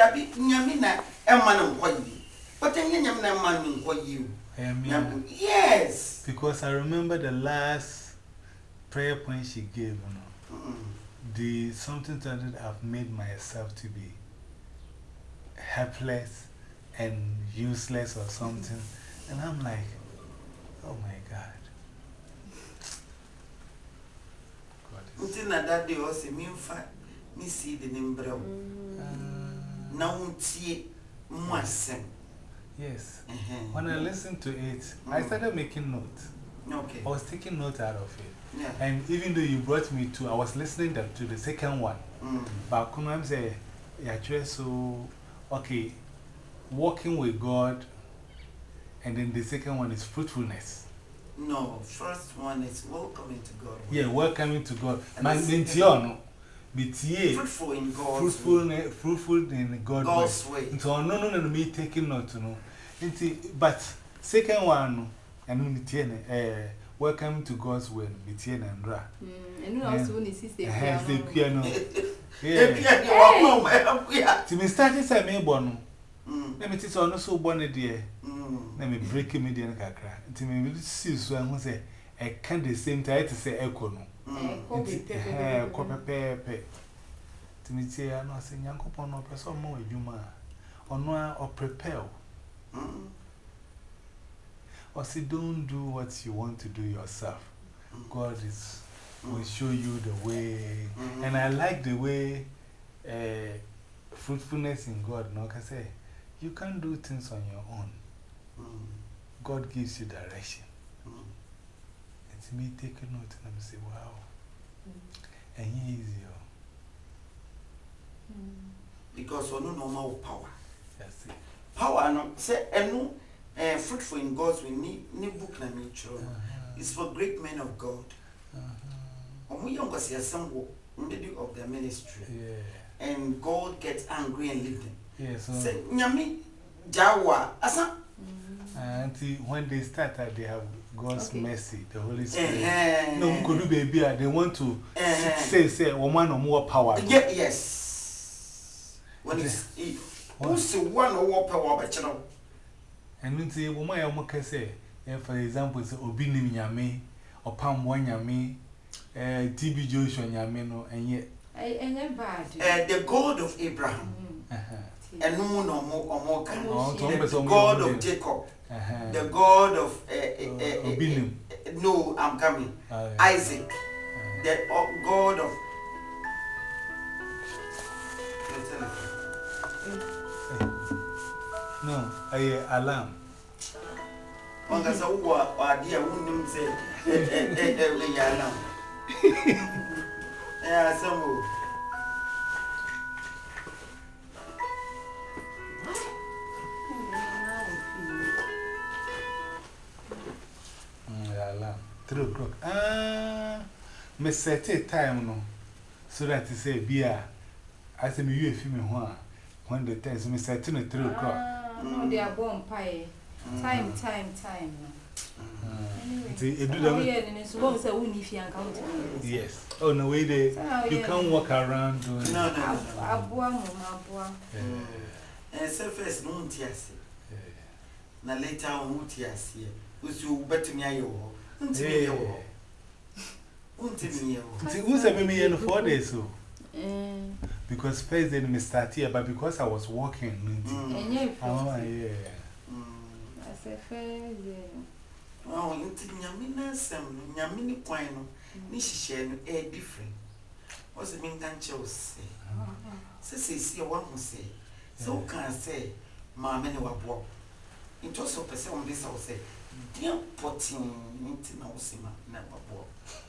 Dabi nyamina emman kwayi. But nyamina man kwayi. Yes. Because I remember the last prayer point she gave, the something that I've made myself to be helpless and useless or something. And I'm like, oh my God. Until that day, also, me see the name Bro. Now, see, Massem. Yes. When I listened to it, I started making notes. Okay. I was taking notes out of it. Yeah. And even though you brought me to, I was listening to the second one. But I'm saying, yeah, so, okay, walking with God, and then the second one is fruitfulness. No, first one is welcoming to God. Yeah, welcoming to God. Fruitful in God's fruitful in God's way. So, no, me taking note, but second one, and welcome to God's will, Bitian and Ra. And also, when he sees the piano. Yeah. To me, starting to me, Bono. Let me teach on so bonny dear. Let me break him in Kakra. To me, see so I must say, I can't the same time to say echo. Copper. To me, say, I'm not saying Yanko Pono, person more, you ma, or no, or prepare. Or say, don't do what you want to do yourself. God will show you the way. And I like the way fruitfulness in God, no, can say, you can't do things on your own. God gives you direction. It's me taking note and I'm saying, wow. And easier. Because we no normal power. That's it. Power, no, say, and no. Fruitful in God's will need book na nature. It's for great men of God. We young see some middle of their ministry. And God gets angry and leave them. Yes. Say, Nyami Jawa, asa. Until when they started, they have God's mercy, the Holy Spirit. No, could baby, they want to say, woman or more power. Yes. When it's who's one or more power by channel. And when say, woman, I say, for example, Obinim Yame, or Palm One Yame, TB Joshua Yameno, and yet. The God of Abraham, and no more or more, the God of Jacob, the God of Obinim. No, I'm coming. Isaac, the God of. No, alarm. One gets a war, or dear woman said, alarm. Yeah, some. Alarm. 3 o'clock. Me set a time no, so that to say, beer. I say, me, you feel me when the time, so me set in at 3 o'clock. No, they are born pie. Time. Yes. Oh, no way they. You can't walk around doing. No. Surface no tiasi. Na later on tiasi. Usu better me ayo. Unti who's a me in 4 days so? Because first then me start here, but because I was walking. Oh, yeah. That's a fair. Oh, into Yamina Sam, Yamini Quino, Nishishan, a different. What's the mean can chose say? See, one will say. So can say, Mamma, no walk. It also person this I'll say, dear potting into no sima, never walk.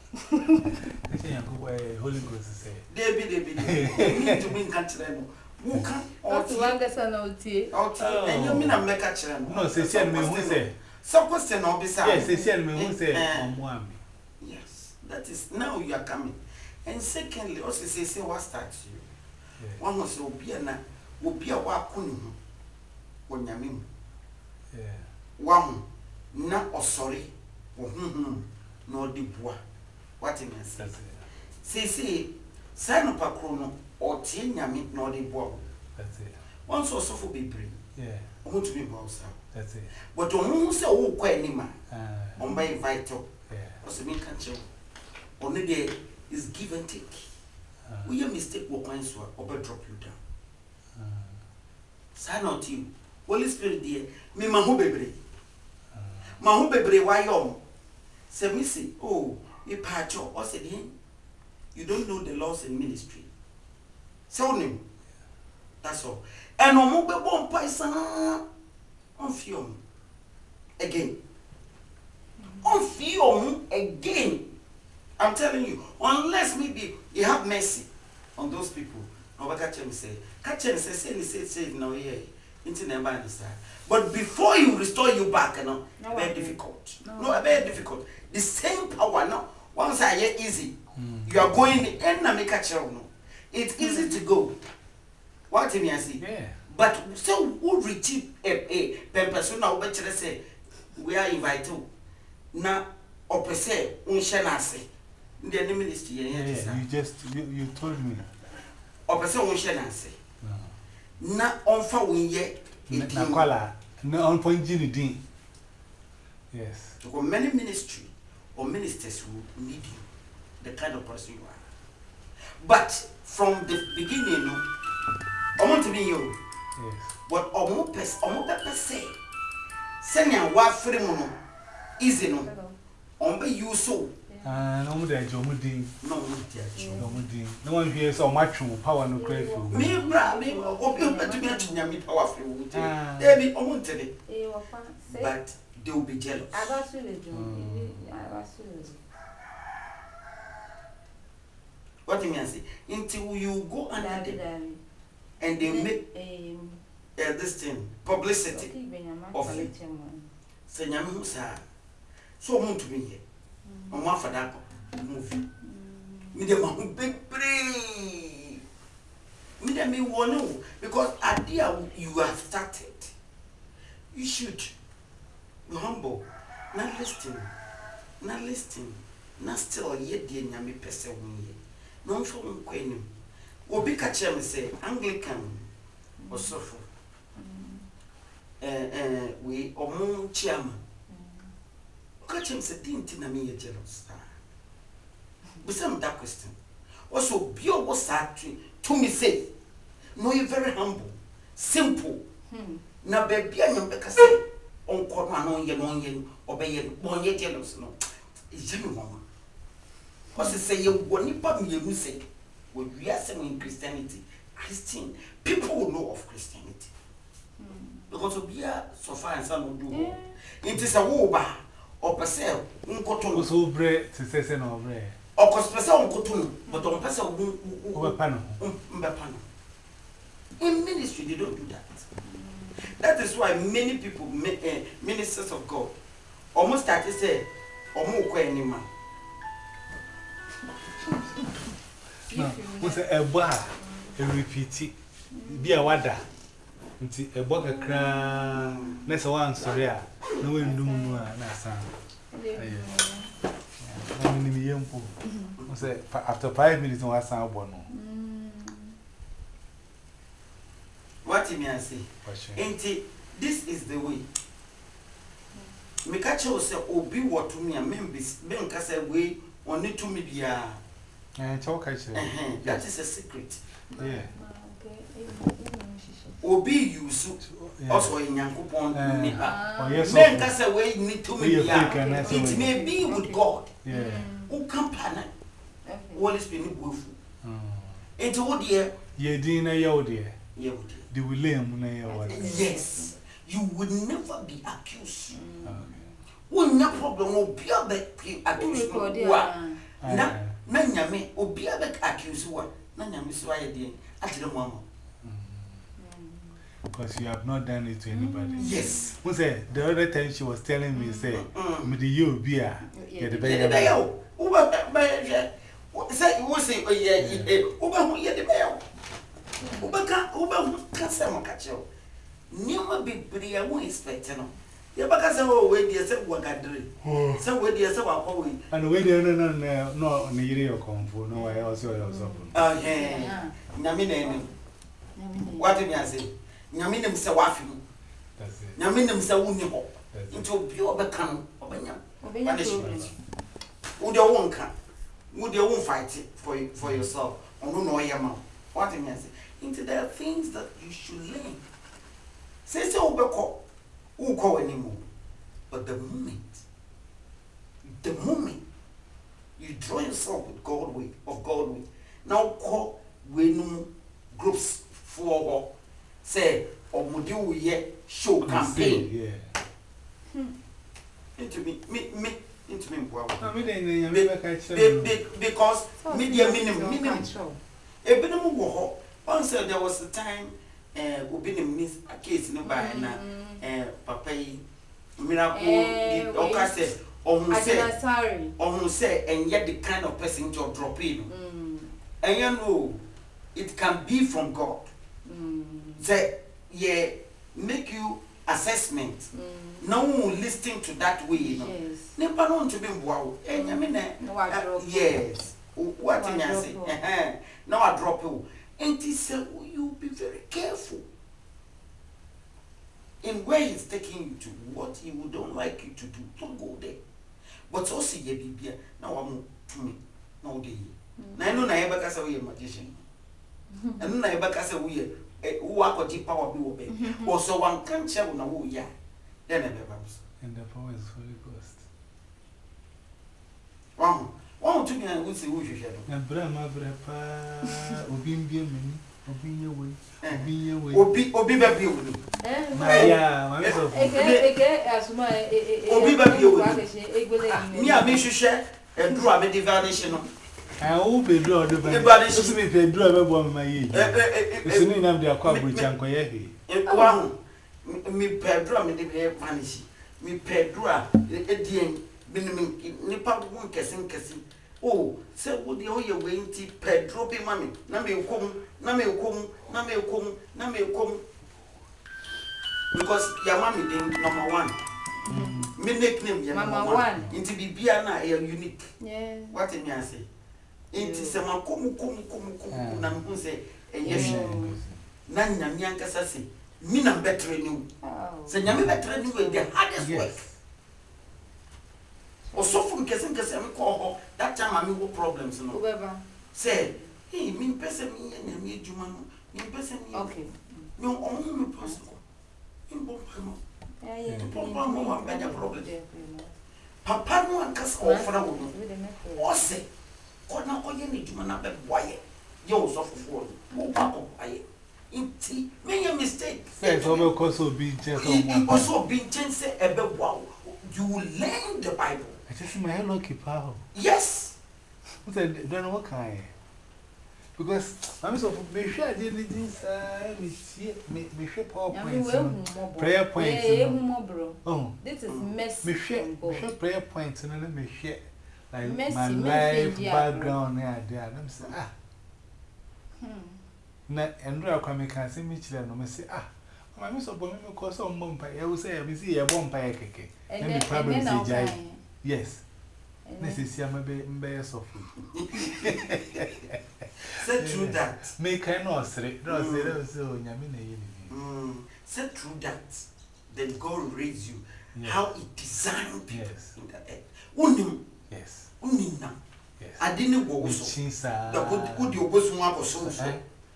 Holy Ghost say, Debbie, to mean country. Who can or to understand all tea? And you mean I make a chair? No, say, me who say. So question or besides, yes, me who say, yes, that is now you are coming. And secondly, also say, what starts you? One was Obiana, will be a wakun when Yamim. One, not or sorry, or no deep war. What it means. Say, son of a chrono or tin Yamit, no deep war. One source of be brain. Yeah. I want to be boss. That's it. But on who say, oh, quite any man. On my vital. Yeah. What's the main country? Only day is give and take. We your mistake will coin so or drop you down. Sign out you. Holy Spirit, dear, me mahu bebre. Mahu bebre, why yom? Say, Missy, oh, you patcho, or said him. You don't know the laws in ministry. So, him. That's all. And no more bon paisa on film again. On film again. I'm telling you, unless maybe you have mercy on those people. No, catch him say, say, no, yeah, into the man. But before you restore you back, you know, very difficult. No, very difficult. The same power, no. Once I get easy, you are going in and make a child. No, it's easy to go. What do you see? Yeah. But so who reach a person now? But say we are invited now. Or per se, unshenase. The ministry. Yeah. You told me. Or per se, unshenase. Na onfa winye. Na kwala. Na on point Jini. Yes. So many ministry or ministers will need you, the kind of person you are. But from the beginning, I want to be you. Yes. But omo per se. Senya wa free mono. Easy no. Ombe you so. No more than Jomudin. No more than Jomudin. No one hears so much power no credit for me. Me, open to me to me powerful. They be wanted it. But they will be jealous. I was really What do you mean? Say until you go under them and they make this thing publicity of you. Say nyamu sa so want to be here. On one for that movie. Me dem am bebre. Me dem me wonu because idea you have started. You should be humble. Not listening. Not still yet the nyame pese wonye. No for nkwenim. Obi ka chere me say Anglican osofo. We omo chairman. Catch him say dinti na me ye jealous. But some that question. Also be was to me say no, you very humble, simple. Na baby anyam beka say on korma no ye obey bon ye jealous no. Is you mama. Because say you woni pa me you say we are saying in Christianity, Christian people will know of Christianity. Because we are so far and some do. It is a woba. Or per se, uncoton so bread to say no bread. Or cos per se uncoton, but on person pano. In ministry, they don't do that. That is why many people, ministers of God, almost start to say, or more any man. What's a bar? A repeat it. Be a wada. A book a crown. Next one, sorry. No one do no, after 5 minutes, no sound bono. What you mean, say? This is the way. Me catch you say, Obi what to me, and members, Ben Cassa way, only to me, that is a secret. Yeah. Obi you also in Yankupon. Men cast away need to me. It may be with God. Who can plan it? What is being willful? Into what dear? Ye dinner, yo dear. The William, yes, you would never be accused. Well, no problem will be a bit accused. Nanyame, or be a bit accused. Nanyame, so I did at the moment. Because you have not done it to anybody. Yes. Who said the other time she was telling me, say, me the you be a the baby. Say, you will say, oh, yeah, over here the bell. Uba can't say, Macacho. Never be pretty, I won't expect no. You because oh, wait, dear, say what I do. So, wait, dear, so I'm and wait, no, near comfort, no, I also. Oh, yeah. Namine. What did I say? Yaminim se wafi. Yaminim se uniho. Into pure become Obenya. Would your own can? Would your own fight it for yourself? Or no, Yama. What do you mean? Into there are things that you should learn. Say so, who call anymore. But the moment you draw yourself with God way, now call when groups for say or module ye show campaign. Into me, because media minimum. A minimum war. Once there was a time, miss a case no by Papa Miracle, Ocase, or who say, and yet the kind of person to drop in. And you know, it can be from God. Say, yeah, make you assessment. No one listening to that way, you know. Never known to be wow. And I mean, yes. What in I say? Now I drop you. And he said, you be very careful in where he's taking you to, what he would don't like you to do. Don't go there. But also, ye be now I'm to me. No day. Now I know I ever cast away a magician. And I ever cast away who are got power be obey. Also, one can't share na who ya. Then I never. And the power is Holy Ghost. Wow. One to me, I would say, who you shadow. And Brahma Brapa, Obimbia Mini, Obinia way, Obinia way, Obi baby. Yeah, Obi baby. Me, I miss you share and draw a divination. I will be drawn the divination. If they draw a bomb my age. It's a name of their corporate Jankoye. One, me pedra me de vanish. Me pedra, Edian, Nipa won't kissing. Oh, say, would the oil wing tea pedro be mammy? Name come. Because your mammy didn't number one. Me nickname your number one. Into be Biana, unique. Yeah. What in ya say? Into some come, Nam say, and yes, Nana Yanka Sassy. Mina better you. Say, Yammy better you with the hardest work. Or so from Cassin call that time I mean problems. Say, hey, mean person me and me, Juman, mean person me. Okay. No, only person. In Bompano. Bompano, better problem. Papa, no one cast off for a woman. Or say, what now, you need to man up at wire. Yo, so for Papa, I. Inti, make a mistake. Says also be just also be changed about wow. You will learn the Bible. I just see my hello keep out. Yes. Don't know what kind. Because I'm so me share diligence, me share PowerPoints, prayer points. Oh, this is messy. Me share prayer points and then me share like my life background there. And I'm say na Andrew Kwame can see me children no me say my so boy me cause some bomb I will say me see a bomb pie keke. And the problem is jai. Yes. Necessary be so food. Say true that. Make I no say so nyame na yini. Say true that. Then God will raise you. How he designed people in the earth. Unim. Yes. Unina. Yes. I didn't go so. The good you boss one so.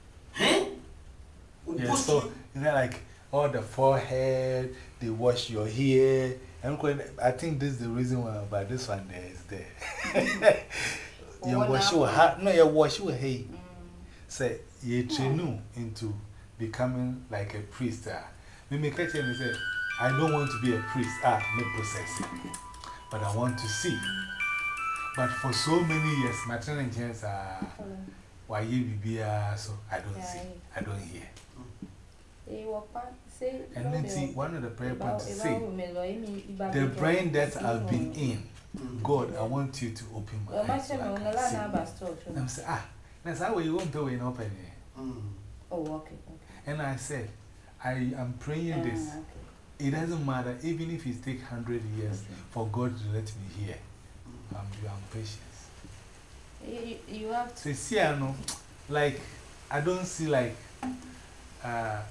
Yeah, so you know, like all the forehead, they wash your hair. I think this is the reason why, but this one there is there. You wash your hair, no, you wash your hair. Say, you train into becoming like a priest. Me catch him and say, I don't want to be a priest. Me processing, but I want to see. But for so many years, my training chance why you be so I don't see, I don't hear. And then see, one of the prayer points is say, the brain that I've been in, God, I want you to open my eyes. And I say, that's how you won't do it open here. Oh, okay. And I said, I am praying this. It doesn't matter, even if it takes 100 years for God to let me hear. I'm patient. You have to see, like, I don't see like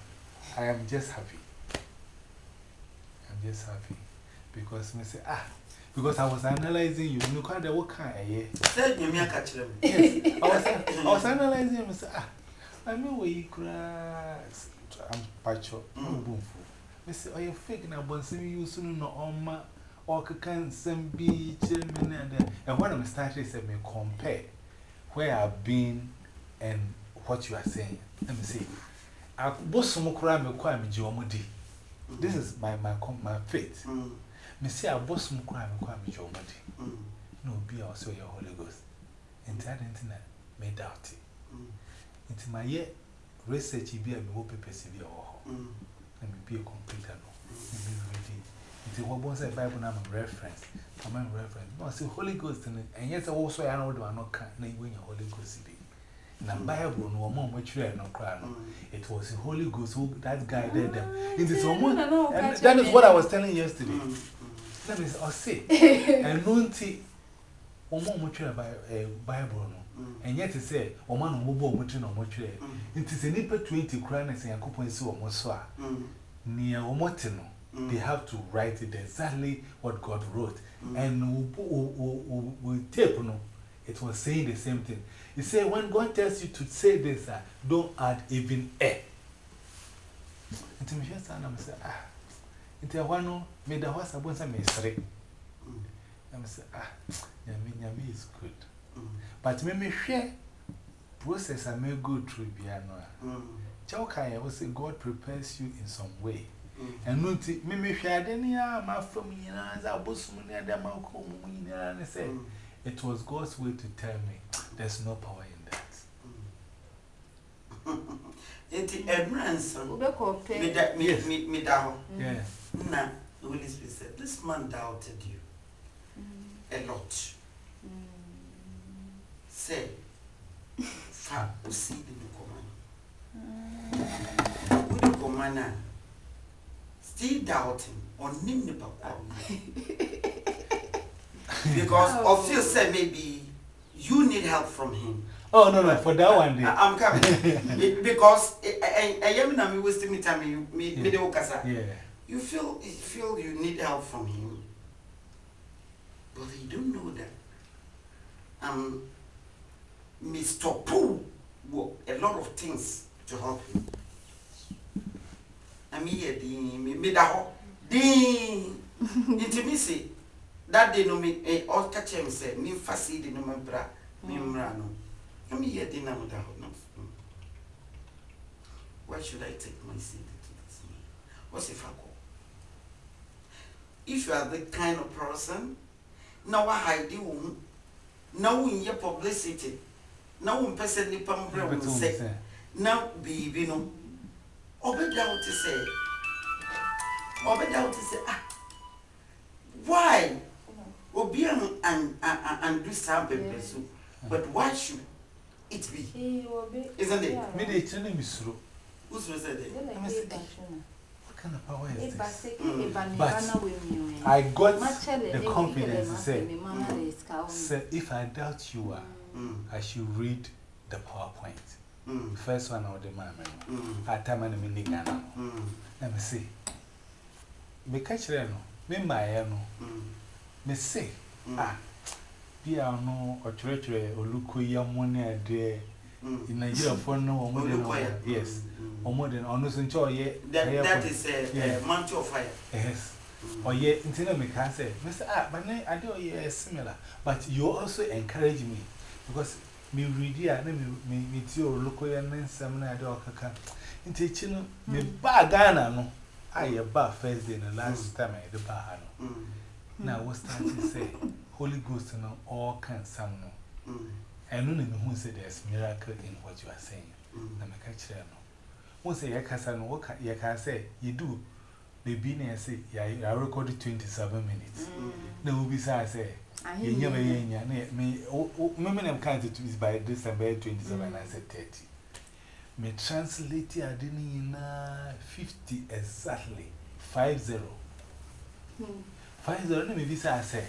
I am just happy. I'm just happy. Because me say, because I was analyzing you. You can't what kind of year? Said you me catch them. Yes, I was analyzing him. Say, I mean, where you cry. I'm patcho. Boom. Me say, oh, you fake now, but see you soon no on my or can some be children and when I started, say, me compare where I've been and what you are saying. Let me see. I was some crime, me Jomodi. This is my faith. Me say, I was some crime, me Jomodi. No, be also your Holy Ghost. And that internet made doubt it. Into my year, research, be a more persevere. Let me be a complete. It's what was a Bible number reference. I'm a reference. No, see Holy Ghost in it. And yes, also I know do I not when your Holy Ghost be. In the Bible, no more which you are not crying. It was the Holy Ghost who that guided them. It is almost, and that is what I was telling yesterday. That is, I'll say, and no tea, or more which you are by a Bible. And yet, it say, or man who bought much no much. It is a nipper 20 crowns and a coupon so almost near Omotino. They have to write it exactly what God wrote. And we tape, no, it was saying the same thing. He said, when God tells you to say this, don't add even a. And to me, just I'm say, into one, made the horse above some mystery. I'm say, Yami is good. But me share process I may go through piano. Chaukai, I will say, God prepares you in some way. And no, me share any my from me, as I was money and Malcolm, and say, it was God's way to tell me there's no power in that. It's a ransom. Me down. Yeah. Now, the Holy Spirit said, this man doubted you a lot. Say, Fa, see the command. Still doubting or name the papa. Because of you say maybe you need help from him. Oh, no, for that one day. I'm coming. Because I am not wasting me time. You feel you need help from him. But you don't know that. Mr. Pooh a lot of things to help him. I mean, me da ho. Ding. Intimacy. That day no me all catch him say me facility no me bra me mra no. I mean here dinner with da ho no. Why should I take my seed to this man? What's if I go? If you are the kind of person, now I hide you. Now in your publicity. Now in person the pamper will say. Now be no. Obey down to say. Why? Obey and do something, but why should it be? Isn't it? Me they telling me so. Who's said it? What kind of power is this? But I got the confidence to say, if I doubt you, I should read the PowerPoint. First one or the man. I tell me the Ghana. Let me see. Me catch them, me my me say, be our no or treachery or look young money a day in Nigeria for no or more than yes, or more than honest enjoy yet. That is a month of fire. Yes. Or yet, until me can say, Mr. But I do a similar, but you also encourage me because me read here, me too, local and seminar dog. In teaching me bagana no. I bar first day the last time I did bar. Now what's that to say? Holy Ghost and all kinds some no. And none of who said there's miracle in what you are saying. I'm a catcher no. Once a yakasa no what you can say, you do. Baby, I say, I recorded 27 minutes. No, besides, I say, you never me, women I'm kind to is by December 27, I said 30. Me translate I didn't 50 exactly 50. 50 let me visa I say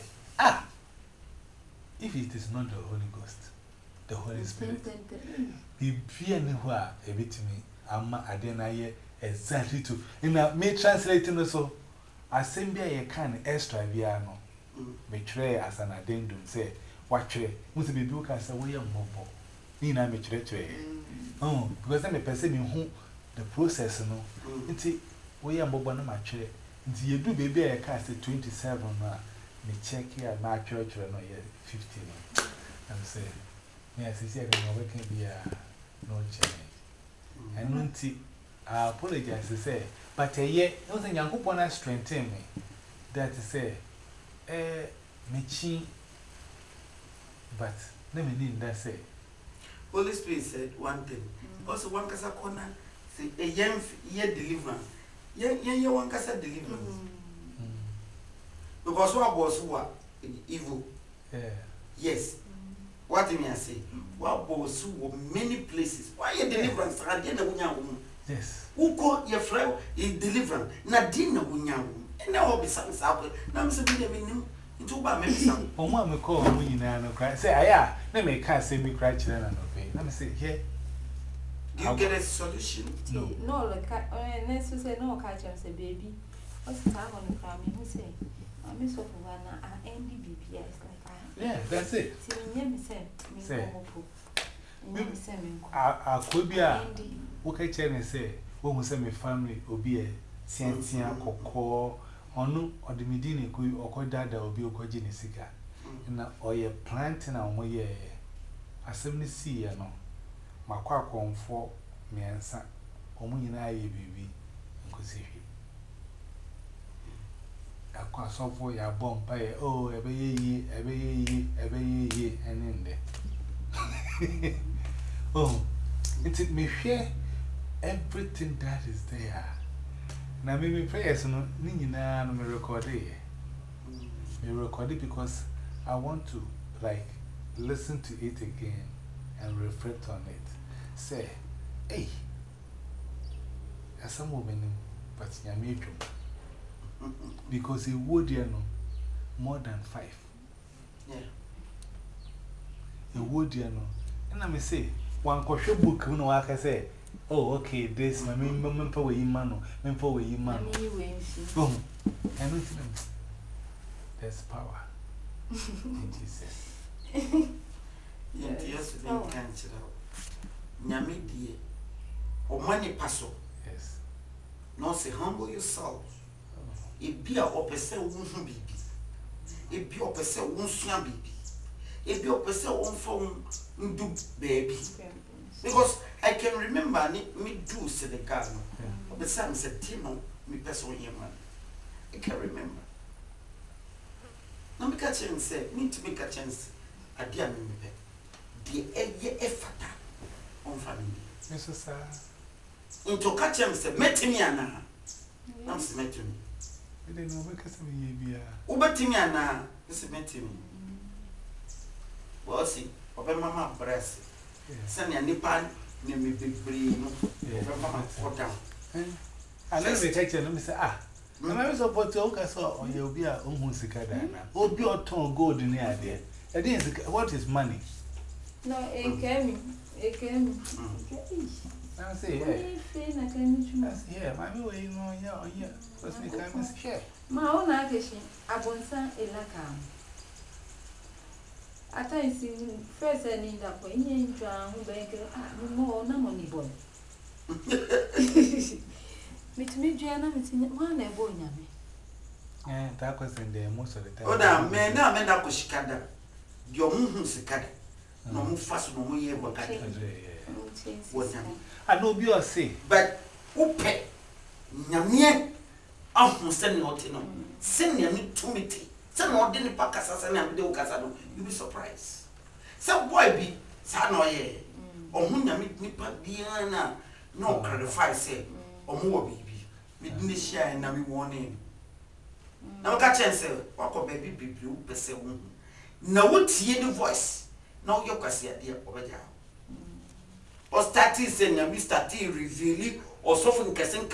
if it is not the Holy Ghost, the Holy Spirit, be anywhere a bit to me. I didn't exactly to. In a me translating also, assembly a can extra piano. Me tray as an addendum say, what tray? Must be book as a way of mobile. Nina me tray. Oh, because I'm a person who the process no. It's way a mobile no match. You do baby a cast at 27. Me check here my church no 15. I'm saying, yes, it's here can be no change. And Nunti, I apologize to say, but yet, nothing young upon us strengthen me. That is say, Michi, but let me need that say. Holy Spirit said one thing. Also, one casa corner, say a young year deliverance. Yeah, one casa deliverance. Because what was what evil? Yes. What do you say? What was who many places? Why your deliverance? I didn't know. Yes. Who call your friend in deliverance? Nadina Wunyam. And now be some supper. Now, so we never knew. Into by me. Oh, Mamma call me and cry. Say, I let me can't say me cry children and obey. Let me say, here. Do you get a solution? No, no, like, next to say, no, catch and say, baby. What's the time on the family? Who say, I miss of one, I end the BPS like I. Yeah, that's it. Say, I could be a okay, and say, when we send me family, will be a Sientia, Coco, or no, or the Medina, or Codada, or be a Coginisica. And or ye planting on way a 70 and no. My quack on 4 me and son, or when I baby, and could see. I quite so for your bomb by every ye, and in there. Oh, it may share everything that is there. Now, maybe prayers, no, Nina, no, record it. Me record it because I want to, like, listen to it again and reflect on it. Say, hey, as some woman, but Yamichu. Because he would, you know, more than 5. Yeah. He would, you know. And I may say, one question book, you know, I can say, oh, okay, this, my member for you, man, member for you, man. Boom. And there's power in Jesus. Yes, they can't cancel out. Nyami die, or money passo. Yes. No, say, humble yourself. It be a opposite baby. It be opposite one swan baby. It be opposite one phone do baby. Because I can remember me do say the garden. But some said, Tino, me person young man. I can remember. Now, me catch and say, me to make a chance. I dear me, the effort on family. Mr. Sir. Into catch and say, met me, Anna. I'm met me. I didn't know because of you. Ubertimiana, this is met me. Well, see, open mamma breast. Send your nippon, name me big brain. Mamma, put down. I never take you, let me say, ah. I was about to look at all, or you'll be a Umusicadana. Oh, be your tongue gold in the idea. What is money? No, it came. I say, yeah, my way, you know, yeah, let's make a share. My own action, I won't say a lacam. At times, first, I need up when you drown, baker, more no money boy. Meet me, Jana, it's in one a boy, yammy. Yeah, that was in there most of the time. Oh, now, man, now, man, up with Shikada. Your moon Sikada. No more fast, no more year, what I know you are say, but Upe Yamie, I'm sending out, send your new to me. Send more dinner packers and do Casado. You'll be surprised. Some boy be Sanoye or Munya meet Diana. No, clarify, say, or more baby. We didn't share and now we warning. Now, catch and say, what baby be blue, per se. Now, what's hear the voice? Now, you can see a dear over there. Or starting saying, Mr. T revealing, or soften kissing,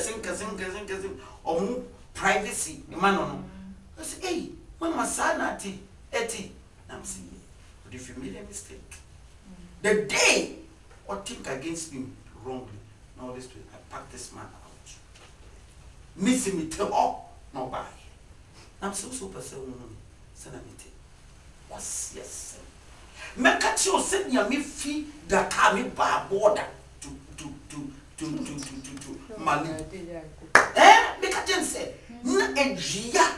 or more privacy, man. I say, hey, when my son, Etty, I'm saying, but if you made a mistake, the day or think against me wrongly, now this will happen. pack this man out. Missing me tell all no buy. I'm so person senamite. What's yes? Make a chill send ya me fee the car me bar border to Mali. Make a gent say, na engia.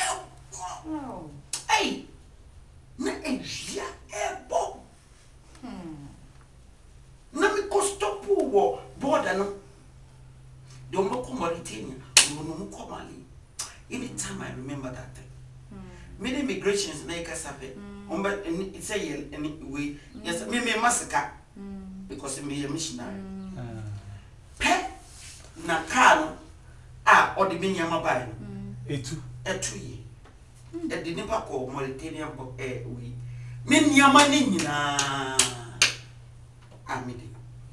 Hey, na engia ebo. Na me costo poor border no. Don't look Mauritania, you know Mali. Anytime I remember that thing. Many immigrations make us happy. But it's a year anyway. Yes, me massacre because me a missionary. Pet na car or the miniama by a 2 year. At the never call Mauritania we. Miniama nina. Amidi.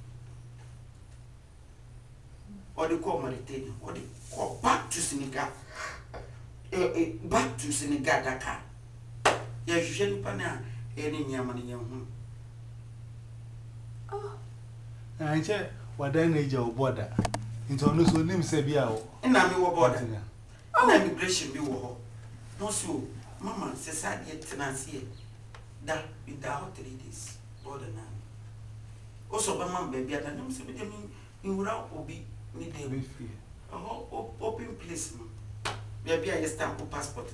Or they call Mauritania, or they call back to Senegal. Back to Senegal, Dakar. Yes, you shouldn't pana any yaman young. Oh, and check what then age of border. Into no so name Sabia. And I'm your border. Oh, immigration be war. No, so, Mamma says I get tenancy. That without 3 days, border now. Also, Mamma baby, I don't say, you will be. Open place. Maybe I stamp a passport.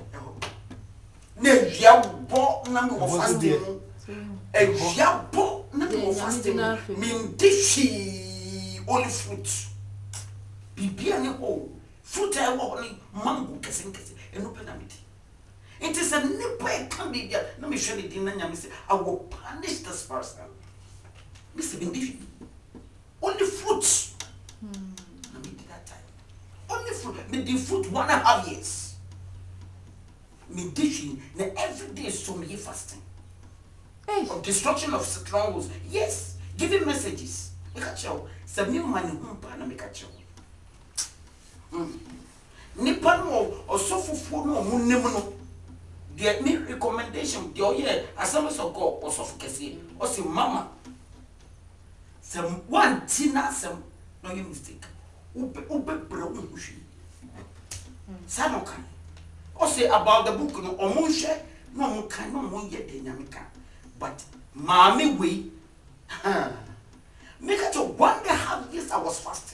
Ne yabo number of fasting. A yabo number of fasting. Mean dishy only fruit. Bibiani oh fruit I only mango kissing and open it. It is a nipple can be there. Let me show you dinner. I will punish this person. Mr. Bindi. Only fruits. That time. Only fruit. Me the fruit 1.5 years. Me dishing the every day so me fasting. Hey. Of destruction of strongholds. Yes. Giving messages. Me catch you. Some new money na me catch you. Nipa no or so fufu no mu nemu no. The me recommendation the oye Assemblies of God or so kesi or say mama. Some one tina some no you mistake. Ube bro ushi. Sanokan. Or say about the book no omushe no mukan no mo ye de nyamika. But mami we make it to 1.5 years I was fasting.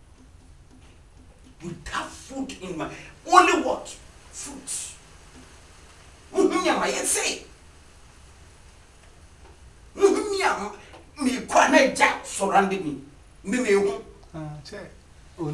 Without food in my only what? Fruits. I say. Me kwana jack surrounding me. Me check. I'm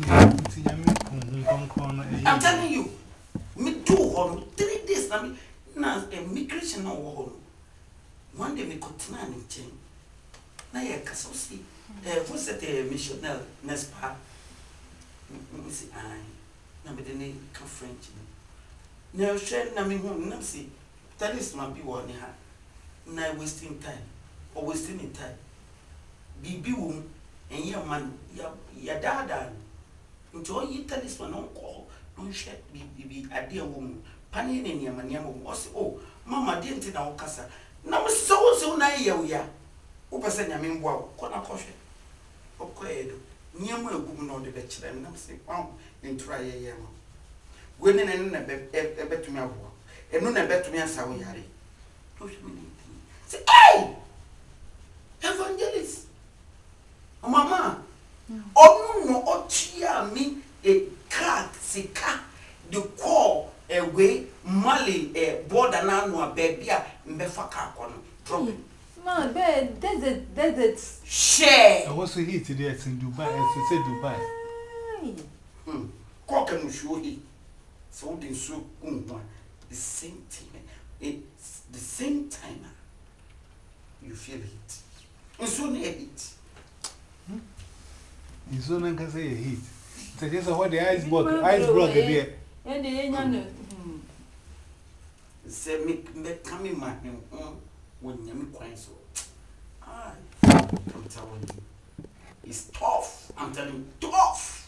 telling you, me 3 days now immigration no war. One day me continue in chain. Na ye kasosi. Vous êtes missionnaire, n'est-ce pas? Me say I. Na me dey can French. Na share na me hu na say talisman bi wo ni ha. Na wasting time or wasting time. Bibi wo and your man ya dada. Into all you talisman on call, don't share be a dear woman. Panning in your man was oh, Mamma didn't in our casa. Now so na ya. Upasanya ya mean wow, kona coffee. Okay, near my woman on the bench, and I'm saying, oh, in try a yam. Winning and a bet to me, and none a bet to me as how we are. Say, hey! Evangelist! Oh, Mamma! Oh, no, oh, cheer me a cat, sika, the call away, Mali, a border now, baby, Mefaka, problem. Man, desert. Share. I was so here today in Dubai. I said Dubai. Cock and show he. So the so the same thing. It's the same time. You feel it. And so near it. You so no can say heat. So just what the ice block there. And the young say make coming man. When you quite so, I'm telling you, it's tough. I'm telling you, tough.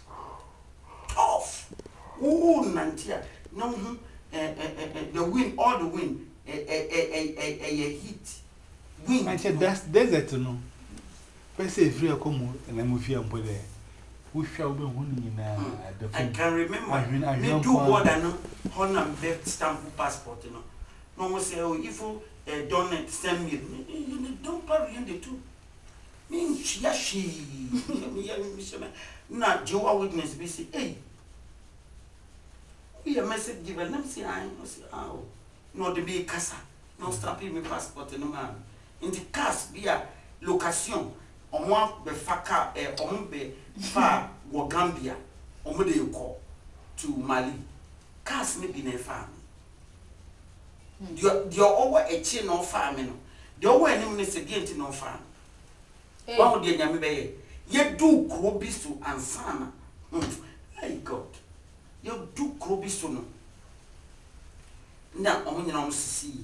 Oh, Nantia, no, the wind, all the wind, a heat, wind. I said that's desert to know. First, say free a come and I move here and put there. We shall be winning the I can remember me do more than Honam left stamp passport, you know. No one say, oh, if you don't send me, don't parry in the two. Mean she, not Joa witness, we say, hey. We a message given, let me say, I say, oh, no, the big casa, no stamping me passport, no man. In the cast be a location, on one be faka, on be far, or Gambia, or Mode call to Mali. Cast me be a farm. You're over a chin or farming. The over any again to no farm. One would be a yet do Krobisu and Sana. Hey, God. You do Krobisu no. Now, only on see,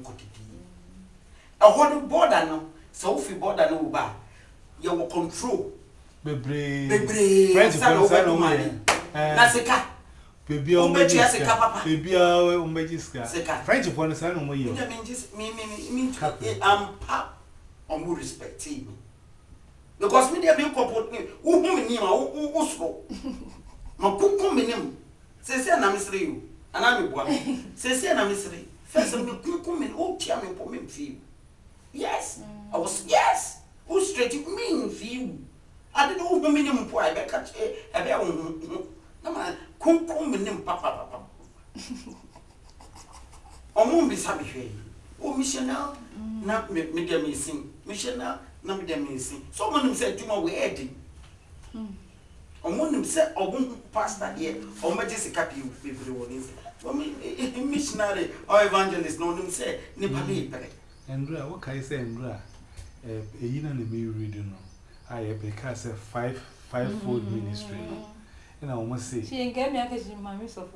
a whole border no, so if you border no bar, you will control. Baby, French money. Nasika. Baby, oh, French upon the sun, pap on who respect me. Because me, they be comport me, who who spoke. My pum minim, says, and I'm you, and I'm one. Says, and I'm first of the cum in old chairman for me feel. Yes, I was, yes, who straight me in view. I didn't know minimum poor, I catch a bear. No man, cum minim papa. O won't be savage. Oh, missionary, not medium missing, missionary, not medium missing. Someone said to my wedding. On one said, or won't pass that year, or majestic happy everyone is. For me, missionary or evangelist, no one said, Nipali. Andra, what can I say, Andra? A year and a me reading. I have because a five-fold ministry. And I almost say, she ain't get me a question, mammy, of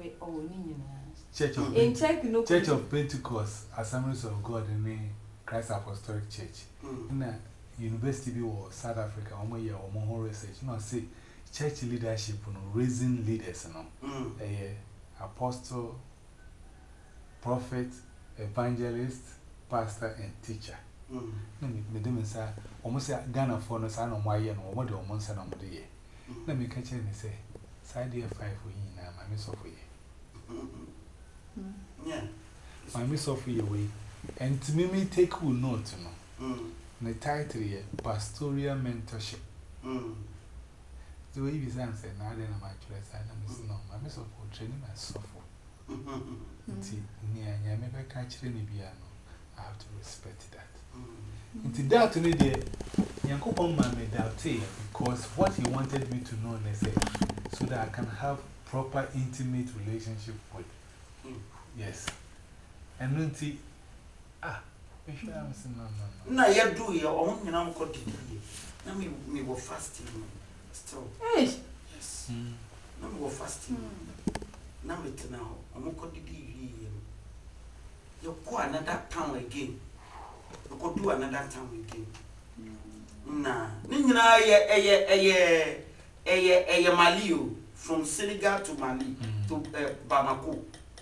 Church of Pentecost, Assemblies of God in the Christ Apostolic Church. In a university or South Africa, or more year or more research. You know, say church leadership, raising leaders, apostle, prophet, evangelist, pastor, and teacher. Let me say, almost a Ghana for no son of my year, or more than 1 son of the year. Let me catch it and say, side year 5 for you now, my miss of you. Yeah, my miss of your way, and to me, take who note to know. The title here, Pastoral Mentorship. The way you answer, now then I'm actually saying, no, my miss of training myself. Near maybe catch any piano. I have to respect that. Into that to me, dear, Yanko man made that because what he wanted me to know, they say, so that I can have proper intimate relationship with. Yes. And then see, if you have seen no, you do your own, you know, got to let me go fasting still. Yes. Let me go fasting. Now, I'm going to do you go another town again. You could do another town again. Nah, Nina, Mali, from Senegal to Mali to Bamako.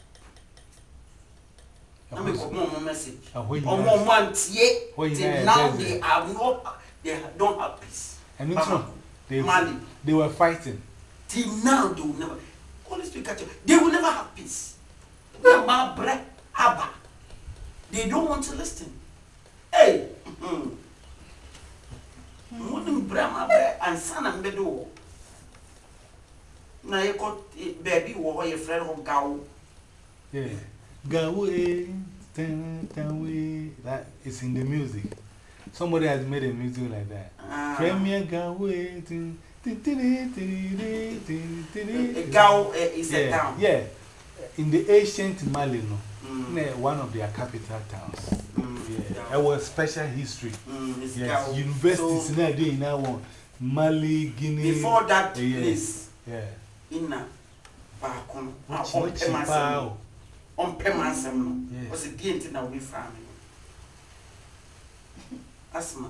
I make a more message. Or more months yet. Now they are not, they don't have peace. And Mali, they were fighting. Till now they will never. Honestly speaking, they will never have peace. Abba. They don't want to listen. Hey, Munim Brahma and son and Bedo. Now you got baby or your friend of Gao. Yeah, Gawe, that is in the music. Somebody has made a music like that. Premier Gawe. Gao is a town. Yeah, in the ancient Mali, one of their capital towns. Yeah, it was special history. Yes, universities in there now Mali, Guinea. Before that place, yeah, in Bakon, on Pemasam, was a dient in our family. Asma.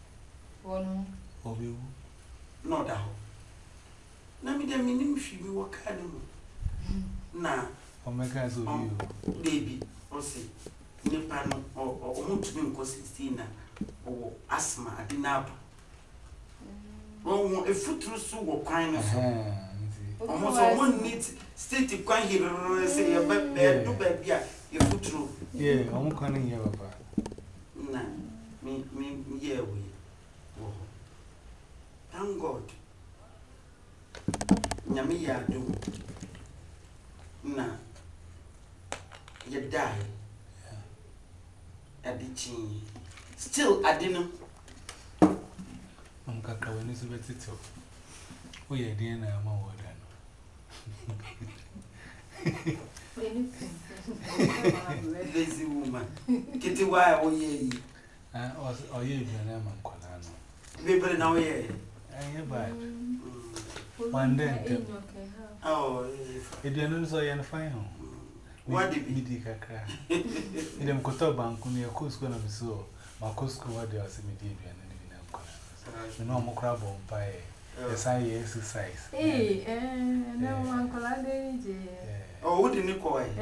No doubt. Let me then mean if you were kind of now. Oh, my guys, baby, or say, Nepano or Mutumin Cosistina or Asma, Adinaba. Oh, a foot through so or crying. Almost one needs state crying here, say a bed, do bed, yeah, a foot through. Yeah, I'm calling you, Papa. Nah, me, yeah, we. Thank God. Nyamiya do. Nah, you die. At the chin. Still, I didn't. I'm going to be it. We are dear now, more lazy woman. Kitty, why are we? Or you, Name Colano. Maybe now, yeah. One day. Oh, it didn't so young fine. What did you cry? In them Cotoban, Kunia Cusco, and so, my Cusco, what they are semi-deep and you know, more crab on pie. Yes, I exercise. Eh, no one collide. oh, what didn't you call it?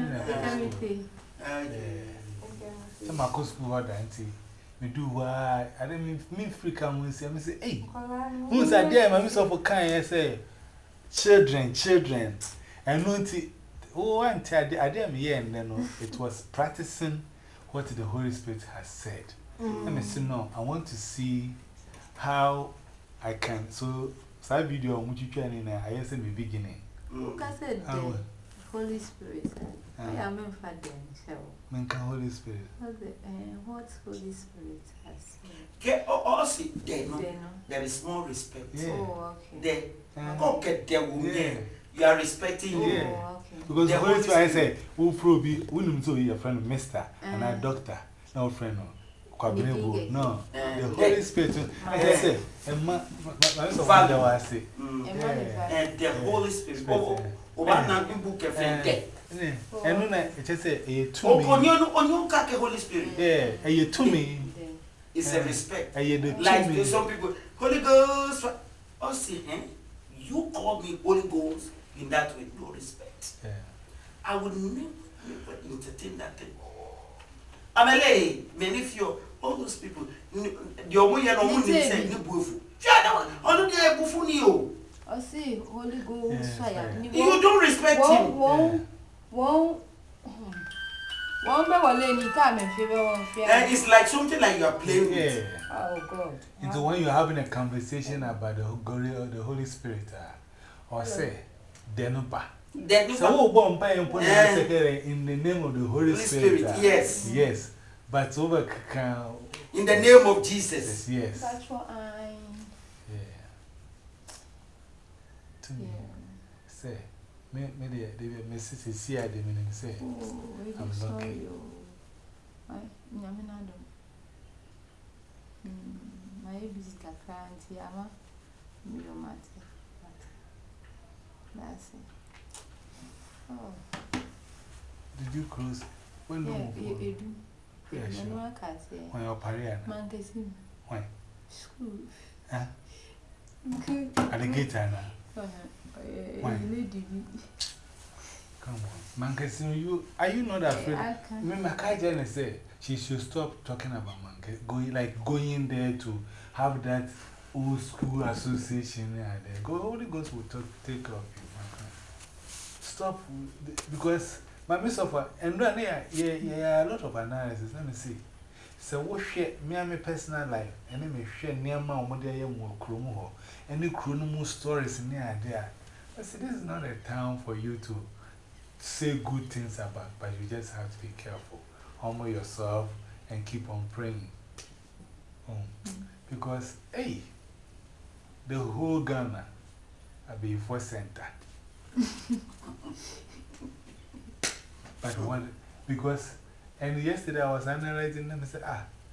Some are Cusco, what auntie. Me do why I didn't mean free come and say, hey, who's that there? My miss of a kind, I say, children, and no tea. Oh, auntie, I didn't hear, and then it was practicing what the Holy Spirit has said. Let me say, no, I want to see how I can. So, that video, which you can in I said, the beginning. Who said Holy Spirit? I am in Father. Menka Holy Spirit. What Holy Spirit has said? Get all see, there is more respect. Yeah. Oh, okay. Go get there, woman. You are respecting you. Yeah. Because the Holy Spirit, I say, who probably wouldn't so your friend, Mister, and our doctor, no friend, no. The Holy Spirit, I say, and my father was say, and the Holy Spirit. Oh, one not book a friend there. And when I just say, a to me, on your Holy Spirit. Yeah, a you to me. It's a respect. Like some people, Holy Ghost, oh, see, you call me Holy Ghost in that way, no respect. Yeah. I would never entertain that thing. Amele, many of you, all those people, your way and all say, no bufu. Only the bufu you. I see, Holy Ghost, you don't respect him. It's like something like you are playing with. Oh, God. It's when you're having a conversation about the glory of the Holy Spirit, or say, Denupa. So, one by in the name of the Holy Spirit. Yes. Yes. But over in the name of Jesus. Yes. That's what I. Yeah. Say, maybe my sister see I didn't say. I'm lucky. My visit a client here, that's it. Oh. Did you close? When you do. Yeah, sure. When you're Parian. Magazine. Why? School. Huh? At the gate, Anna. Why? Come on. Magazine, you are you not afraid? Remember, Kajan said she should stop talking about going there to have that old school association there. Holy Ghost will take care of you. Stop, because my miss of and then yeah, a lot of analysis. Let me see. So, what share me personal life, and then me share near my mother, Krumo, any Krumo stories in there. I said, this is not a town for you to say good things about, but you just have to be careful. Humble yourself and keep on praying. Because, hey, the whole Ghana will be for center. But one, because, and yesterday I was analyzing them and said,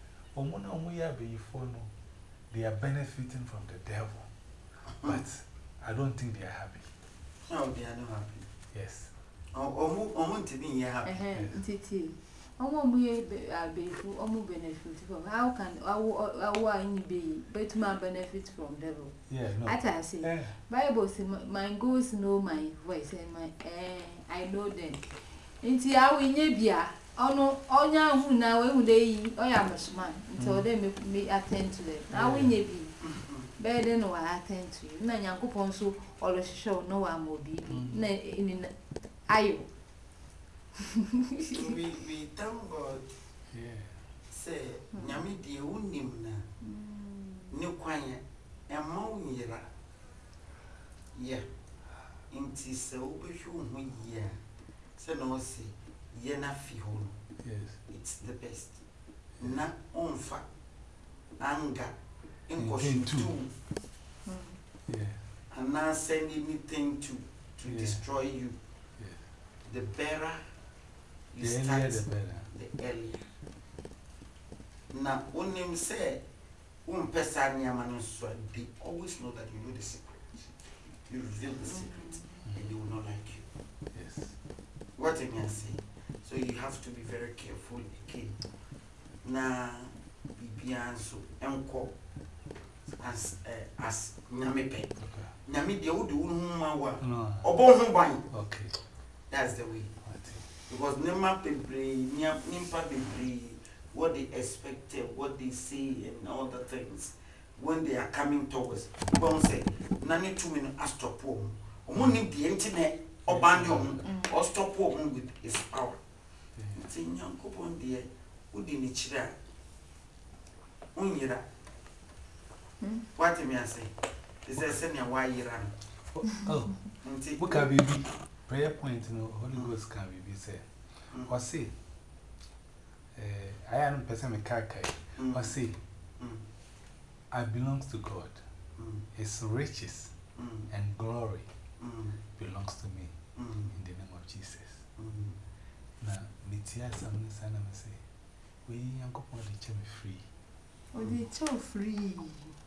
they are benefiting from the devil. But I don't think they are happy. No, they are not happy. Yes. Want to be happy. Benefit from how can our be but my benefit from devil? Yeah, no. I say, Bible says, my ghosts know my voice and my I know them. Into our Nebia, oh no, who now they, I am a man until they make me attend to them. Now we may be better no I attend to you. Na yanko ponso or show no I'm obi. Na in ayo. We thank God. Yeah. Say, Yami de unim na. New kwanya. And Maunira. Yeah. Inti se ubishu yeah. So no say, yena fi home. Yes. It's the best. Na onfa anger in too. Yeah. And now send anything to destroy you. Yeah. The better you The start, earlier the better. the earlier. Now, when him say, they always know that you know the secret. You reveal the secret, and they will not like you. Yes. What I can say. So you have to be very careful again. Now, Bibianso, Enko, as Nyamepe. Nyame de wo de wo huma wa. Obo ho ban. Okay. That's the way. Because nema pebre, nimpa pebre, what they expected, what they say, and all the things, when they are coming towards, people say, nani 2 minutes, I stop home. Omo nim the internet, or ban home, or stop home with his power. Say, Nyanko Pon dear, who didn't chira? Unyira. What do I say? Is there sending why you run? Oh, what can we be? Prayer point, Holy Ghost can be said. Or say, I am a person with Kakai. Or say, I belong to God. His riches and glory belongs to me in the name of Jesus. Now, Mitia Samson Sana say, we young couple of the free. Oh, they so free.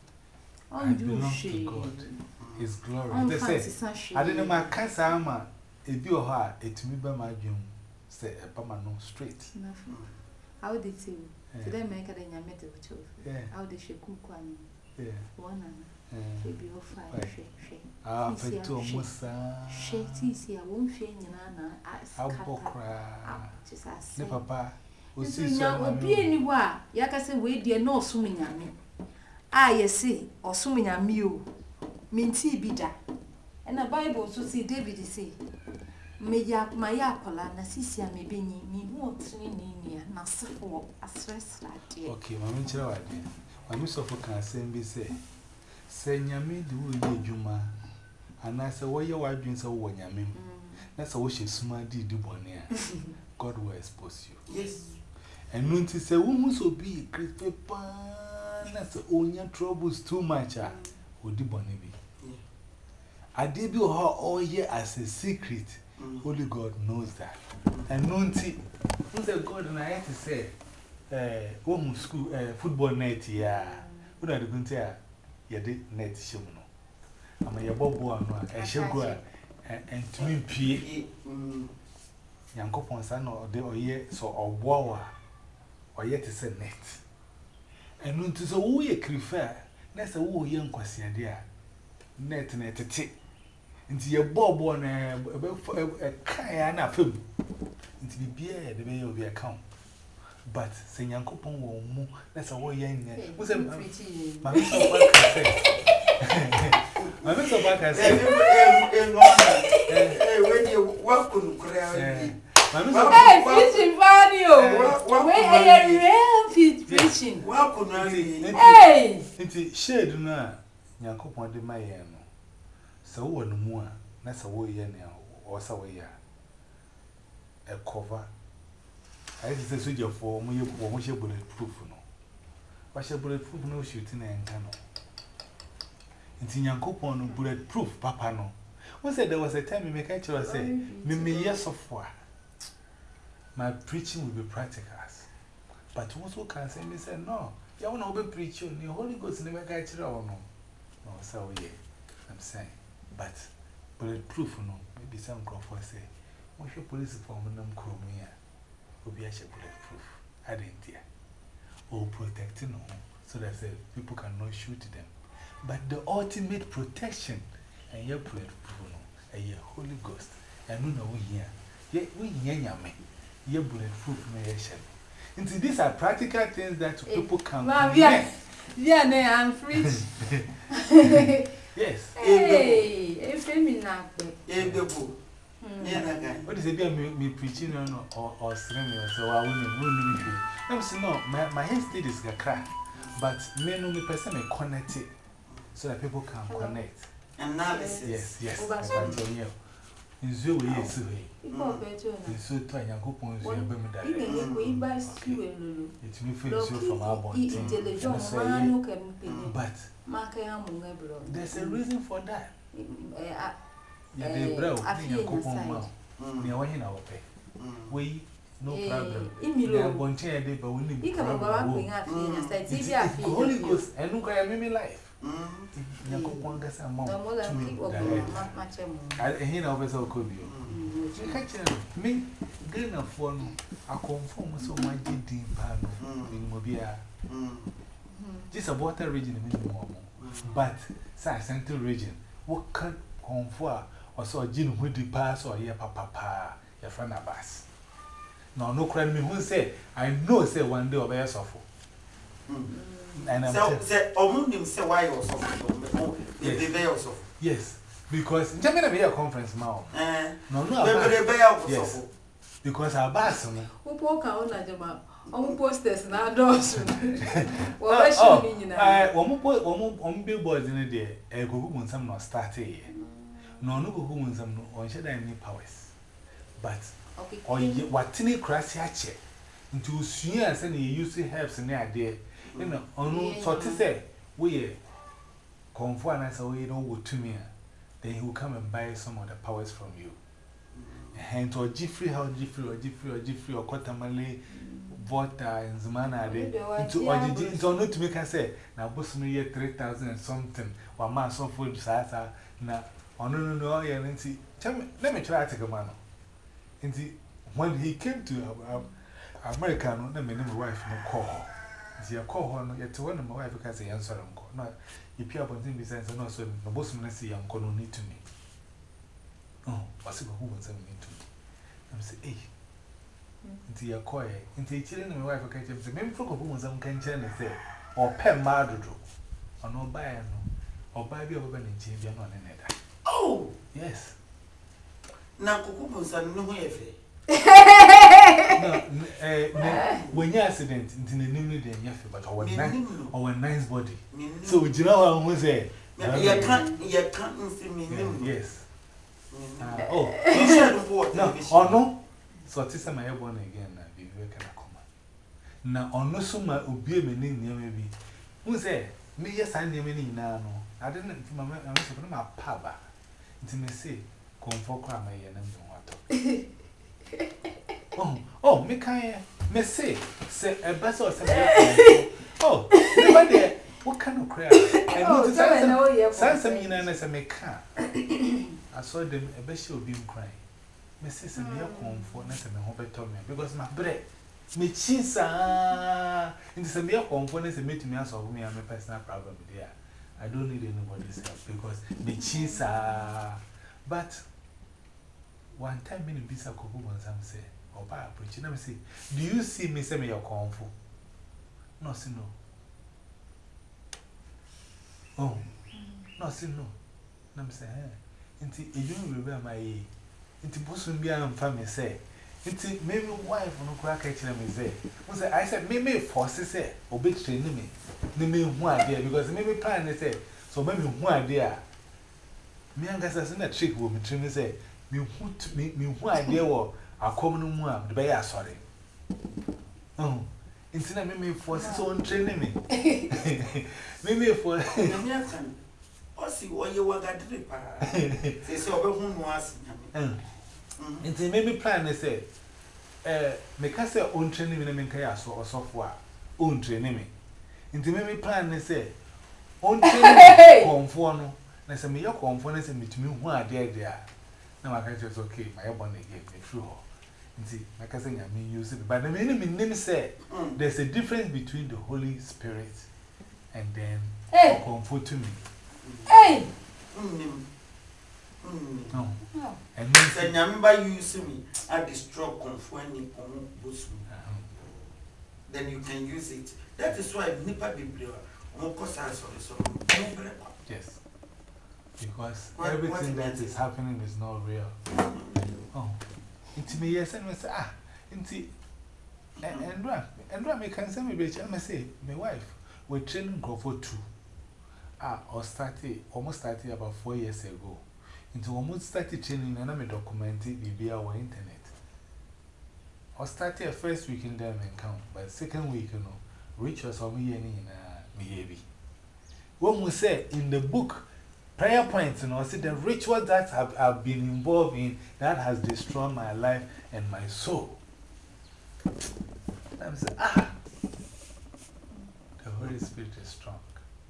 I belong to God. His glory. They say, I didn't know my cancer armor. If you are it me by my dream, say a permanent straight. How did you? Today, make a metal too. How did she cook one? One and be of fire. Ah, for 2 months. She sees I won't fear Nana. I'll cry. Just papa. We see so be anywhere. Yakase wait, dear, no swimming at me. Ah, you see, or swimming at me. Minty bida. And the Bible so see David say, may yak my yapola, Nasisia may be me won't swing in na for a stress like dear. Okay, Mamma Chow, my Miss of can say, say, Yami do ye Juma, and I say, why your wife drinks a one Yamin. That's a wish is smart, did bonnier. God will expose you. Yes. And when to say, woman so be great paper, that's all your troubles too much. Would the bonny be? I did you all year as a secret. Only God knows that. And Nunti, who's a God and I had to say, woman school, football net, yeah. What are you going to say? You did net show. I'm a bobo and sugar and to me, P. Yanko Ponsano or the year so or war or yet is a net. And Nunti so we prefer. That's a woo young question, dear. Net. Into your bob on a kayana film. Into the beer, the way of your account. But saying Uncle Pong will move, that's a way young. Was a pretty. My Mr. Baker said, when you walk on the ground, hey, fishing value. Where are you real fishing? Walk on the hey, into shade na Yanko Pond de Mayano. So one more, that's a way or so way a cover. I just say your form, you won't your bulletproof. No, what's your bulletproof? No shooting and canoe. It's in Yanko Pond bulletproof, Papa. No, one said there was a time you make actually say, me yes of what my preaching will be practical. But also can say, me say, no, you won't be preaching, the Holy Ghost never catch it or no. No, so yeah, I'm saying. But bulletproof, no, maybe some Crawford say, what's your police form them chromia? Will be actually bulletproof. I didn't hear. Or protecting no, so that people cannot shoot them. But the ultimate protection, and your bulletproof, no, and your Holy Ghost, and no, we hear. Yet we hear me, your bulletproof nation. And these are practical things that people can Yeah, no, I'm free. Yes. Hey, if I'm in that way. What is it? Me preaching or streaming, so I wouldn't. I'm saying, no, my head state is a crack, but men only person may connect it so that people can connect. Analysis. Yes. That's what you in Zoo, yes, in so to a young couple, it's me from our body. But there's a reason for that. They broke a coupon. They are in our pay. We no problem. We are going to day, but we need to come Holy Ghost and look at me life. You coupon gets a mom. I hear always all could you. Me, gain a phone, I conform so much deep panel in Mobia. Just a water region minimum, but Central region. What can conform or so Jin would pass or your papa, your friend Abbas. No crime me who say, I know, say one day of air suffer. And I'm say, say why you're suffering. Yes, because Jamaica be a conference now. No, yes, because our bass. Who walk out at the map? Posters now doors. On billboards in a day, a go some not started. No go home some on shed any powers. But or what tinny crash hatchet into seniors and you used to have some idea. You know, on so to say, we comfort and I say, we don't go to me. Then he will come and buy some of the powers from you. And to Jiffrey, how Jiffrey or Cotamale, Vota and Zumana, into Ojiji, so not to make us say, now, boss me 3,000 and something, or man so full Sasa, now, no, and see, let me try to take a man. And see, when he came to America, no, my wife no call. See, I call her, yet to one of my wife because I answer uncle. Not if you have one thing besides, and also, the boss may say, uncle, no need to me. Oh, what's it who wants to me to me? I'm saying, eh, into your coy, into your children, and my wife catch him. Maybe for who was some can channel there, or pen madro, or no buy or buy your oven in champion on another. Oh, yes. Now, Cucumbers are no way. When you accident into the new day, but our nice body. So, you know, I was say, you can't see me. Yes. Oh, no. So, this is my airborne again. Be very kind of common. Now, on no summa, obey me near maybe. Who say, me, yes, I name any now. I didn't think my papa. It's me say, comfort crime, and oh, me can't, me say a bus or something. Oh, never there. What kind of crap? I know some as a make car. I saw them a best will be crying. Mrs. and your comfort, and I hope I told me because my bread. Me cheese, into some mere components and made to me answer me. I'm a personal problem there. I don't need anybody's help because me cheese, but one time in Bisa Kuku once I'm say, or by preaching, let me say, do you see me say me your comfort? No, see, no. Oh, no, see, no. I'm saying, into a young remember my into Bosun be and family say, into maybe wife no crack actually me say. I said, maybe forces say, or big training me. Maybe one idea because maybe plan they say, so maybe one idea. Me and guys as in a trick will be trim say, me one idea or a common one, the bay are sorry. Oh, instead maybe forces on training me. Maybe for see what you want to do. Say so, whom was it maybe plan they say, make us our own training in a chaos or software, own training me. Into maybe plan they say, own training conform, and some your conformance and between one idea there. Now I can't just okay, my one again, true. See, my cousin, I mean, use it, but the name say there's a difference between the Holy Spirit and then comfort to me. Hey! No. And then remember you use me, I destroy conforming on Busum. Then you can use it. That is why Nipa Biblia Yes. Because everything that is happening is not real. Oh. Into me, yes, and I say, and I can say, maybe I say, my wife, we're training go for 2. Almost started about 4 years ago. Into almost started training, and I'm documenting via our internet. I started first week in them and count, but second week, reach us on me in Miyabi. When we say in the book, prayer points, see the ritual that I've been involved in that has destroyed my life and my soul. I'm saying, the Holy Spirit is strong.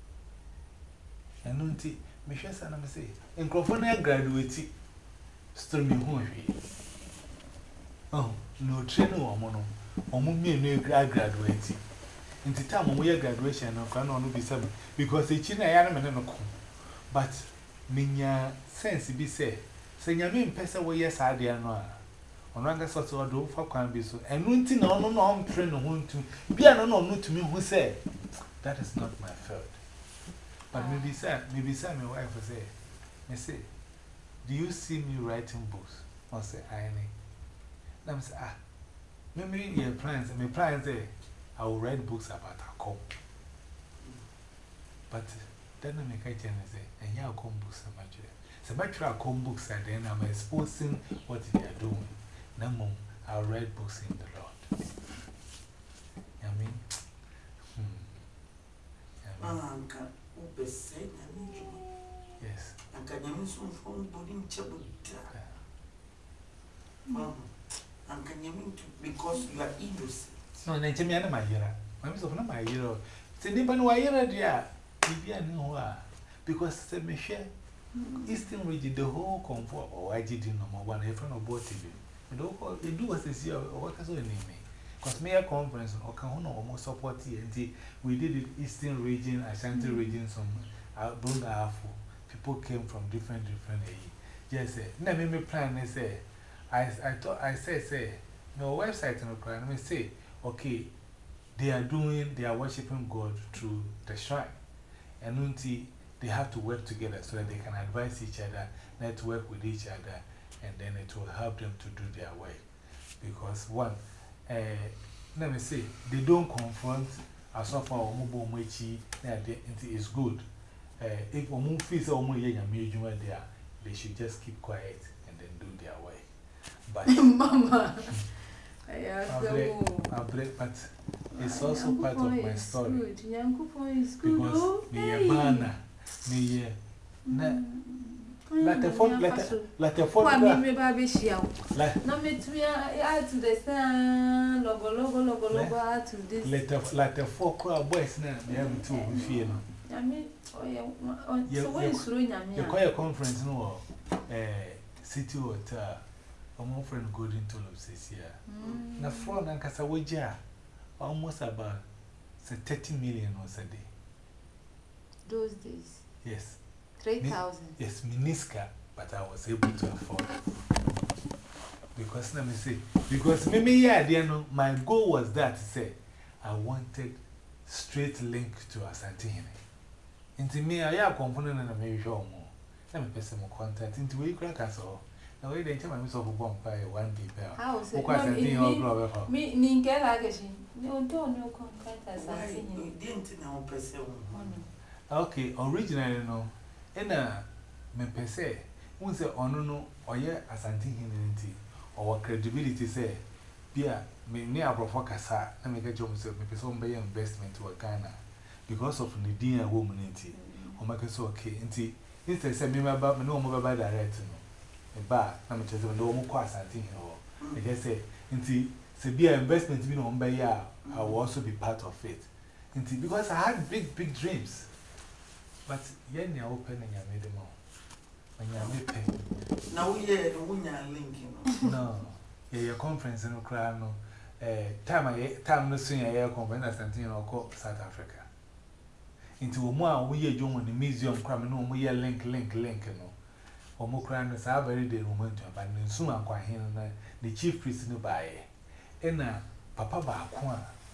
And until Michelle San, I'm saying, in California graduate, still me home. Oh, no training or mono, or me graduate. In the time when we are graduation, I can't be 7 because the China I am no. But minya sense be say, Yami person way yes, I dare no. On Ranga sort of do for can be so. And nothing no train no to be an unknown to me who say that is not my fault. But maybe say my wife will say, me say, do you see me writing books? Or say, I need. Let me say, maybe your plans, and my plans say, I will write books about a cop. But then I make a chance say, and you come books so much. So much I come books and then I'm exposing what they are doing. No more, I'll write books in the Lord. I mean, yes. And can you soon phone boarding trouble? And can you mean because you are innocent? No, and I'm my hero. I'm so not my hero. Say, Nipan, why you're dear? Because the Michelle Eastern region, the whole comfort, or I didn't know one in front of both TV. You do as this year, or what is your name? Because Mayor Conference or Kahono almost support TNT. We did it Eastern region, Ashanti region, some Bunga. People came from different areas. Just say, never me plan, say, I say, no website in the crowd, I say, okay, they are worshiping God through the shrine. And until they have to work together so that they can advise each other, network with each other, and then it will help them to do their work. Because one, let me say, they don't confront as of our mobile mochi, it's good. If we move fees or more there, they should just keep quiet and then do their work. But Mama, but it's also part of my story. Because me a banner, me let the phone, let the phone. Let me add to the sun, logo to this. Let the 4 crowd boys now be able to fear. I mean, so what is ruining me? You call a conference no city hotel. My friend Golden Tulip says here. Na front and Casawaja almost about 30 million was a day. Those days? Yes. 3,000? Yes, Miniska, but I was able to afford. Because let me say, because maybe yeah, my goal was that to say, I wanted straight link to Asantehene. Into me, I have component and a maybe show more. Let me pay some contact into we crack us all. Now, we didn't tell my miss of a bomb by 1 people. How is it? Me, Ninka Lagashi. No, no contact as I didn't know person. Okay, originally, no. And me per se, once a no or yet Asantehene or credibility say, Pia, me near Profocasa, and make a job myself, make some bay investment to a Ghana because of the dear woman. Or make us okay. Instead, say, me about me no more by direct. Ba na me chese no mo kwa Asantehene ho I just say nti se bia investment bi no mba ya I will also be part of it nti because I had big dreams but yen ya open nya me dem anya me pe na we ye no nya link no ye conference no kra no time no soon ya conference Asantehene no ko South Africa nti wo mo a wo ye dwon no museum kra me no mo ye link no Omokran is a very day moment, but soon the chief priest no by. And Papa Bakwan,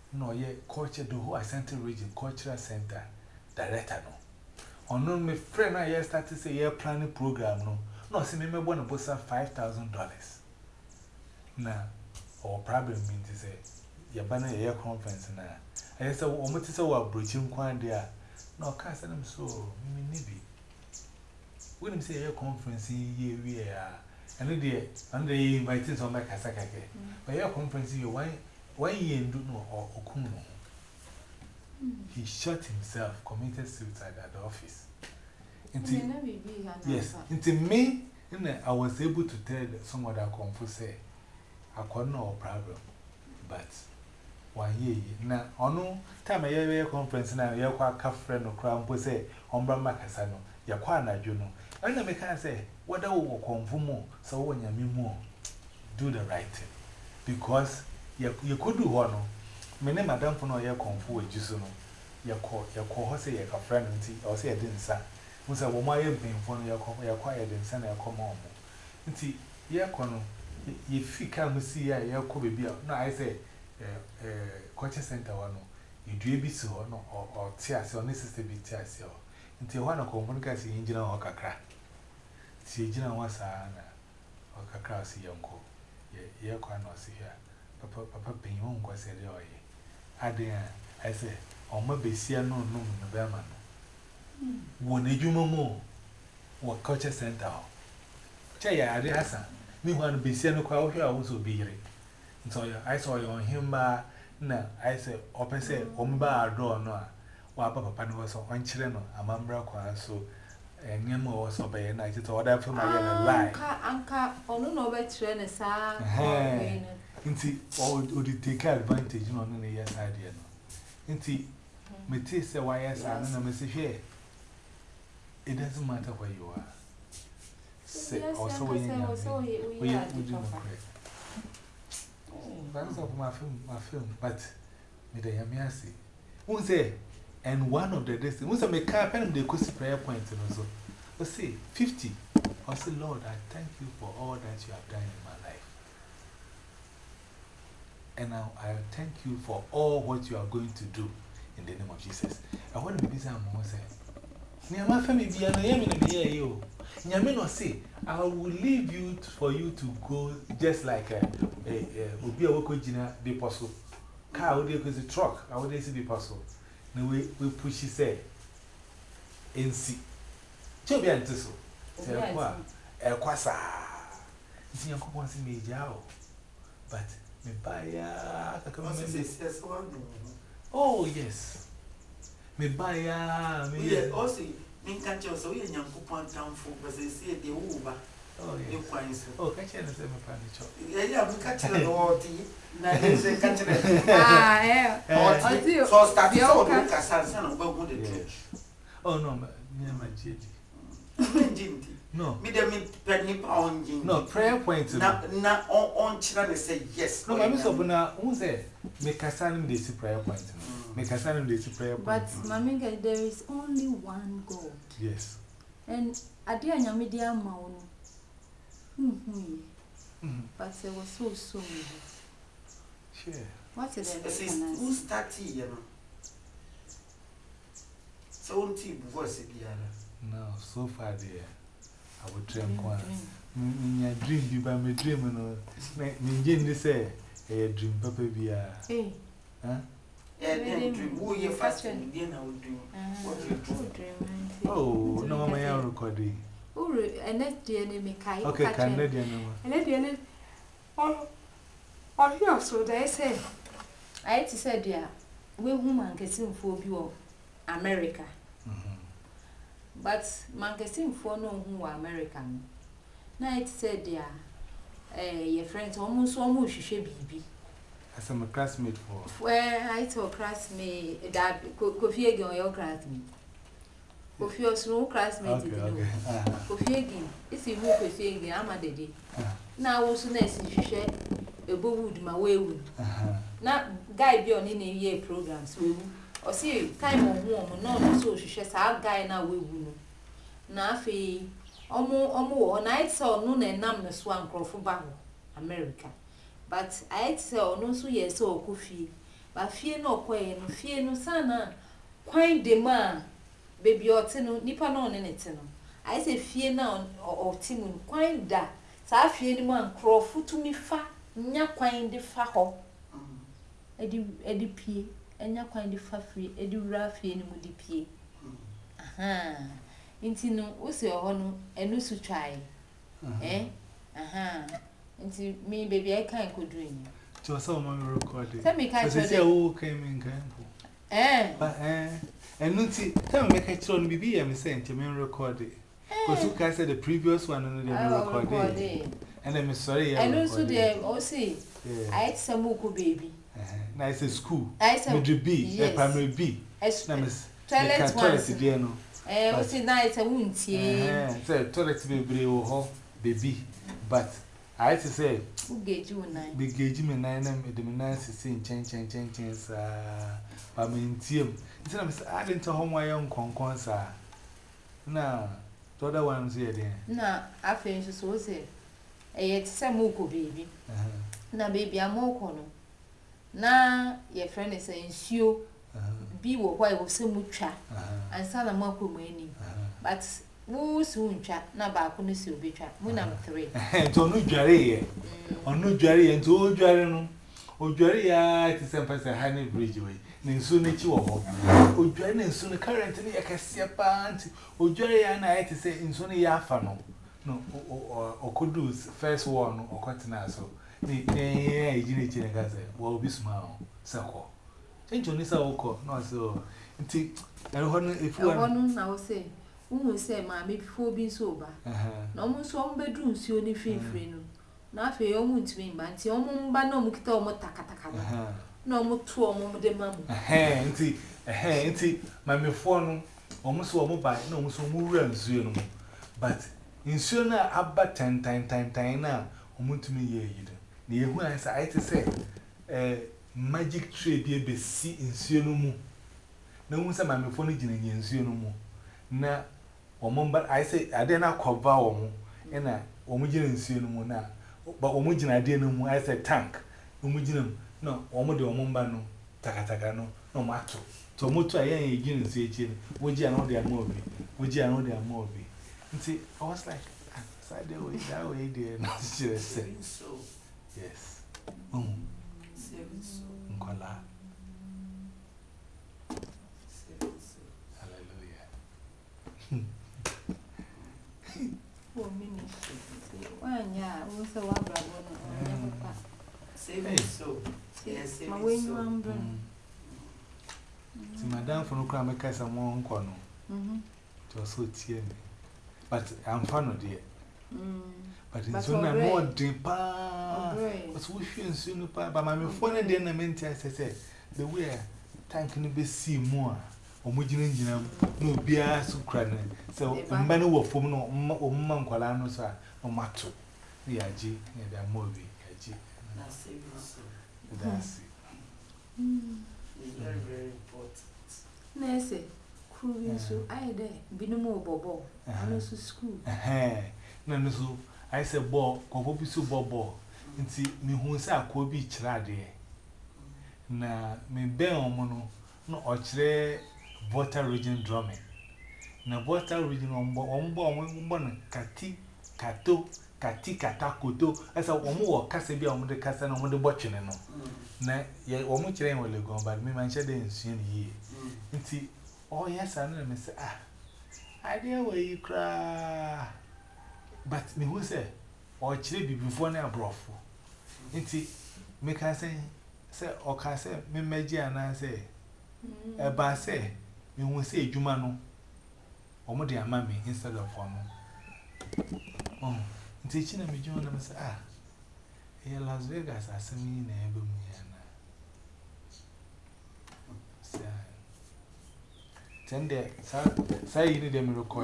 no, yeah, culture, the whole Asante region, cultural center, director, no. Or no, my friend, I started to say, yeah, planning program, no. No, see, me, one of $5,000. Now, or problem means to say, your banner air conference now. I said, what is our breaching quan there? No, can't send them so, maybe. Wouldn't say air conference in here, we are. And they invited some like Kasaka. But air conference, you 1 year and do no or Okuno. He shot himself, committed suicide at the office. Yes, into me, I was able to tell someone that confused say, I couldn't no problem. But 1 year now, on no time a year conference now, you're quite a friend or crown, per se, Ombra Macasano, you're quite a juno. And I can say, what I will conform, so when you mean more, do the right thing. Because you could do one. My name, Madame, for no year conform with you, so your call, say a friend, or say I didn't say. Was a woman being for your quiet and send a common. Inti, Yakono, if you come see a Yakobi, no, I say, culture center one, you do be so or tears or necessary be tears. Until one of communicates engine or cacra. See, Gina was or cacra, see uncle. Ye, Yakono see here. Papa Pignon was a joy. I say, or maybe see no, Berman. One a jumo what culture center. Chaya, I did me want to be seen a crowd here also be here. So I saw you on him. No, I said, open say, Omba door no. While Papa was on children, a mambra so and Nemo was obey a night to order for my lie. Uncle, or no better than a sa. Inti, or would you take advantage on the yes idea? Inti, me taste a wire sign and a message here. It doesn't matter where you are. Say, also, we do not correct. That's of my film, but me the Yamiasi. Who say, and one of the days, who's a make up and they could see prayer points and also. But say, 50. I say, Lord, I thank you for all that you have done in my life. And now I thank you for all what you are going to do in the name of Jesus. I want to be some more say. My family be an enemy. Nyamino say, I will leave you for you to go just like a be a worker be possible. Car would be a truck, I would say be possible. No way we push it say in see. Chubby and Tisso. Say, a quassa. See, Uncle wants me jaw. But me buy a oh, yes. Me buy me also. Min can't you so in young coupon town for was they say the Uber. Oh, you find so. Oh, catch you in the same furniture. Yeah, we catch you all tea. Now, say, catch you. Ah, yeah. So start your son of go to the church. Oh, no, near my Jimmy. No, me them penny pound. No, prayer point. Now, on children say yes. No, I'm so now, who's there? Make a sign they see prayer point. Make a sign they see prayer point. But, Mamma, there is only one God. Yes. And I dear Yamidia Maun. But there was so. Sure. What is it? Who started, you know? So, voice again. No, so far, dear. I would dream one. My dream, you by my dream, and Jane say, a dream, Papa be a. Huh? Who you fast and dinner would do. What you dream? Oh, no, my own recording. Oh, and let the enemy kai. Okay, can let the enemy. And let the enemy. Oh, here, so they say. I said, dear, we woman can sing for you, America. But man can sing for no who are American. Night said, dear, your friends almost you should be. As I'm a classmate for. Where I told classmate that Kofi again, your classmate. Kofi also no classmate. Kofi again, it's a book with you again, I'm a daddy. Now, also, nice you share a bowood my way wood. Now, guy be on in a year programs. Or see, time of warm, no, so she shares our guy now we will. Now, fee, almost night saw noon and number swan crop for America. But I saw no so yes, so coffee. But fear no quay no fear no sana. Quite the man, baby or tino, nipper no in it. I say fear now or Timon, quite that. So I fear the man crawl foot to me fa, nya quite the fa ho. Eddie P. And ya quite the fa free, Eddie Raffy and Moody P. Aha. Intino, what's your honor, and no so try. Eh? Aha. Into me, baby, I can't go dream. To a song recording. Tell me, can't say, who came in Campo? But, and Lucy, tell me, make a tone be a saying to me recording. Because you can say the previous one and then recording. And I'm sorry, I know so there, oh, see, I had some moko baby. Nice school. I said, B, a primary B. Toilet toilet, dear, no. What's it nice? I won't see. Toilet baby, oh, baby. But I had to say, who gave you a night? Big gauge me 9 and the Nancy saying, change, I mean, Tim. Instead of adding to home my own concourse. Now, the other ones here, dear. No, I finished so say. A some moko baby. Now, baby, I'm more now, your friend is saying, "Sure, be what I was so much, and Salamoko many." But who soon chat, now back on the silver trap, when I'm 3. And to no Jerry, or no Jerry, and to old Jerry, or Jerry, I to some person honey bridgeway, and soon it you all. Oh, Jerry, and soon currently I can see a pant, or Jerry, and I to say in Sonny Yafano. No, or could do first one or continental. You need to get well, be small. So, ain't you Nissa Oko? No, so. If you want, I will say, who will say, Mammy, before being sober? No more so bedroom, so only free. Now, for your moon to me, but your mum, but no mukito motakataka. No more 2 or more the mamma. Mammy, phone almost one mobile, no so more runs, you know. But in sooner, about 10 time now, to me, ye. The who I to say, magic tree be a besi in Sionumu. No one said my phone in Sionumu. Na, but I say, I did not cover omu, and I, Omujin in Sionumu now. But Omujin I didn't know, I said tank. Omujinum, no, Omodo Omumbano, Takatagano, no matter. To Mutu, I ain't in Siachin, would you know their movie? Would you know their movie? And see, I was like, side away, that way, dear, not just saying so. Yes. Nkola. Hallelujah. 4 minutes. One year, also one brother. Save so. Yes, my way, you See, Madame for no crime, I some one corner. Just so tear me. But I'm fond of it. But it's only more deeper. What's wishing soon, but my phone and then I meant I said, the way time can be see more. Or Mujin no beer so cranny. So, man who for no Manqualano, sir, or Matu. Yeah, G, and that movie. That's it. Very, very important. Nancy, cruising so I there, be no more bobo. I know school. No, so I said, ball, go be so bobo. And see me who say I could be trade. Na me bear mono, no or water region drumming. Na water region on one kati, kato, kati, katakoto, as a woman or Cassabia on the Cassan on the watching. Na ye woman train will go, but me man said in soon ye. And see, oh yes, I know, Miss I dare where you cry. But me who say, or chili before now brothel. Inti, me can say, or can say, me meji and I say, a bar say, me who say, Jumano, or more dear mammy instead of one. Oh, teaching me, John, and say, here Las Vegas, I say me in a boom. Send there, say you need a miracle.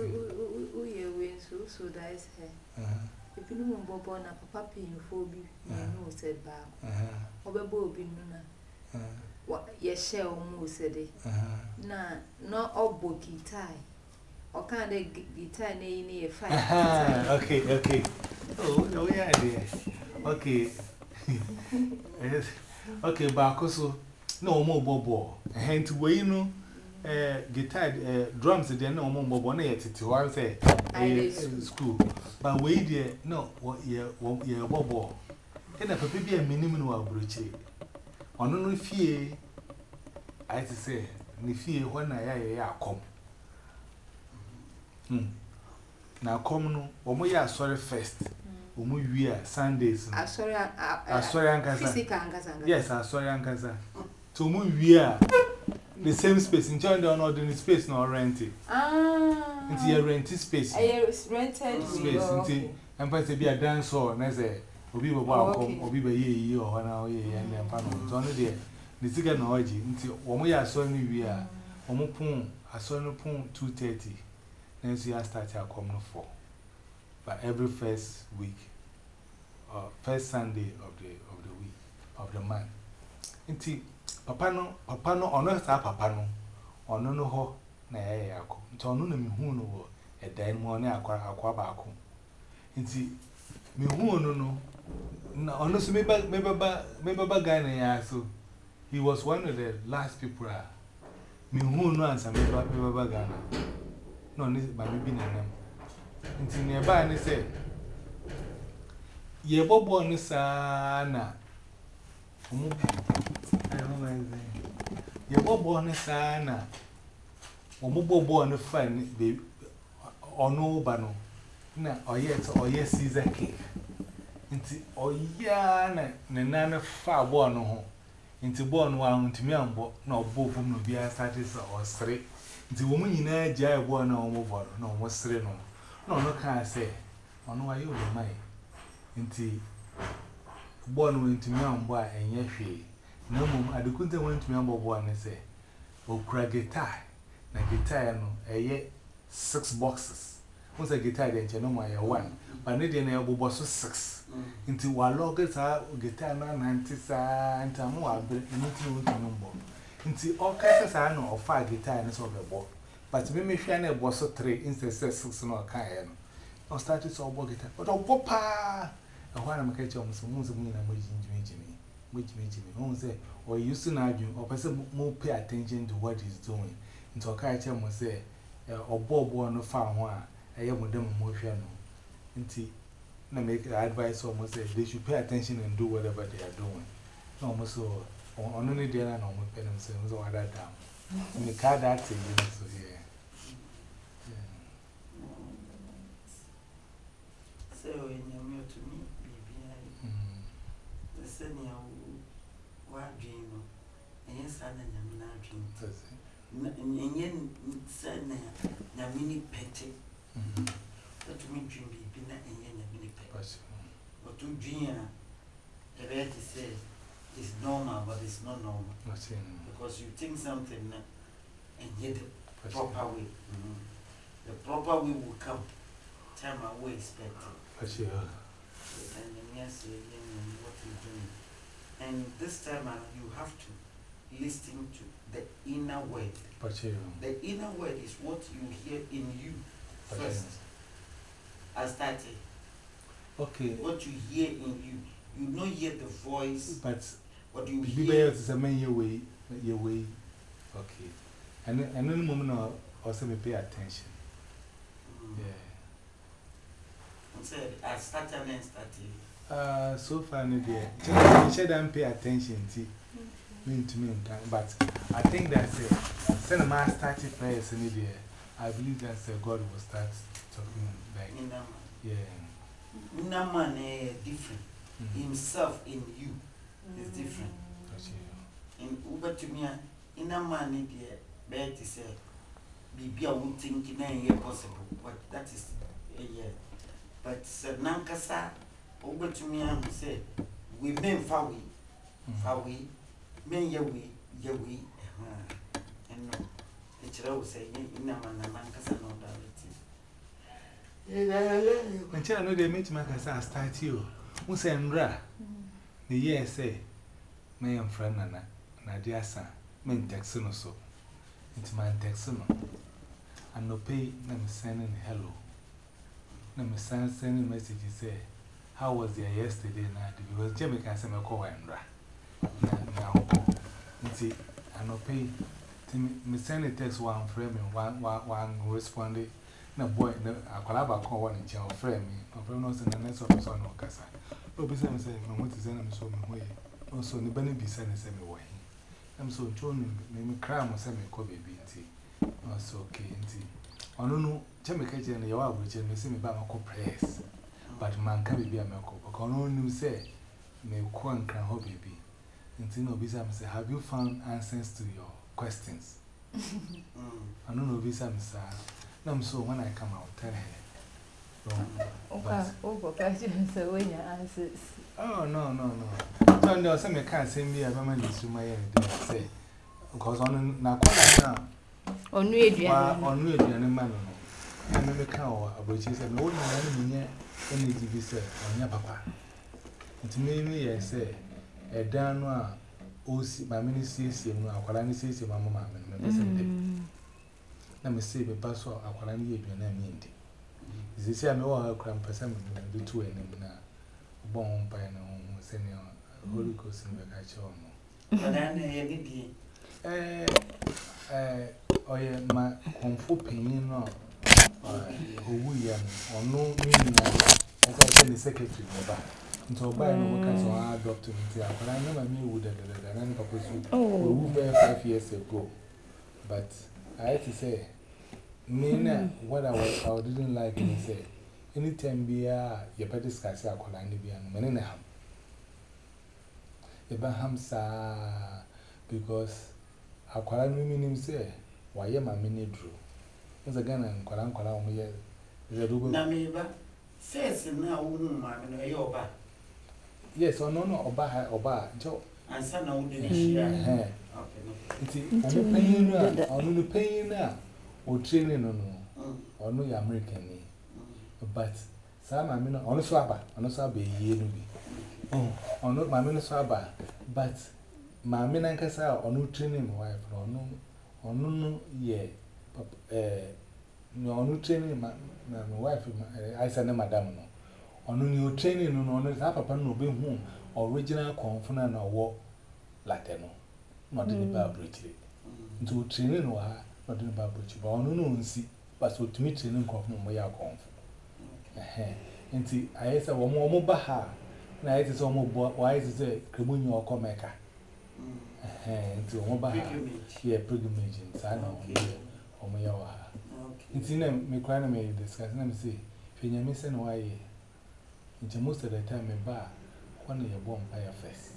So that is her. If you know Bobo and Papa in phobia, you know, said Bob. Or Bob Nuna. What yes, shall almost said it. Nah, not all bookie tie. Or can't they guitar near fire? Okay. Oh, yeah, dear. Okay. Okay, Bacoso, no more bobo. And to where you know, guitar, drums, they no more bobo. No, yet to I say, school. But wait, dear, no, what year bobo. And if a baby a minimum of bruche. On no fear, I say, ni fear when I come. Now come no, or sorry first. We are Sundays. Sorry, yes, I sorry, Ankaza. To move, we are the same space in John down ordinary space, no rented. It's your rented space. Rented space, and but to be a dancer, and as a Obi Baba, Obi by ye or 1 hour, and then Pano, Johnny dear. The cigar noise until we are sorry, we are Omopon, a son of 2:30. Then see, I start our common 4. But every first week, first Sunday of the week, of the month. Inti, Papa no, or not Papa no, or no ho, na yako. Until no me who no, a dime money aquabaco. Inti, me who no, honestly, maybe guy so. He was one of the last people. Me who no answer me, maybe Ghana. No, this by me being them. Until nearby, and say, ye bob on the sana. Ye bob on the sana. Or mobile on the fun, baby, or no bano. Na, or yes, Caesar cake. Until, or ya, nana far born home. Into born one to me, no both of them be a status or straight. The woman in a jay one or more, no more straight. No, can't say. On why you my into born went to me on boy and yes, she. No, I couldn't went to me on boy and say, oh, crack guitar. Na guitar, no, 6 boxes. Once a guitar, then you know my 1. But need an elbow boss 6. Into while loggers are guitar 90 and time more, but anything number. Into all kinds of no or 5 guitar and so of a board. But me shine a boss of 3 instead of 6 no kind. Or started so about guitar. But oh, papa! And when I'm catching on some moons of me and which me, say, or you soon argue, or person more pay attention to what he's doing. Into a character must say, or Bob no farm one, I am with them motion. Into na make advice almost say they should pay attention and do whatever they are doing. No, almost so on only day and almost pay themselves or other down. In the car that thing, so yeah. So, in your meal to me, be the senior what dream, and yes, I am not dream. And yen send a mini petty. Let me dream be not in yen a mini petty. But to dream, the way to say is normal, but it's not normal. Because you think something and yet the proper way. The proper way will come. Time away expected. And yes, what you're doing. And this time you have to listen to the inner word. The inner word is what you hear in you first. I started. Okay. What you hear in you. You don't hear the voice. But what you hear is a man your way. Okay. And then the moment also me pay attention. Yeah. Said I started and started. So far, no dear. I shouldn't pay attention to me, but I think that's it. Cinema started prayers in the I believe that's God will start talking like yeah. No man different. Himself in you is different. In Uber to me, in a man, dear, bad to say, be I would think it possible, but that is a year. But Nankasa, over to me, and say, we men far we, men ya we, and no, the child say, in a man, Nankasa, no doubt. When I know they meet my casa, start you. Who say, Ra? The year say, my young friend, Nadia son, men texano so. It's my texano. And no pay, them sending hello. My son sending a message, say, how was there yesterday night? Because Jimmy can send a call and ra. See, I no pay. Me send a text one frame me, one responded. No boy, I collab call one in channel frame me. No friend knows the next of us on Ocasa. No, besides, I want to send him so way. Also, the Benny be sending semi way. I'm so joining me cram or semi coffee bean. Also, okay, I don't know. Jamaica and your which and me see me by my press. But man can be a milk. But I don't say, me quan can hobby be. And no visa, say, have you found answers to your questions? I don't know visa, sir. No, so when I come out, tell her. Oh, no. So, no, some can't send me a moment to my end. Say, because on Naquana now. On Nuid and man. I never cow, which is an old man, any visa on your papa. It's me, I say. A down my ministry, Aqualani says, your mamma, and let me say, the pastor, Aqualani, your name. Is this I'm all cram per some the two and now born by no senior Holy Ghost in the catch. Oh, yeah, my comfort pain, no, who we are, or no meaning as I said, the secretary. So by no workers or adopt me, but I never knew would that any proposal. Oh, 5 years ago. But I had to say, Mina, what I didn't like him say, anytime be a your petty scarce, I call Andibian, Menaham. Abraham, sir, because I call him say, why am I mini drew? Once again, and call me, the Ruben Namiba says, now, I'm in your back. Yes, or no, Oba, Joe. And son, I didn't share. It's only paying now, or training or no American. But some I mean, on a swabber, on a swabber, oh, or not my minister, but my Minancasa or no training wife, or no, yeah, no training my wife, I said, Madame. On your training on the papa no be home, original confident or war Latino, not in the Bible. To training or not in the Bible, but on no see, but so to me training confident where I come. And see, I said, one more baha, and I said, almost why is it Criminal or Comeca? And to one baha, here, pilgrimage in Sana or Mayawa. It's in them, me crying me discuss, let me see, if you're missing why. Most of the time, I buy one of your bonfire first.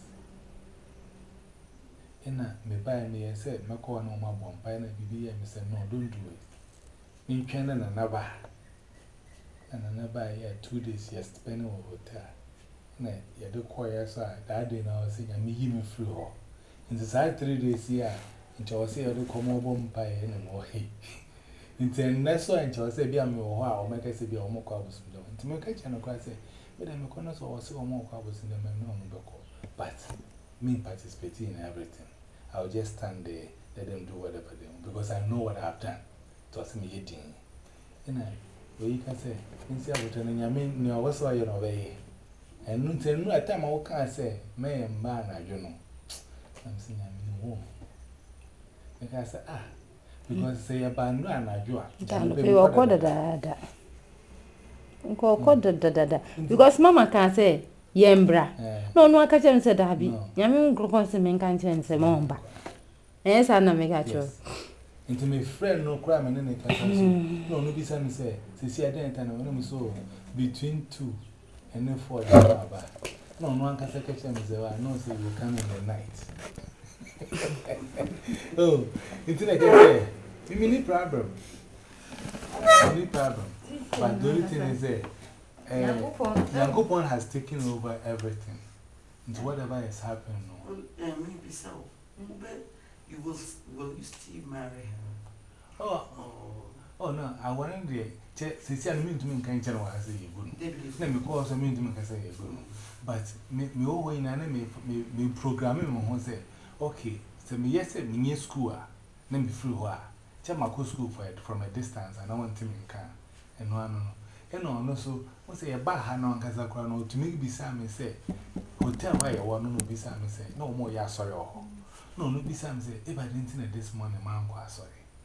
And I buy me, I said, my corner on my bonfire, and I said, no, don't do it. In Canada, another. And another 2 days, yes, spending over hotel. And I do choir side, that day now, saying, I may give me free hall. In the side 3 days here, and I was say, I do come over bonfire anymore. In 10 next one, I say, be a me or make I say, be a more cobbles. To make a channel, I say, but I'm a corner or so more cobbles in the man, but me participating in everything. I'll just stand there, let them do whatever they want, because I know what I've done. It was me eating. And you can say, instead of returning, I mean, you was why you're away. And no time I can't say, man, I don't know. I'm saying, I'm in the because I say, because say about no, and I do. You are called that. Because Mamma can say, Yembra. No, I can't say that. Yamin Grocos and Mencan say, Momba. Yes, I know make at you. Into my friend, no crime and any kind. No, no, be some say, see, I didn't know so between 2 and then 4. No, one can say, I know, say you come in the night. Oh, it's like a mini problem. Mini problem. But the only thing is that Yankopon has taken over everything. Into whatever is happening. Maybe so. But you will still marry her. Oh, no, I wanted the Cecilia mean to me, can't tell what I say you wouldn't. Let me call some mean to me, I say you wouldn't. But me over in an me programming won't say, okay, so me yes, me school, let me free her. Tell my school for it from a distance, and I want to make can. And no, so what's a bahano and Kazakrano to me beside me say, hotel where you want to beside me say, no more, ya sorry. No, no, Sam said, if I didn't think this morning, man, sorry.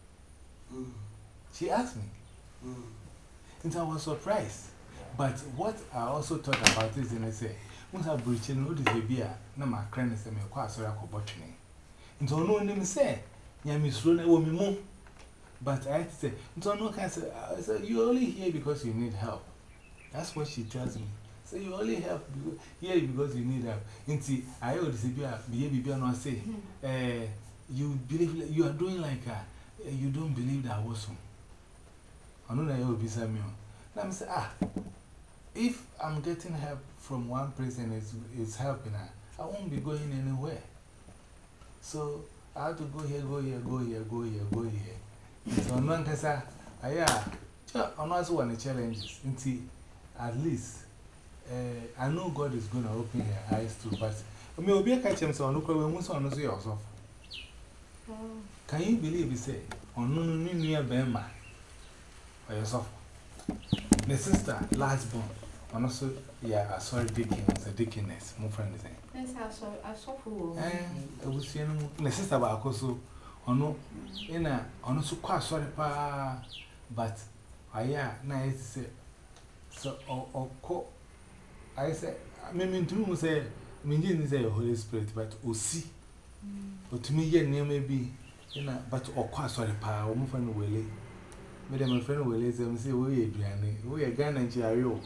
She asked me. And I was surprised. But what I also thought about this, and I say, once I breach in, what is the beer? No, my friend is a quite sorry for botany. And so no name say, Yamis Rona will be more. But I say, so no can say, you're only here because you need help. That's what she tells me. So you only help here because you need help. And see, I always say, baby, not say, you believe you are doing like you don't believe that was home. I know that you will be Samuel. Let me say, if I'm getting help from one person, it's helping her, I won't be going anywhere. So I have to go here, go here, go here, go here, go here. So no one can say, I'm also one of the challenges. At least, I know God is going to open her eyes too, but I will be a catch him so look when most on us yourself. Can you believe he say, on no near Bema or yourself? The sister, last born, and also, yeah, I saw a deaconess, a deaconess, my friend is saying. Yes, I saw who. I was seeing the sister about Coso, or no, in a, on also quite sorry, but I, nice, so, or, I said, I mean, to say, I mean, didn't say Holy Spirit, but see. But to me, yeah, near maybe, but or quite sorry, pa, or move on away. Madam, my friend will let them say, we are Ghana and Chiario.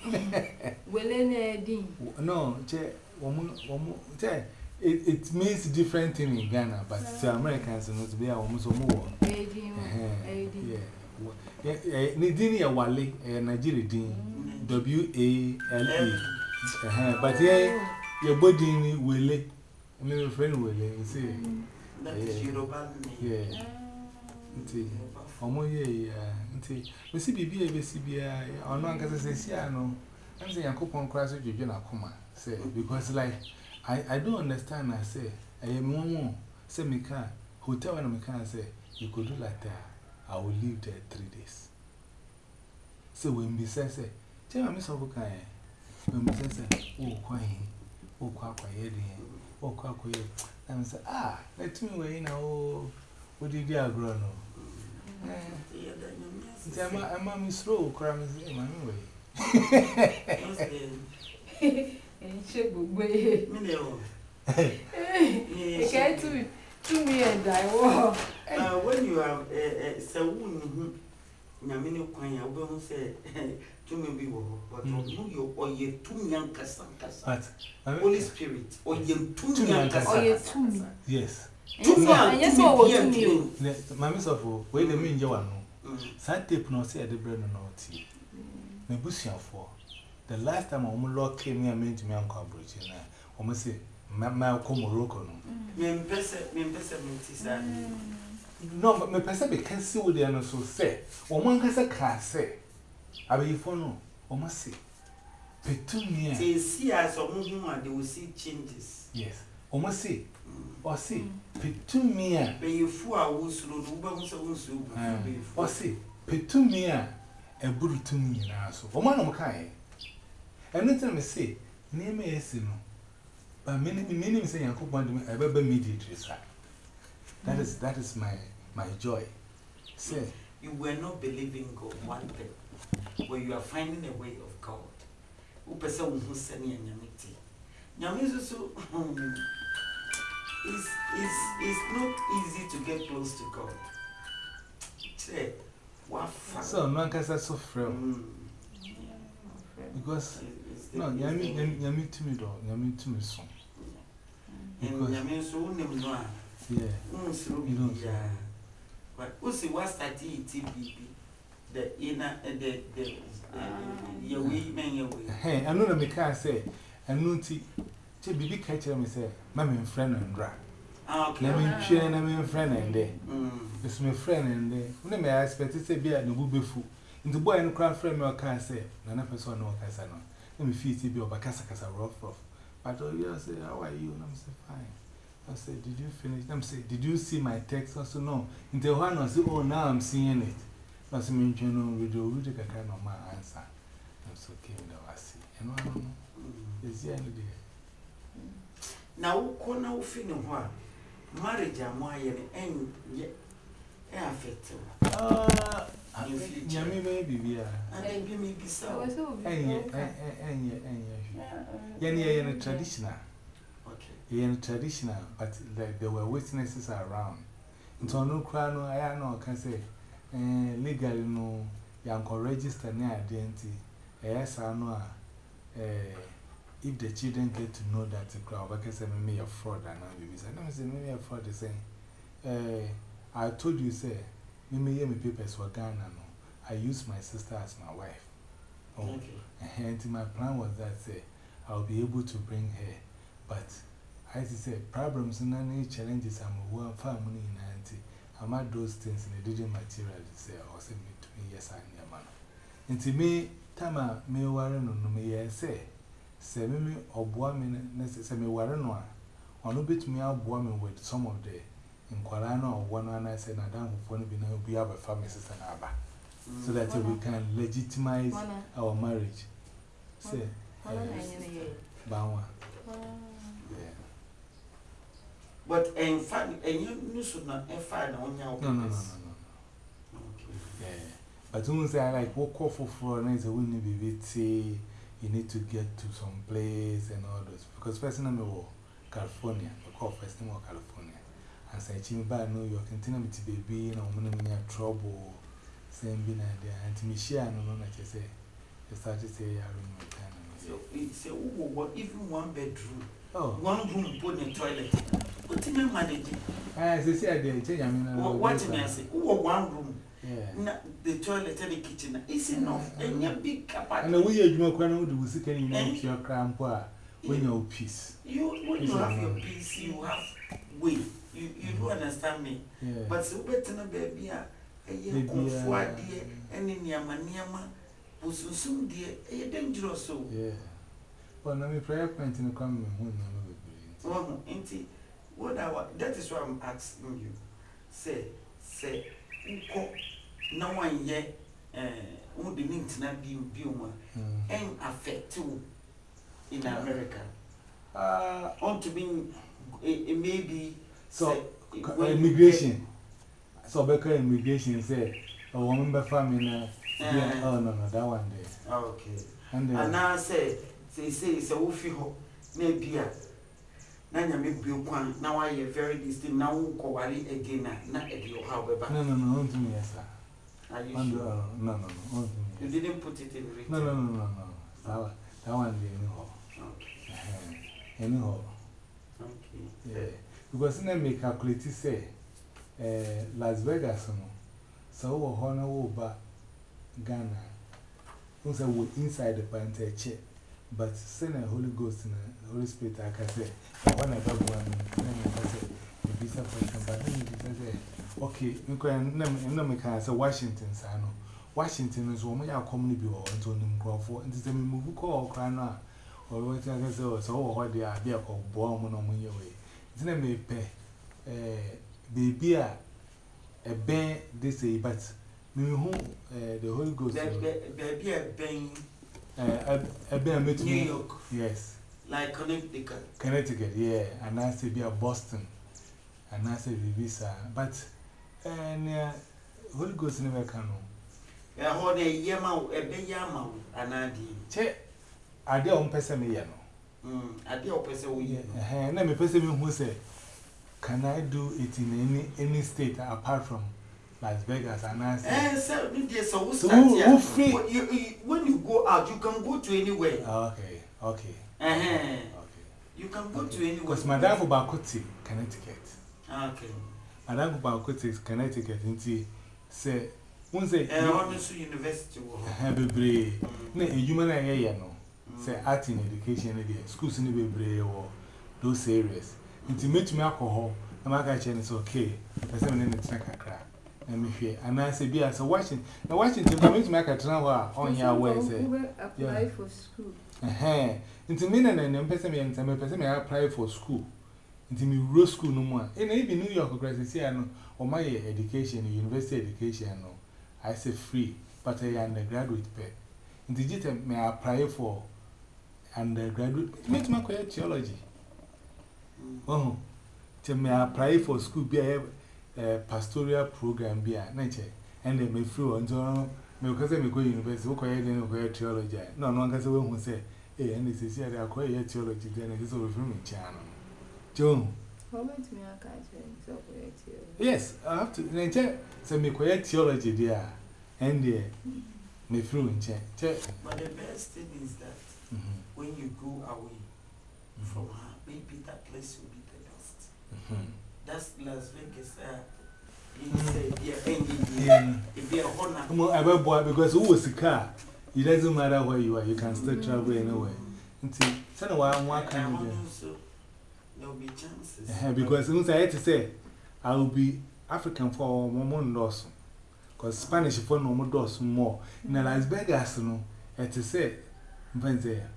Well, no, it means different thing in Ghana, but to Americans, not be almost more. Yeah, Nidini Wale, Nigeria Dean, WALE. But yeah, your body will let my friend will say, that is Yoruba. Yeah. We see BBA, or no one can say, I'm saying, I could crash with you, say, because like, I don't understand. I say, I am one, say, me can, hotel and me can say, you could do like that. I will live there 3 days. So when we say, tell me, so can when we say, oh, quiet, oh, quiet, and say, let me wait now. What did you grow? I'm a Miss Rowe, cramming my way. And she would wait. You can't to me and I when you have so wound, Yamino Quine, I will say to me, but you or ye 2 young Cassantas. But Holy Spirit, or ye 2 young Cassantas. Yes. Yes, what you Mammy Sofo, wait a minute, you are no. Sante no say the bread no tea. Me busian for. The last time Lord came here, meant to me uncle Bridge, and I almost say, Malcolm Morocco. No, but my person can see what they are not so say. Or one has a car say. I will follow, or must say. Petunia. They see us or moving on, they will see changes. Yes, or must say. Or see, Petumia. Be you fool, or see, Petumia, a brutum in our so. For one of kind. And let me say, name me a sin. But many say, I could want to ever be mediator. That is my joy. Say, you were not believing God one thing, where you are finding a way of God. Who person who send you Yamiti? So. It's not easy to get close to God. Say, what fun. So, no one can say so frail. Because, no, Yami to me, though, Yami to me soon. Because Yami so name no. Yeah. But also, what's that TBB? The inner and the your way, man, your way. Hey, I know the car say, and no tea. Baby catcher me say, Mammy friend and dry. Okay. Let me share and friend and day. It's my friend and day. When may I expect to say, be at the booby fool. In the boy and crowd frame your car say, none person no casano. Let me feel to be over Casacas rough. But all you say, how are you? And I'm say, fine. I said, did you finish? I'm say, did you see my text? Also, no. In the one I say, oh, now I'm seeing it. That's mean, you know, we do a kind of my answer. I'm so keen that I see. And I don't know. It's the end of the day. Now, corner of feeling what? marriage am I and affected. Yummy maybe, yeah. And maybe so. And traditional. Okay. Traditional, but there were witnesses around. Into no crown, I know, can say, legally, no, young register near identity. Yes, I know. If the children get to know that the crowd, I can say, maybe a fraud, and I say, maybe a fraud is saying, I told you, say, maybe my papers were Ghana. No, I used my sister as my wife. Oh, okay. And my plan was that, say, I'll be able to bring her. But I say, problems and any challenges, I'm a family in auntie. I'm at those things and they didn't materialize, say, or say, me to me, yes, I am man. And to me, Tama, me warren on me, say me or woman, necessarily warren or no bit me out woman with some of the in Kualana or one and I said, I don't want to be a family sister Abba, so that we can legitimize our marriage. Say, Bawa. But in fact, and you should not find on your no. Yeah, but when say I like walk off for an answer, we need to be you need to get to some place and all those. Because first time I was California, I call first time California. And say, Chimmy by New York, continue to baby, and I'm going to have trouble. Same being there, and to me, share no, I say, I started to say, I remember. So it's even one bedroom. Oh, one room, put in the toilet. What do you manage? As I said, what do I say? One room. Yeah. The toilet and the kitchen is enough. And your big capacity. And the way you are going to do can you make your cramp when you're peace. When you have your peace, you have way. You do understand me. Yeah. But so better than a baby, a year comfort, dear, and in Yamaniama, Pusum, dear, a dangerous so. Yeah. Well, let me pray point in the coming home. Oh, auntie, that is why I'm asking you. Say, no one yet, who the link to not be and affect you in America. On to be maybe so immigration. So, because immigration said, a woman by family. Oh, no, that one day. Okay. And now say, it's a woofy maybe. Nanya me build now I am very distinct now Kowari again, not at your however. No, to me, yes, sir. Are you sure? No. You didn't put it in written? No. That one, anyhow. Okay. Anyhow. Okay. Yeah. Because then me calculate say, Las Vegas, so Honor over Ghana. Also, inside the Pantache. But send a Holy Ghost and a Holy Spirit, I can say, one I got one, I say, a visa person, but then you say, okay, you can say Washington, I know. Washington is one of commonly be or Anthony Crawford, and it's a move call Crana, or what I can say, so what they are there called Borman on your way. It's not me pay baby a bear, they say, but me whom the Holy Ghost, baby a bang. New York. Yes. Like Connecticut. Connecticut, yeah. And I say be a Boston. And I say visa. But Holy Ghost never can. Yeah, hold a yama, a big yama, and I did. Che, I dare on Pessamia. I dare Pessamia. And let me person who say, can I do it in any state apart from Las Vegas? And I say, so when you go out, you can go to anywhere. Okay. You can go to anywhere. Because Madame Bakuti, Connecticut. Okay. Madame Bakuti is Connecticut. And say, one say, University. Have a brave. No, a human area, no. Say, art in education, schools in the brave or those areas. Intimate me alcohol, and my kitchen is okay. There's 7 minutes like a crap. And I say, be as a Washington. Now, Washington, coming to make a travel on your way. Apply for school. Into me and then person and some person may apply for school. Into me, road school no more. And maybe New York, or my education, university education, I say free, but I undergraduate pay. Into Jitem may apply for undergraduate. It makes my career theology. Oh, to me apply for school be a pastoral program be a nature and they may through until because I'm going university who quiet theology. No one can say who say, eh, and this is here I acquire theology then it is over from me channel. Joan. Yes, I have to nature some quiet theology there and there may through in check. But the best thing is that when you go away from her, maybe that place will be the best. That's Las Vegas. Because who was the car? It doesn't matter where you are, you can still travel anywhere. Until one can do. There will be chances. Because I had to say, I will be African for more doors. Because Spanish for no more doors more. In Las Vegas, no, I had to say, I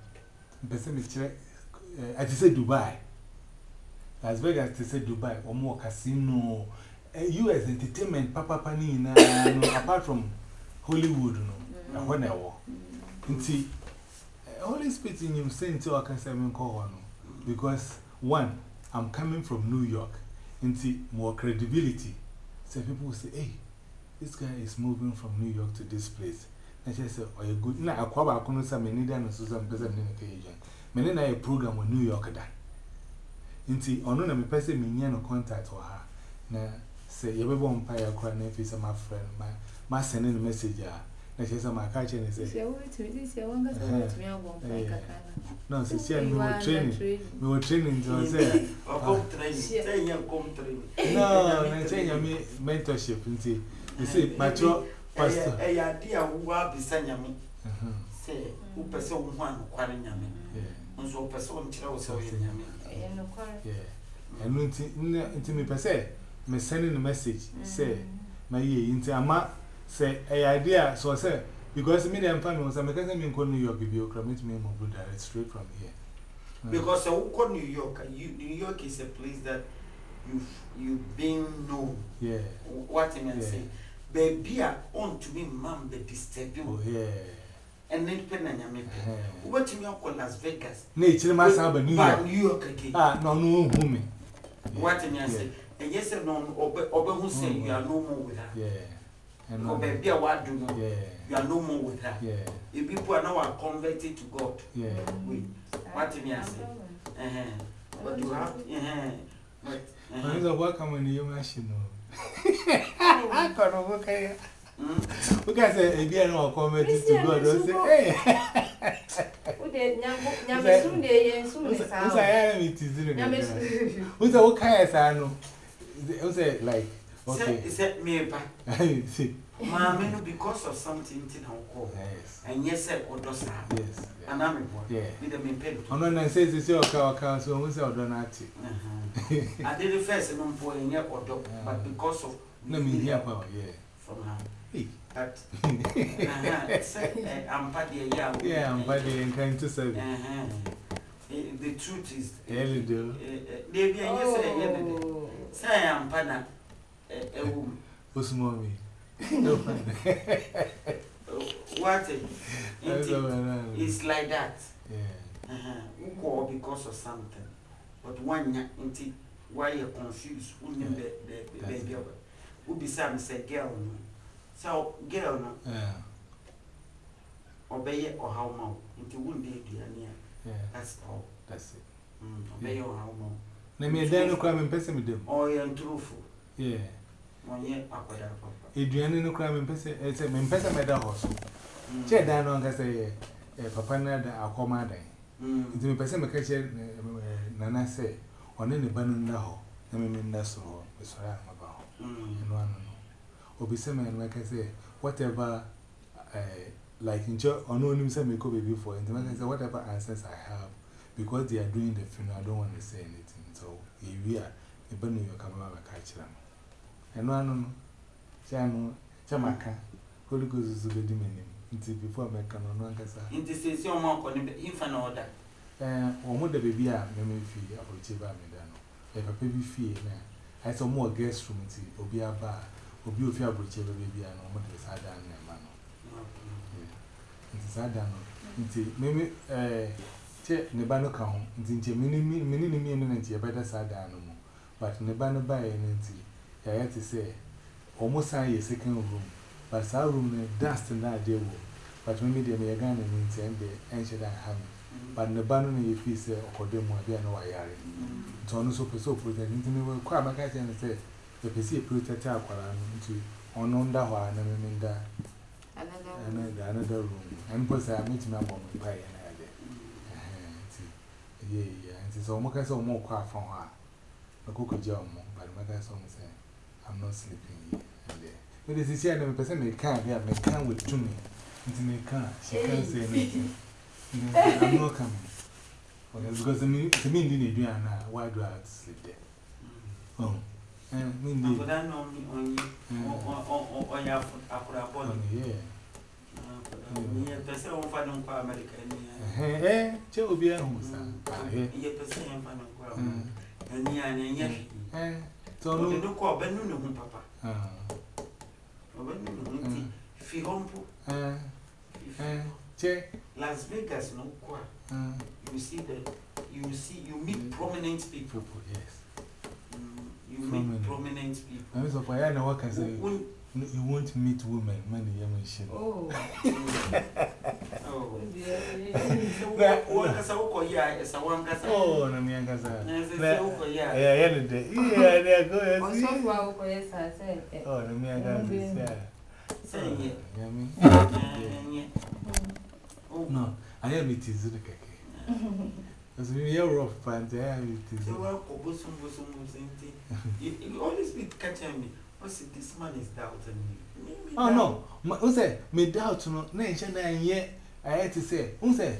had to say Dubai. Las Vegas to say Dubai or more casino. US entertainment, Papa Panina, apart from Hollywood, no, when I walk. See, Holy Spirit in you saying to our consummation call because one, I'm coming from New York, and see more credibility. So people will say, hey, this guy is moving from New York to this place. And she said, oh, you're good. Now, I quite a some many than Susan President in occasion. Many a program with New York. And see, on a person, me no contact for her. Now, say, you ever want to cry if he's my friend, my sending a message. And she said, my catching is a no, sister, we were training. We were training to say, no, I'm saying, mentorship. And see, you see, mature pastor. A idea who are beside me. Say, who pursue one, quarrying me. And so pursue so in and into me per se, me sending a message, say, my ye into a ma, say, a idea, so I say, because me and family was a mechanism in New York, if you commit me, my brother, straight from here. Because I call New York, New York is a place that you've been known. Yeah. What I mean, say, baby, I want to be mom, the disturbing. Oh, yeah. And then Penanya, what you call Las Vegas? Nature must have a New York again. Ah, no, woman. What I mean, say, and yes, and no, Oba who say you are no more with her. Yeah. And no, baby, what do you know? Yeah. You are no more with her. Yeah. If people are now converted to God. Yeah. What I mean, say, but you have, but welcome when you machine. I can't work here. Because if you are not converted to God, don't say, hey. Who's a okay as I know? Who's it like? Okay. Is that me? See, Mamma, because of something in our call. Yes. And yes, sir, or does not. Yes. And I'm a boy. Yeah. With a main pen. Oh, no, says it's your car, so who's out on that? I did the first and I'm boy in your order, but because of no, me here, yeah. From her. But I'm Paddy, yeah, I'm Paddy and kind to serve. The truth is, they do. Maybe I say I'm Paddy. Who's mommy? What? It's like that. Yeah. Who call because of something. But one, why you're confused, who knew the baby? Who beside me say, girl, so girl, no, obey or how more, into one day, dear. That's all. That's it. Obey or how more. Let me then crime and pessim with them. Oh, you're truthful. Yeah. 1 year after that. Adrian no crime and pessim, it's a mempesa medal horse. Chair down on say, Papa Nada, our commander. Into me pessim a catcher, Nana say, on any banner now, I mean, that's all. It's what I'm about. And one. Obisema and like I say, whatever, like in church, or no name say me go before, and I say whatever answers I have, because they are doing the funeral, I don't want to say anything. So if we are, the bunny will come out and catch them. And one, Chamaka, Holy Ghost is the demon. Until before I can no longer say. In this is your mark on infant order. Or more the baby, I may fee, I will chill by Medano. If a baby fee, I saw more guest room, or be a bar. Obi ofi abroche baby and omo de sada na ma no. Nti sada no. Nti meme che ne ba no ka ho. Nti nche mini ni mi no nti e beda sada no mo. but never by anything. I had to say, almost a second room, but our room dust and that deal. But maybe they may again and intend the ancient and hammer. But the banner if he said, or them will be no I. So, no so protecting to me will quite my cat and say, the PC protect our into on that one and then another room. And because I meet my mom and pie and I did. Yeah, and it's almost more quiet from her. I cook a job, but my guy song say, I'm not sleeping here and there. But this is here, and the person may can't get me, can't with to me. She can't say anything. I'm not coming. Because to me, didn't do now. Why do I have to sleep there? Oh, and me, but I know on you on your foot. Yeah. Person won't find America. Eh, Joe will be a home, sir. Yet, person and yeah, so no, don't call Benunu, Papa. Fihompo. Las Vegas, no qua. You meet prominent people. Yes. You meet prominent people. I'm so far, I know what can say. You won't meet women, many young shit. Oh, oh, yeah. What is a yeah, it's a one gas. Oh, no, me and Gaza. Yeah, there go. Oh, no, me and Gaza. Saying it. Oh, no, I am it is the cake. As we are rough pants, I am it is. You always be catching me. This man is doubting me. Oh, no. Who said, me doubt no nation and yet I had to say, who said,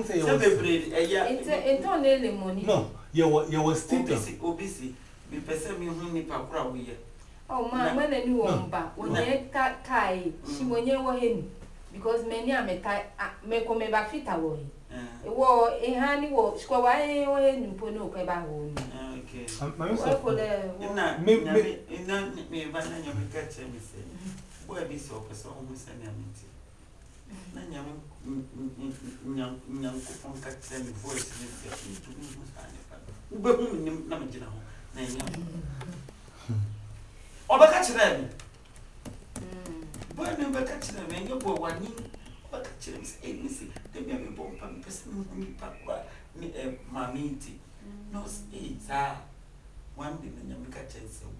it's not nearly money. No, you were still obese. Me person me who ni pakura we. Oh, man, when I knew one back, when I kai, she when you were him. Because many are me come back fit away. It was a honey walk, squaw, and Pono Kebaho. Okay. I'm sorry for the me, but then you catch me say, boy, be so for some who send me. Young coupon cat send me voice to me. Catch them. Boy, never catch them, and you go one in. But catch them, say, they may be born from person who me papa, my meeting. No, it's one day when you catch and say,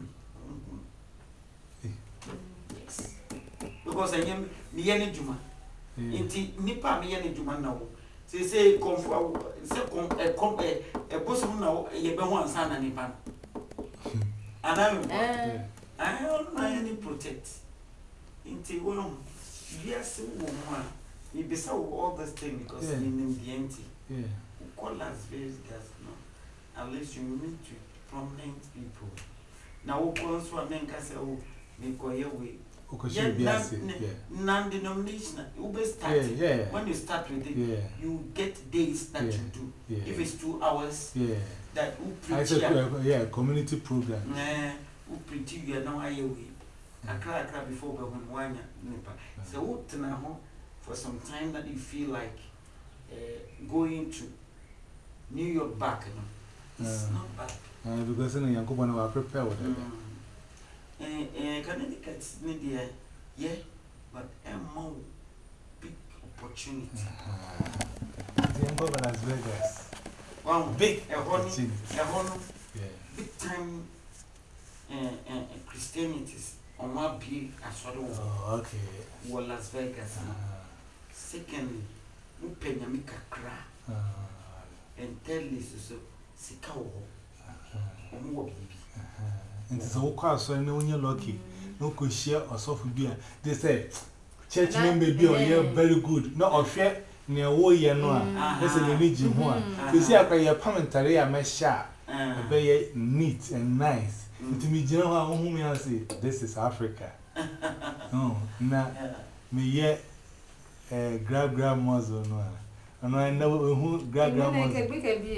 yes. Because I am the any Juma. Inti Nipa me any Juma now. Say, come for a bosom now, a one son and Nipan. And I don't any protect. Inti one, yes, woman. You be so all this thing because in the empty. Yeah. Call Las Vegas, no. Unless you meet with prominent people. Now, who calls for men can say, oh, make your way. Non-denominational. When you start with it, you get days that you do. If it's 2 hours, that who preach. Community program. Who preach you now I away. I cry before when one nipa. So what now for some time that you feel like going to New York back, it's not bad. Because you know, you are prepared with that. Connecticut's media, yeah, but a more big opportunity. Las Vegas. One big opportunity. Big time Christianities on my big as well. Okay. Well, Las Vegas. Secondly, you pay Yamika cra and tell this so Sikaw. And so, so I know when you're lucky, no could share or soft beer. They say, church member be very good, not of fair near Woya Noah. That's a need you one. You see, I pay your parliamentary, I may sharp, very neat and nice. To me, you know whom I say, this is Africa. Oh, now, me yet grab muzzle. And I know who grab muzzle.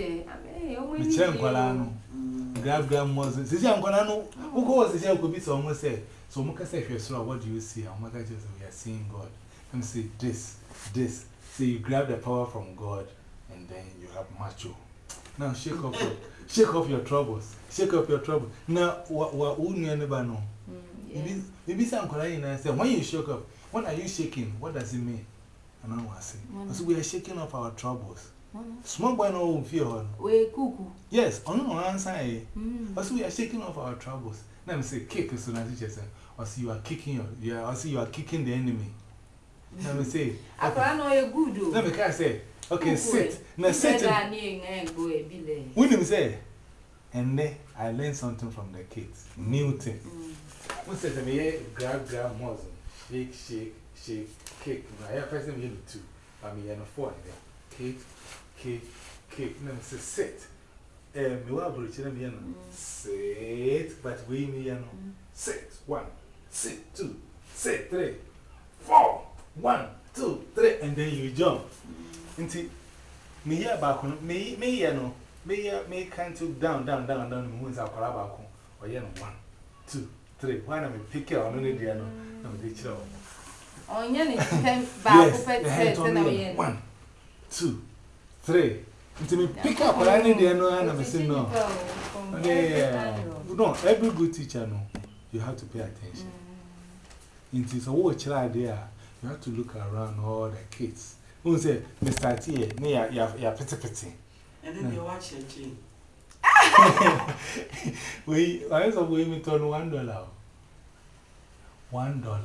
Grab muzzle. Since I'm gonna know who goes the jail could be so much say. So, Muka say, if you're sure, what do you see? I'm going to say, we are seeing God. And say, this. So, you grab the power from God, and then you have macho. Now shake off your troubles. Shake off your troubles. Now, what would you never know? Maybe some crying and say, when you shake up, what are you shaking? What does it mean? And I was saying, so we are shaking off our troubles. Small boy no fear. We cuckoo. Yes, on one side. Also, we are shaking off our troubles. Let me say, kick is not teacher. Or see you are kicking you are kicking the enemy. Let me say, I know you're good. Let me say, okay, sit. Now sit. When you say, and then I learned something from the kids. New thing. One said to me, grab muzzle, shake, kick. I have first time you two. I mean, and a 4 there. Kick. Let me say, sit. Me wa bro me sit, but we me sit. 1, sit, 2, sit, 3, 4. 1, 2, 3, and then you jump. Until me here back on me no. Me can't down. Who's our calabaco or 1, 2, 3. Why not me pick it on the piano? No, they chill. On your back, 1, 2, 3. Until me pick up on the piano and I'm saying no. No, every good teacher, no, you have to pay attention. Until so watch right there, you have to look around all the kids. Who say, Mr. T, you're petty. And then you watch your chain. I was away me turn $1. $1.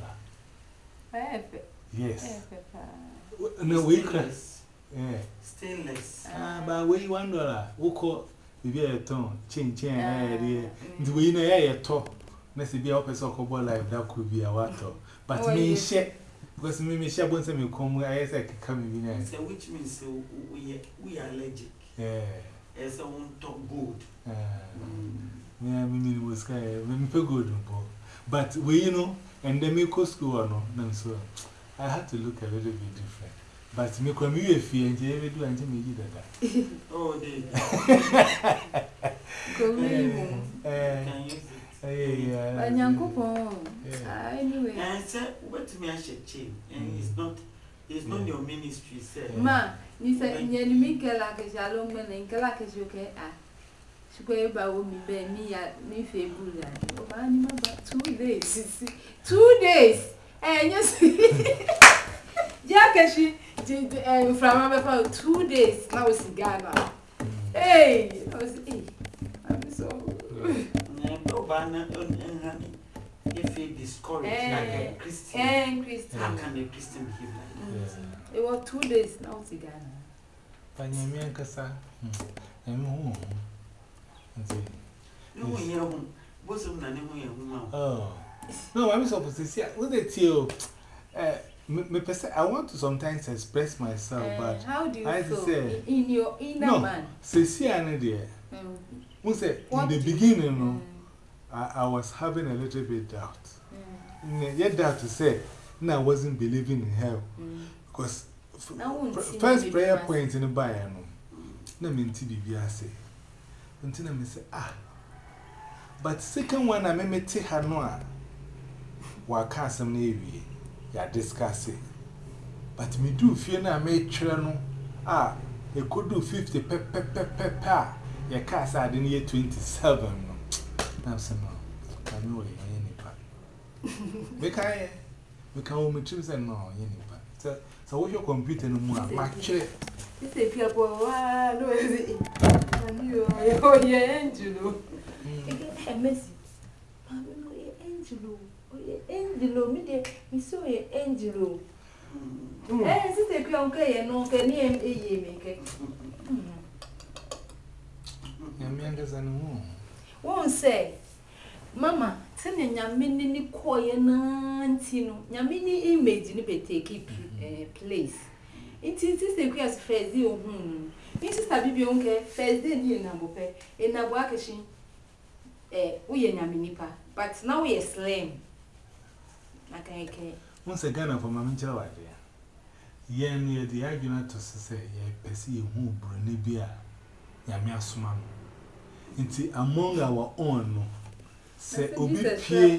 Yes. No, we class. Stainless. But we $1. Who call the a tone, chain, the way in a talk. Must be up a soccer ball like that could be a water. But me share. Because me share once me come where I say come in there. So which means we are allergic. As a one talk good. Yeah, me was kind of good. But we, and then me go school or no, so I had to look a little bit different. But me come here if you enjoy it, do until me do that. Oh, they anyway, and said, what to me I should change, and it's not your ministry, said. Ma, you said, you make a like a shallow man and like as you can. She go about me, fable. 2 days. 2 days, and you see, Jack, she did from about 2 days. Now it's Ghana. Hey, I'm so. If he discouraged like a Christian, how can a Christian behave like that? It was 2 days now, Ghana. Panyamian Cassa, and home. No, we hear home. What's of Nana? Oh, no, I'm supposed to see what it's you. I want to sometimes express myself, but how do you feel in your inner man? Say, dear. In the beginning, I was having a little bit doubt. Yet doubt to say, no, I wasn't believing in hell. Because first prayer point in the Bible, no mean TBB, I say. Until I say, but second one, I may take her no. While Castle Navy, you discuss it. But me do fear na make channel. You could do 50 pepper. Your cars are in year 27. I'm saying, no, I know any part. Because we choose and no, any part. So, what's your computer no more? My chair. It's a people, no, is it? Oh, yeah, Angelo. A message. Angelo, me so Angelo. Eh, sister, you okay, and no can make. Won't say, Mamma, send a mini coy and Antino, Yamini image in a take place. It is the queer face, you Mrs. Tabibionke, first day near number pay, in a wakashing. We are Yaminipa, but now we are slim. Okay. Once again, for Mamma Jawa, dear. Yen near the argument to say, perceive who Brunibia, Yamia Suman. Inti among our own, say, Obi Pie,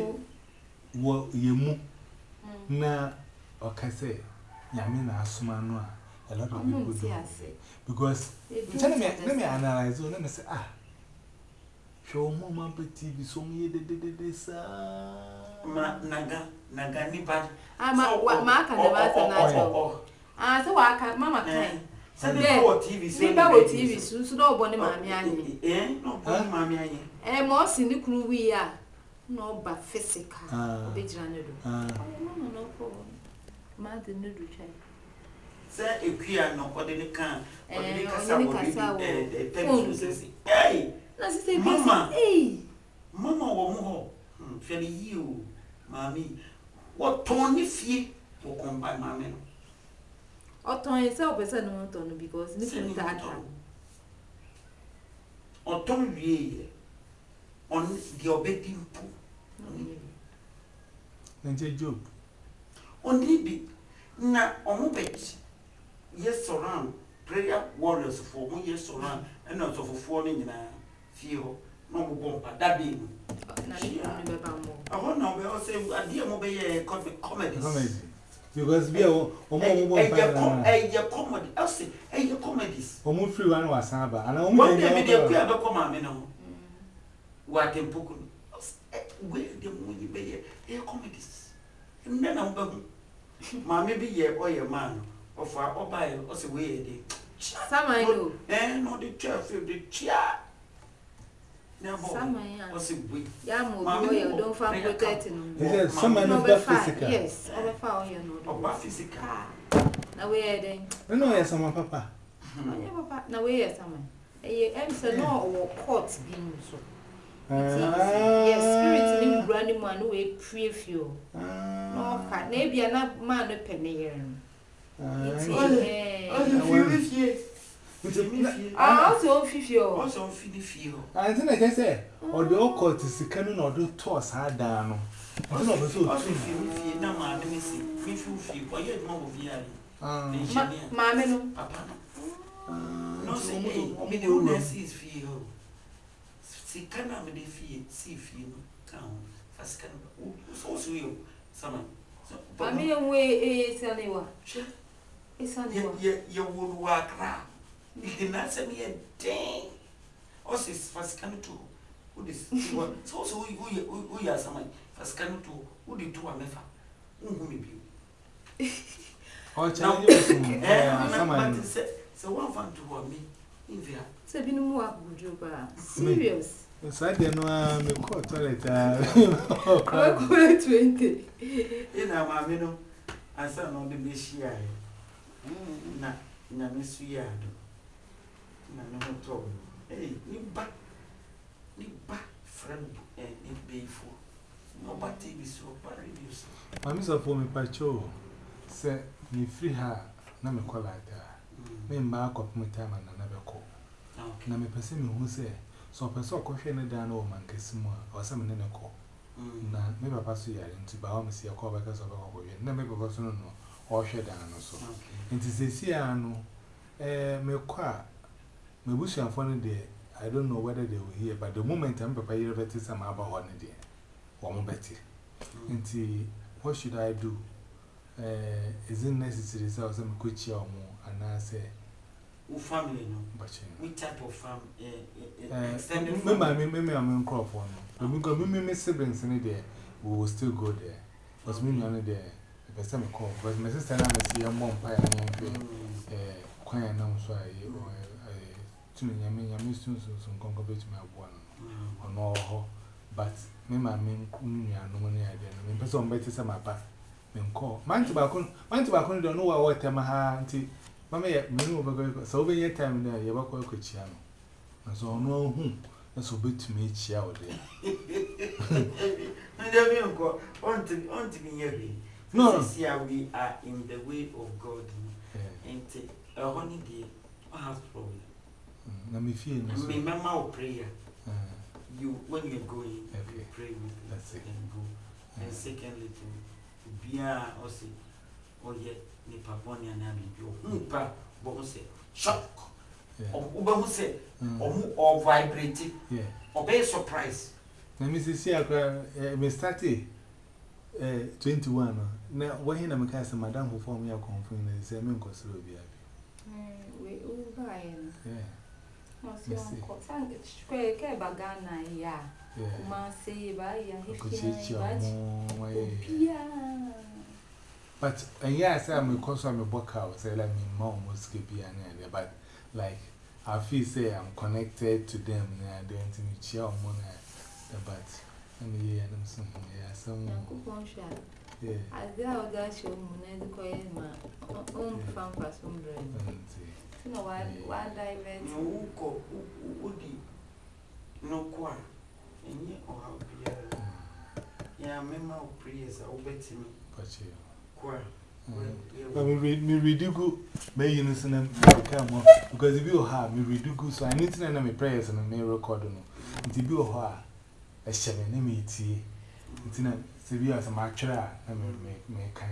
what ye mo na, or can say, Yamina Sumanoa, A lot of people do. Because, let me analyze, let me say, show Mama TV, so me this. Naga, Nipa. I'm what Mark and the master. Ah, so I can't, Mamma can. TV, TV, so no bonny mammy. No, mammy. And more in the crew we are. No, but physical. Big Janado. Mamma, no problem. Mother, no do check. Say, if you are not what they can, hey, Mama, hey, Mama, or fairly you, Mammy. What Tony fee will come by Mammy? Or Tony itself is a no Tony because this is that. Or Tony on the obedient pool. Then Job. Only be now on bet. Yes, surround prayer warriors for 1 year surround and not of 4 in feel no bomb that day. I want to say, a dear mobile comedy. Because we are a comedy. I'll say, a comedies. Almost 3 1 was Saba, and I won't be a queer come. What in Pokun? Where the moon be a comedies. And then I'm Mammy be your man. Of our buy us away. Some I know. And not the church of the chair. Some I was a week. Yam, don't find protecting. Someone over physical. Yes, over foul, you know. Over physical. Now we're then. No, yes, some papa. Now we're someone. A answer no or courts being so. Yes, spirit in granny man who a preview. No, maybe another man a penny. Also, fifty. I think I can say, or the old court is the canon or do toss hard down. I don't know, so no, man, let me see. Me feel, but you're more of Yari. Mamma, no, Papa. No, say, me the old sees feel. See, can I be feel, see, feel, count, fast can, so you, someone. I mean, away, anyway. It's on you would work around. You did not send me a dang. Also, it's fast can to who is so who are someone fast can to who did 2 and never. Who may be. Oh, someone said, so one fun to me in there. So, be no more serious. So I didn't know me call toilet. 20. In our mammy, I saw no the Messiah. Na miss yard. No trouble. Hey, you back friend and be for nobody be so paralyzed. I'm so for me, Pacho. Say, me free her, no me call like that. Me mark up my time and another call. Now me person who say, so person question down or man Cassimo or some in a call. Now, maybe I pass you into Bahama see a call because of our way. Never person no. Or shut down also. And to say, see, I know, me qua, me wish I'm funny there. I don't know whether they will hear, but the moment I'm prepared to bet some about one day, or more better. And what should I do? Is it necessary to have some coach or more? And I say, who family no? But which type of farm? Extended maybe I'm in crop one. Because me siblings in there, we will still go there. Because me only there. First time I call, but my sister and I see a mom pie and quiet now, so I to me, I miss some concubate my one or no, but me, my main no money idea. I person better some my back. Men call. Man tobacco, don't know what time I had. Mamma, me over so over your time there, you walk with Chiano. And so, no, that's so big to me, Chiao there. I don't go on to be heavy. No, here we are in the way of God. And a honey day, I have problem. Let me feel me, mamma, prayer. You, when you're going, you pray with that's it and go. And secondly, to be a or say, oh, yet, Nipaponi and Ami, Upa, but say, shock, or Uba say, or vibrating, obey surprise. Let me see, I started 21. Now, when I'm casting Madame who formed me a confirmation, say, I'm going to be happy. We buy him. Yeah. What's your uncle? Thank you. Square bagana, yeah. Kuma say by ya, but yes, I'm because I'm a book out, say, let me mom was skippy and but like I feel say I'm connected to them and they're to me chill money. But I mean, yeah, some yeah. I did our dash your money to call my own farm for some bread. No, one diamond. No, go, woody. No, quite. And yet, or how be yeah, member of prayers, I'll bet me. But you. But me read you good, may you listen and come on because if you have me read you good, so I need to know my prayers and I may record them. It's a bill of her, a shaman, a meaty. It's in a severe as a matcha, and may kind.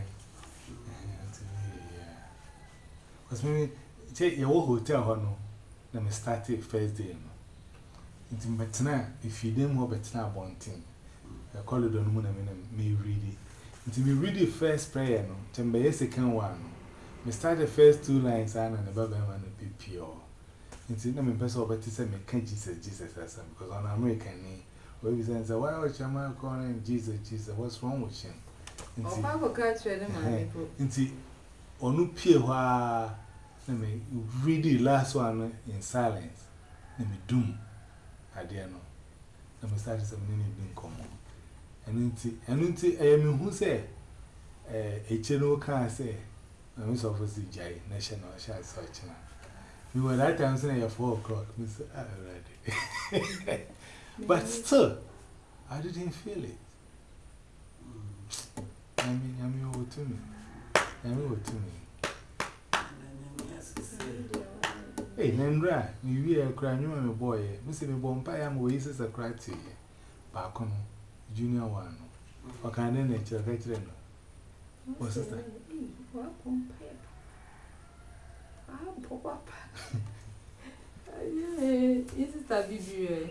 Because maybe take your hotel, no, let me start it first day. It's in Betna, if you didn't know Betna wanting, I call it on moon and me read it. Until we read the first prayer, no, then by the second one, we start the first 2 lines and the Bible and be pure. Until no person over to say, Jesus, because on American, we say, why was your man calling Jesus? What's wrong with him? Oh, Bible catch them, until on no peer, read the last one in silence. Let me doom. I dare know. Let me start some meaning common. And I am who say, a general can't say, I miss office Jay, national shall search. We were that time saying at 4 o'clock, Mr. Already. But still, I didn't feel it. I mean, over to me. Over to me. Hey, Nandra, you are crying, you are a boy. Mr. Bompire, I'm wasted a cry to you. Back on. Junior one. Or can I nature veteran? What's that? This is a video.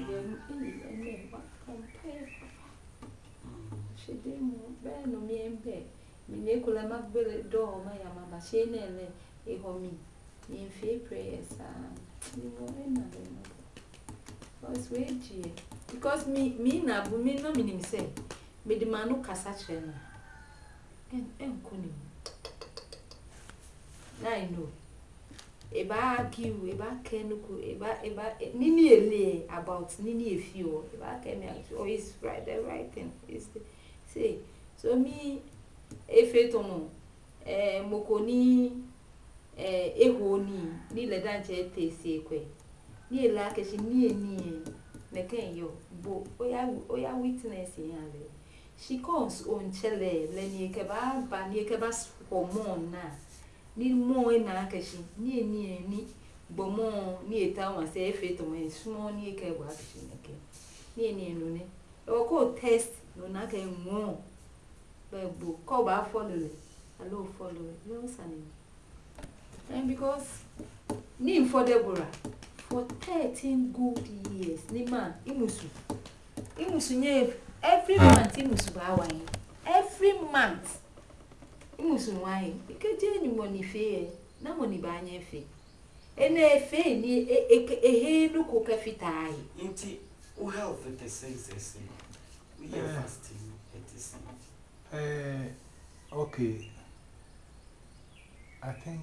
She didn't bear no me and bear. Minecula Macbell door, my mamma, she never a homie. In fair prayers, you know, was waiting. Because me na bumi no minim say me de manu kasa chere no konim na I know eba kiu eba kenuku eba nini ele about nini efio eba kemi always right the right thing is say so me efetomo mokoni ehoni ni le danche tese kwe ni ela keshi ni Neken yo, bo oya witness yale. She comes on chele, lenye keba ba ni keba hormone na. Ni mo na keshi ni bomo ni eta wa se efeto me sumo ni keba keshi neke. Ni no ne. O ko test no na ke mo. Be bo ko ba follow le. Allo follow. No sani. And because ni for Deborah for 13 good years, Nima, Imusu nye every month Imusu ba wine. Every month Imusu wine. Ikeje ni money fe, na money ba nye fe. Ene fe ni he no ko ka fitai. Inti o health the senses. We are fasting at the same. Okay. I think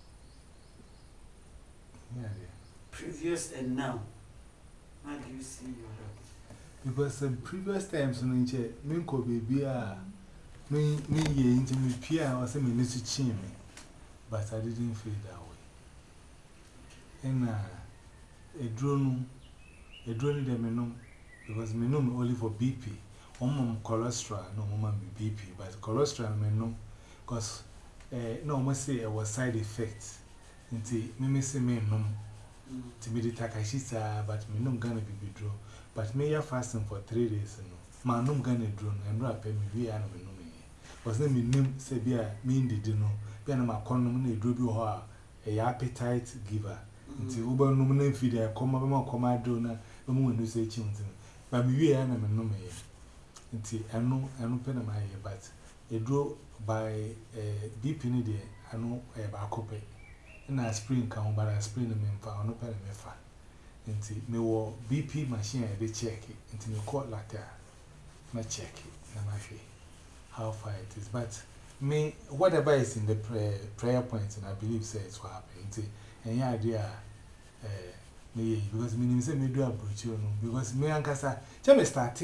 yeah. Previous and now, how do you see your health? Because the previous times when me ko baby me ye into me pia or say me need to change me, but I didn't feel that way. And a drone them me know because me know only for BP. Cholesterol no mama BP, but cholesterol me know because no must say it was side effects. Until me say me no. To me, the Takashisa, but me no gonna be withdraw. But me ya fasting for 3 days. No, man, no gonna drone and rap me. We are no me. Was name me name say be a mean did no. Be an macon no drop you a appetite giver. Until Uber no name feed a come donor, no one who say children. But me, I am no me. Until I know pen my ear, but a draw by a deep in the I know a bacope. in a spring come, but a spring me found no pen me fa. Into me war BP machine, they check it into me court latte. Me check it, and my how far it is. But me, whatever is in the prayer points, and I believe says what happened. Any idea, me because me say me do a brochure, because me and Casa, tell me start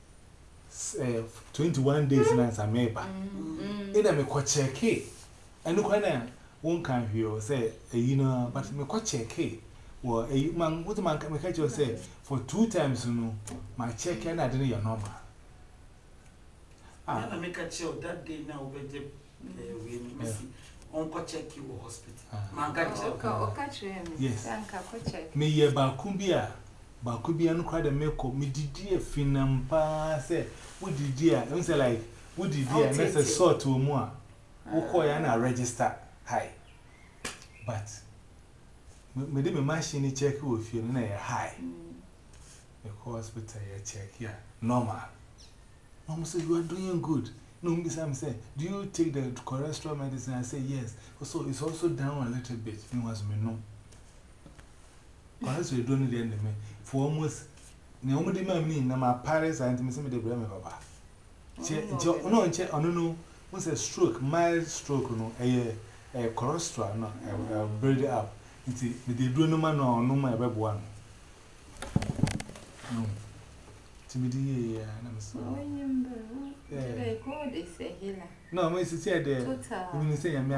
21 days now, I may buy. In a me co check it, and look when one can hear say, you know, but me co check it. Well, a man, what man can catch you say for 2 times, you know, my check and I didn't your normal. I make a chill that day now with the Uncle check you hospital. Man, catch him. Yes, me ye Bakumbia. Bakumbia no cried a milk, me did a finam pa say, what did dear? Don't say like, what did dear? That's a sort to more. Who call you register high. But me did me machine check with you near high. The hospital check here, normal. Mom said, you are doing good. No, Miss Sam said, do you take the cholesterol medicine? I say, yes. So it's also down a little bit. It was me, no. Because we don't need the end of me. For almost, no, the man, my parents and me, the blame papa. No, what's a stroke, mild stroke, no, a cholesterol, no, I build it up. It's the do no man or no, my web one. No. Timidity, and I'm sorry. No, I said there. You say, I'm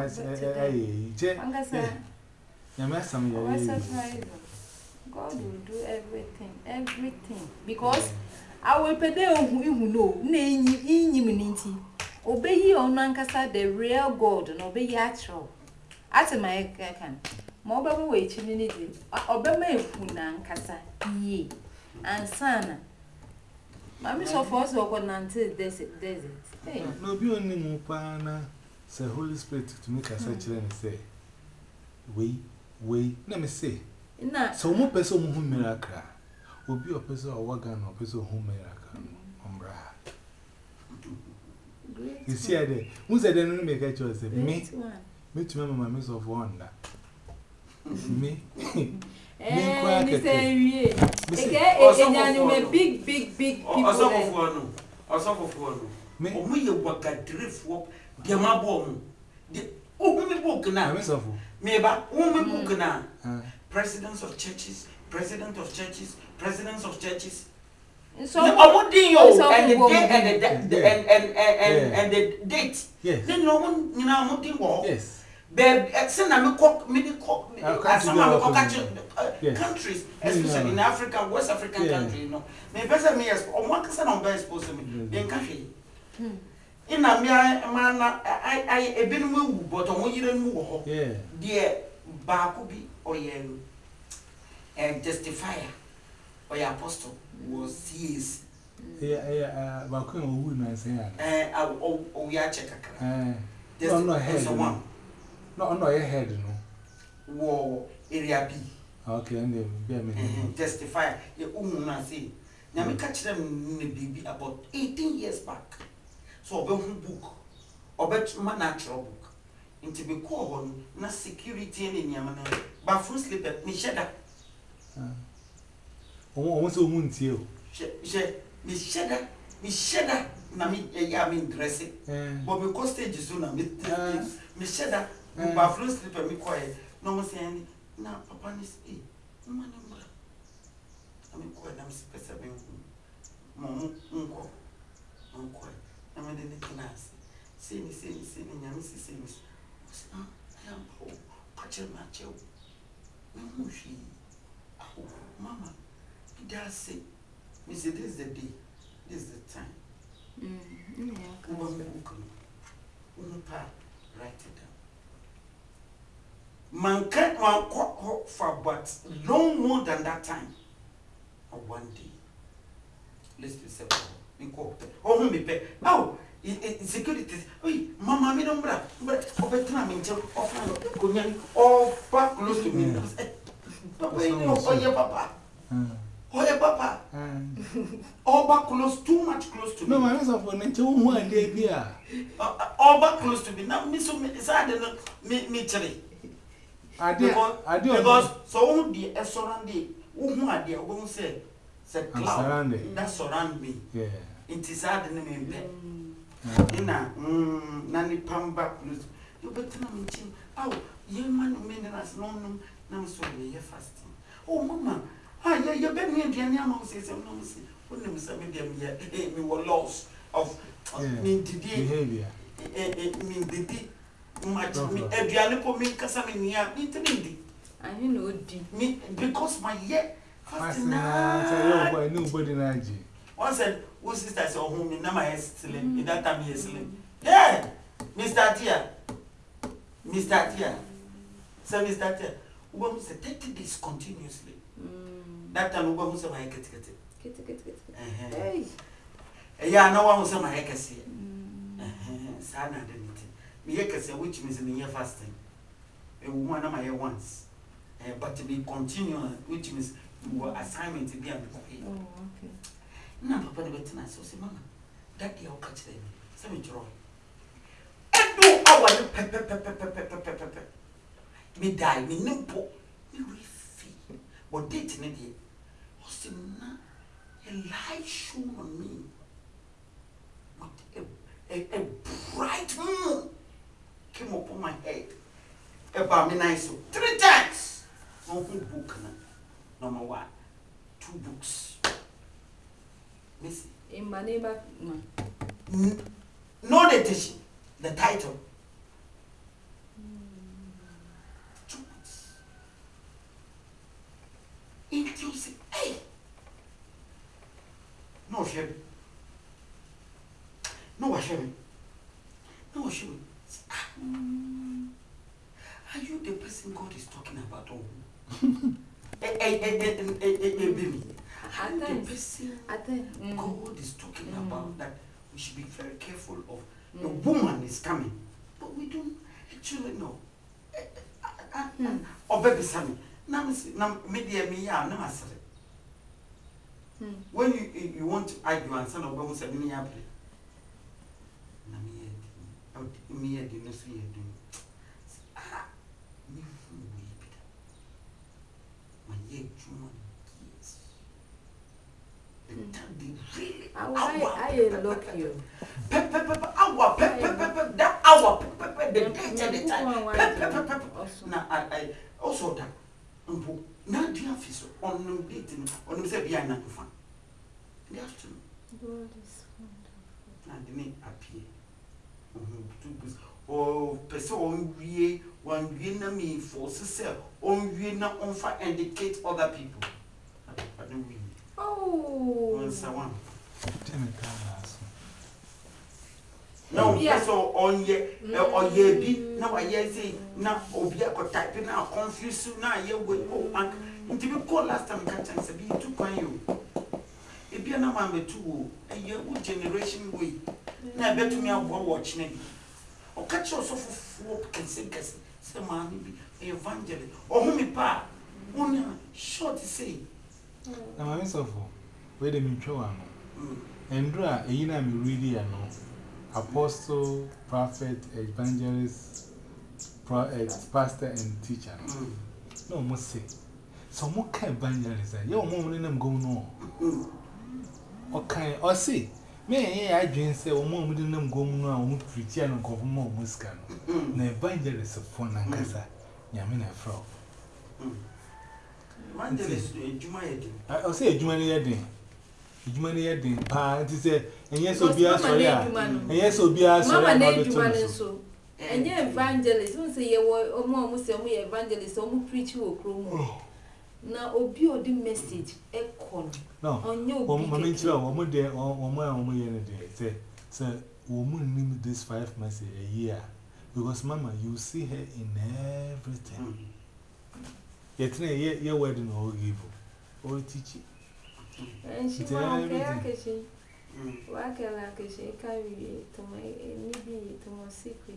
God will do everything. Because I will pay them who know, name immunity. Obey you on Nankasa, the real God, and obey actual. At my can. Mobile wait, immunity. Obey my Nankasa, ye, and son. Mammy so far so good until desert. No, be only Mupana, say Holy Spirit to make a search and say, wait, let me say. So, more person who miracle will be a person or wagon or person who miracle. Umbra. You see, I did. Who's I didn't make a choice? Me to remember my miss of wonder. Me. And he said, big people. Also for me, you work at drift walk, the mabom. The open book now, Miss of maybe woman book now. Presidents of churches. So, I would do and the day and the date. Yes. Then no one, you know, nothing more. Yes. Some countries, especially in Africa, West African countries, you know. Me person me as on one person on best supposed to me. In country. In a man, I a bit move, but on one year move. Yeah. Dear Bakubi or yen and testifier or your apostle was yes. Yeah, Bakubi woman saying, oh, we are checker. There's no head one. No, your head, no. War area B. Okay, and then testify. You won't say. Now, we catch them in the baby about 18 years back. So, a book, or bet my natural book. Into be called na security in Yamana. But full sleep at Micheda. Almost a moon till. Micheda, Nami, dressing. But because stage is soon, Micheda. But full sleep at me quiet. No more saying, now, Papa is a woman. I mean, quite a specific uncle. I mean, the class. See me, Yammy, I am home. Catching my child. No, she. Oh, Mamma, he does say, Miss, this is the day, this is the time. Write it down. Man can't walk for but no more than that time. Or one day. Let's be simple. We call it. Oh, me pay. Oh, security. Oh, Mamma, me don't brag. But over time, or back close to me. Papa, oh, yeah, Papa. Oh, yeah, Papa. All back close, too much close to me. No, my miss of one day here. All back close to me. Now, Miss, I don't know, me, Cherry. Because so the surround the who are there won't say cloud that surround me. Yeah. It is hard in me. Nani Pamba plus. You better not mention. Oh, young man, as no, no, so you're fasting. Oh, Mamma, you're better than the animal says, no, when some medium yet, we were lost of behavior. Mean the much me, Adrianico, me, Casamania, me, I know, me, because my yet fasting. Nobody, Naji. One said, who sisters or whom in my still in that time he is slim. Yeah, Mr. Tia. Mr. Tia. So, Mr. Tia, who was 30 days continuously. That time, who was my get. Yeah, no one was on my heckasy. Sana didn't it? Me heckasy, which means in the year fasting. A woman of my year once. But to be continual, which means you were assignment to be a paid. Oh, okay. No, Papa, the veteran, so say, Mamma, that day I'll catch them. Send me draw. And do our pepper. Me die, me nimpo, me refee. But dating it, was a light shone on me with a bright moon came upon my head. About me nice 3 times. No book, number 1, 2 books. Miss in my neighbor, no edition, the title. 2 books. Into say, hey, no shame. No shame. No shame. Are you the person God is talking about? Baby. The person God is talking about that we should be very careful of. The woman is coming, but we don't actually know. Oh, baby, Sammy. When you want to argue and son of God said, me happy. I look you. That hour, the date and the time. Now, I also that. Now, do you have this on the dating on the Sabia not to find? In the afternoon. God is wonderful. And the name appear. 2 books. Oh, person we one me for sell on we not on fire indicate other people. I don't win. Oh, once one. No, yes, on ye or ye be now. I say now, Obia could type in now, confuse you now. You will go and to be called last time, can't say be too kind you. If you're not mamma too, a year good generation way. Now, bet to me, I'll watch maybe. Or catch yourself for can say, some man be evangelist or whom me pa. Only short to say. Now, I'm so for wait a minute. And draw a year me really know. Apostle, prophet, evangelist, pastor, and teacher. No, must say. So, what kind of evangelist? Your mom and them go no. Okay, or see. Me, I dream say, oh, mom didn't them go no, preach and go more muscan. No evangelist of phone and casa. Yamina frog. Evangelist, Jumayadi. I'll say Jumayadi. Jumayadi, pa, it is a, and yes, will be a sorry. And yes, will be a sorry. And your evangelist, who say you were or more Muslim evangelist or preach you or now, obey the message, echo. No, on your woman, or day or my day. Say, woman, need this 5 months a year. Because, Mamma, you see her in everything. Yet, your wedding or evil or teaching. And she won't care. Why can I carry to my maybe to my secret?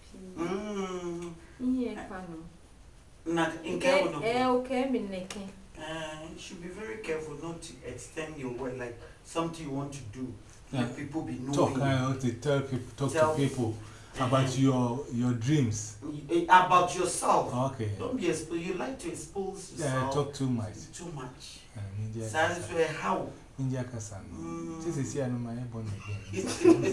Not in care. Okay, you should be very careful not to extend your word like something you want to do. Yeah. Let people be knowing. Talk to people. About your dreams. About yourself. Okay. Don't be exposed. You like to expose yourself. Yeah, talk too much. Too much. That's how. India Kassan. This is here on my born again.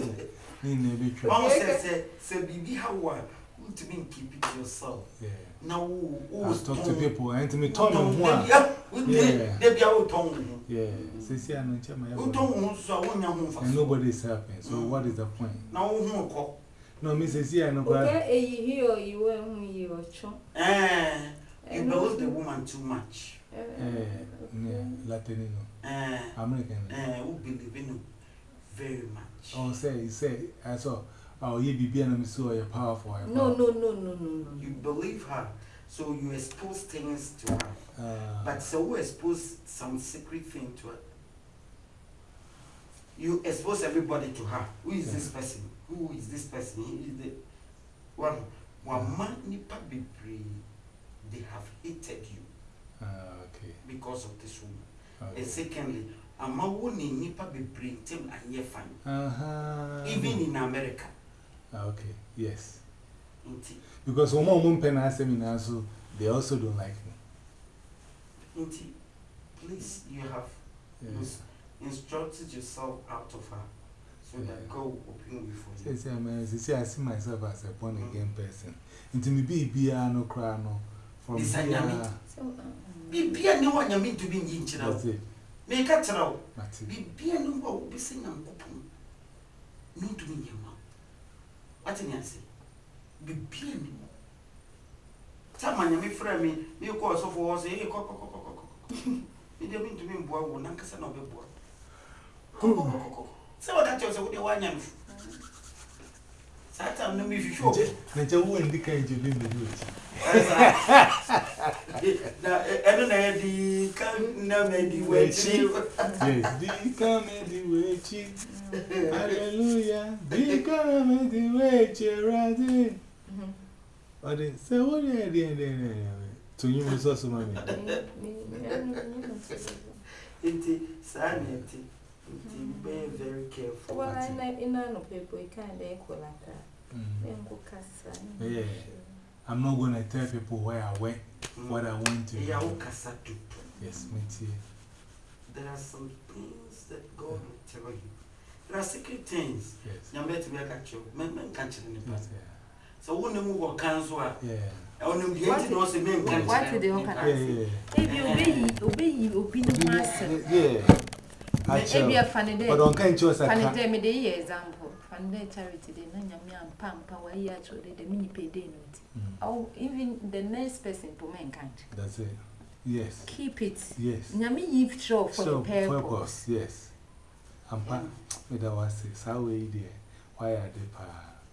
Say, baby, how are you to keep it to yourself? Yeah. Now, talk to people and to me, Tom and one. Yeah, they be out tongue. Yeah, says here, and nobody is helping. So, what is the point? Now, no, Mrs. Here, no, but you were whom you were chum. You believe the woman too much. Latino. American. Who believe in you very much. Oh, say, I saw. Oh, you be being so you're powerful. No. You believe her, so you expose things to her. But so who expose some secret thing to her? You expose everybody to her. Who is this person? Who is this person? He is the one man nipa bebre. They have hated you. Okay. Because of this woman. Okay. And secondly, amawoni nipa bebre tem anye fine. Even in America. Okay. Yes. Inti. Because one more pen has seminar, so they also don't like me. Inti, please, you have instructed yourself out of her, so that God will open you for you. See, I see myself as a born again person. Into me be no cry no. From be no one you mean to be in Chinese. That's it. Make a trow. Be no one will be saying I'm open. No to me, what can I say? Be no. Someone you friend me, you call so for say, you don't mean to be boy, one uncle of a boy. So what that you say, one young. Satan, no, if you show. Nature will indicate you didn't do it. The come the way. Yes, the come the way. Hallelujah. The come the way. But so what are you to you? Was also money. Be very careful. Well, I know people, you can't equal like that. Yeah. I'm not going to tell people where I went, what I went to. Yes, me too. There are some things that God will tell you. There are secret things. Yes. You better be a catcher. Men can't tell you. So when you move or cancel, yeah. What did they obey opinion master? Yeah. Maybe a funny day. But on can't choose a funny day, me the example. Funny charity, they know Yamian Pampa, why you actually the mini pay day note. Oh, even the next person to mankind. That's it. Yes. Keep it. Yes. Yami you've show for the purpose. Yes. I'm part with the was how we dear. Why are they pa?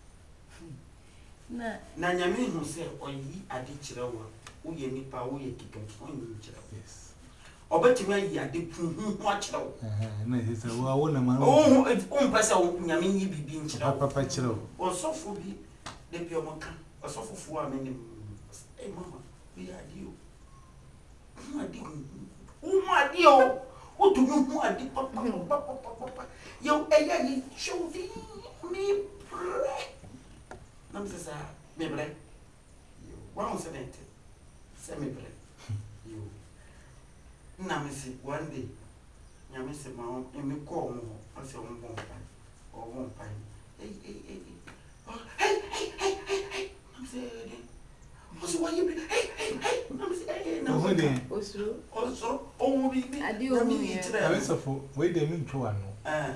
Nanyami who said, or ye are the children, who ye nipa, who ye kick and yes. Or better me, ye are the watch out. And he said, well, I want a man. Oh, if one person, Yamini be being Papa Chilo. Or so for be the pure monka, or so for 4 minutes. Hey, Mamma, we are you. My dear, oh, my dear, what do you want? Papa, you a show me pray. Nam says, me bread. You 170. Send me bread. You. Namisi one day. Yamisi, Mamma, and me call more. I say, one pine or 1 pine. Hey. Hey. I'm saying, what's what you be? Hey. I'm saying, no, also, oh, we I do. Wait, they mean to one.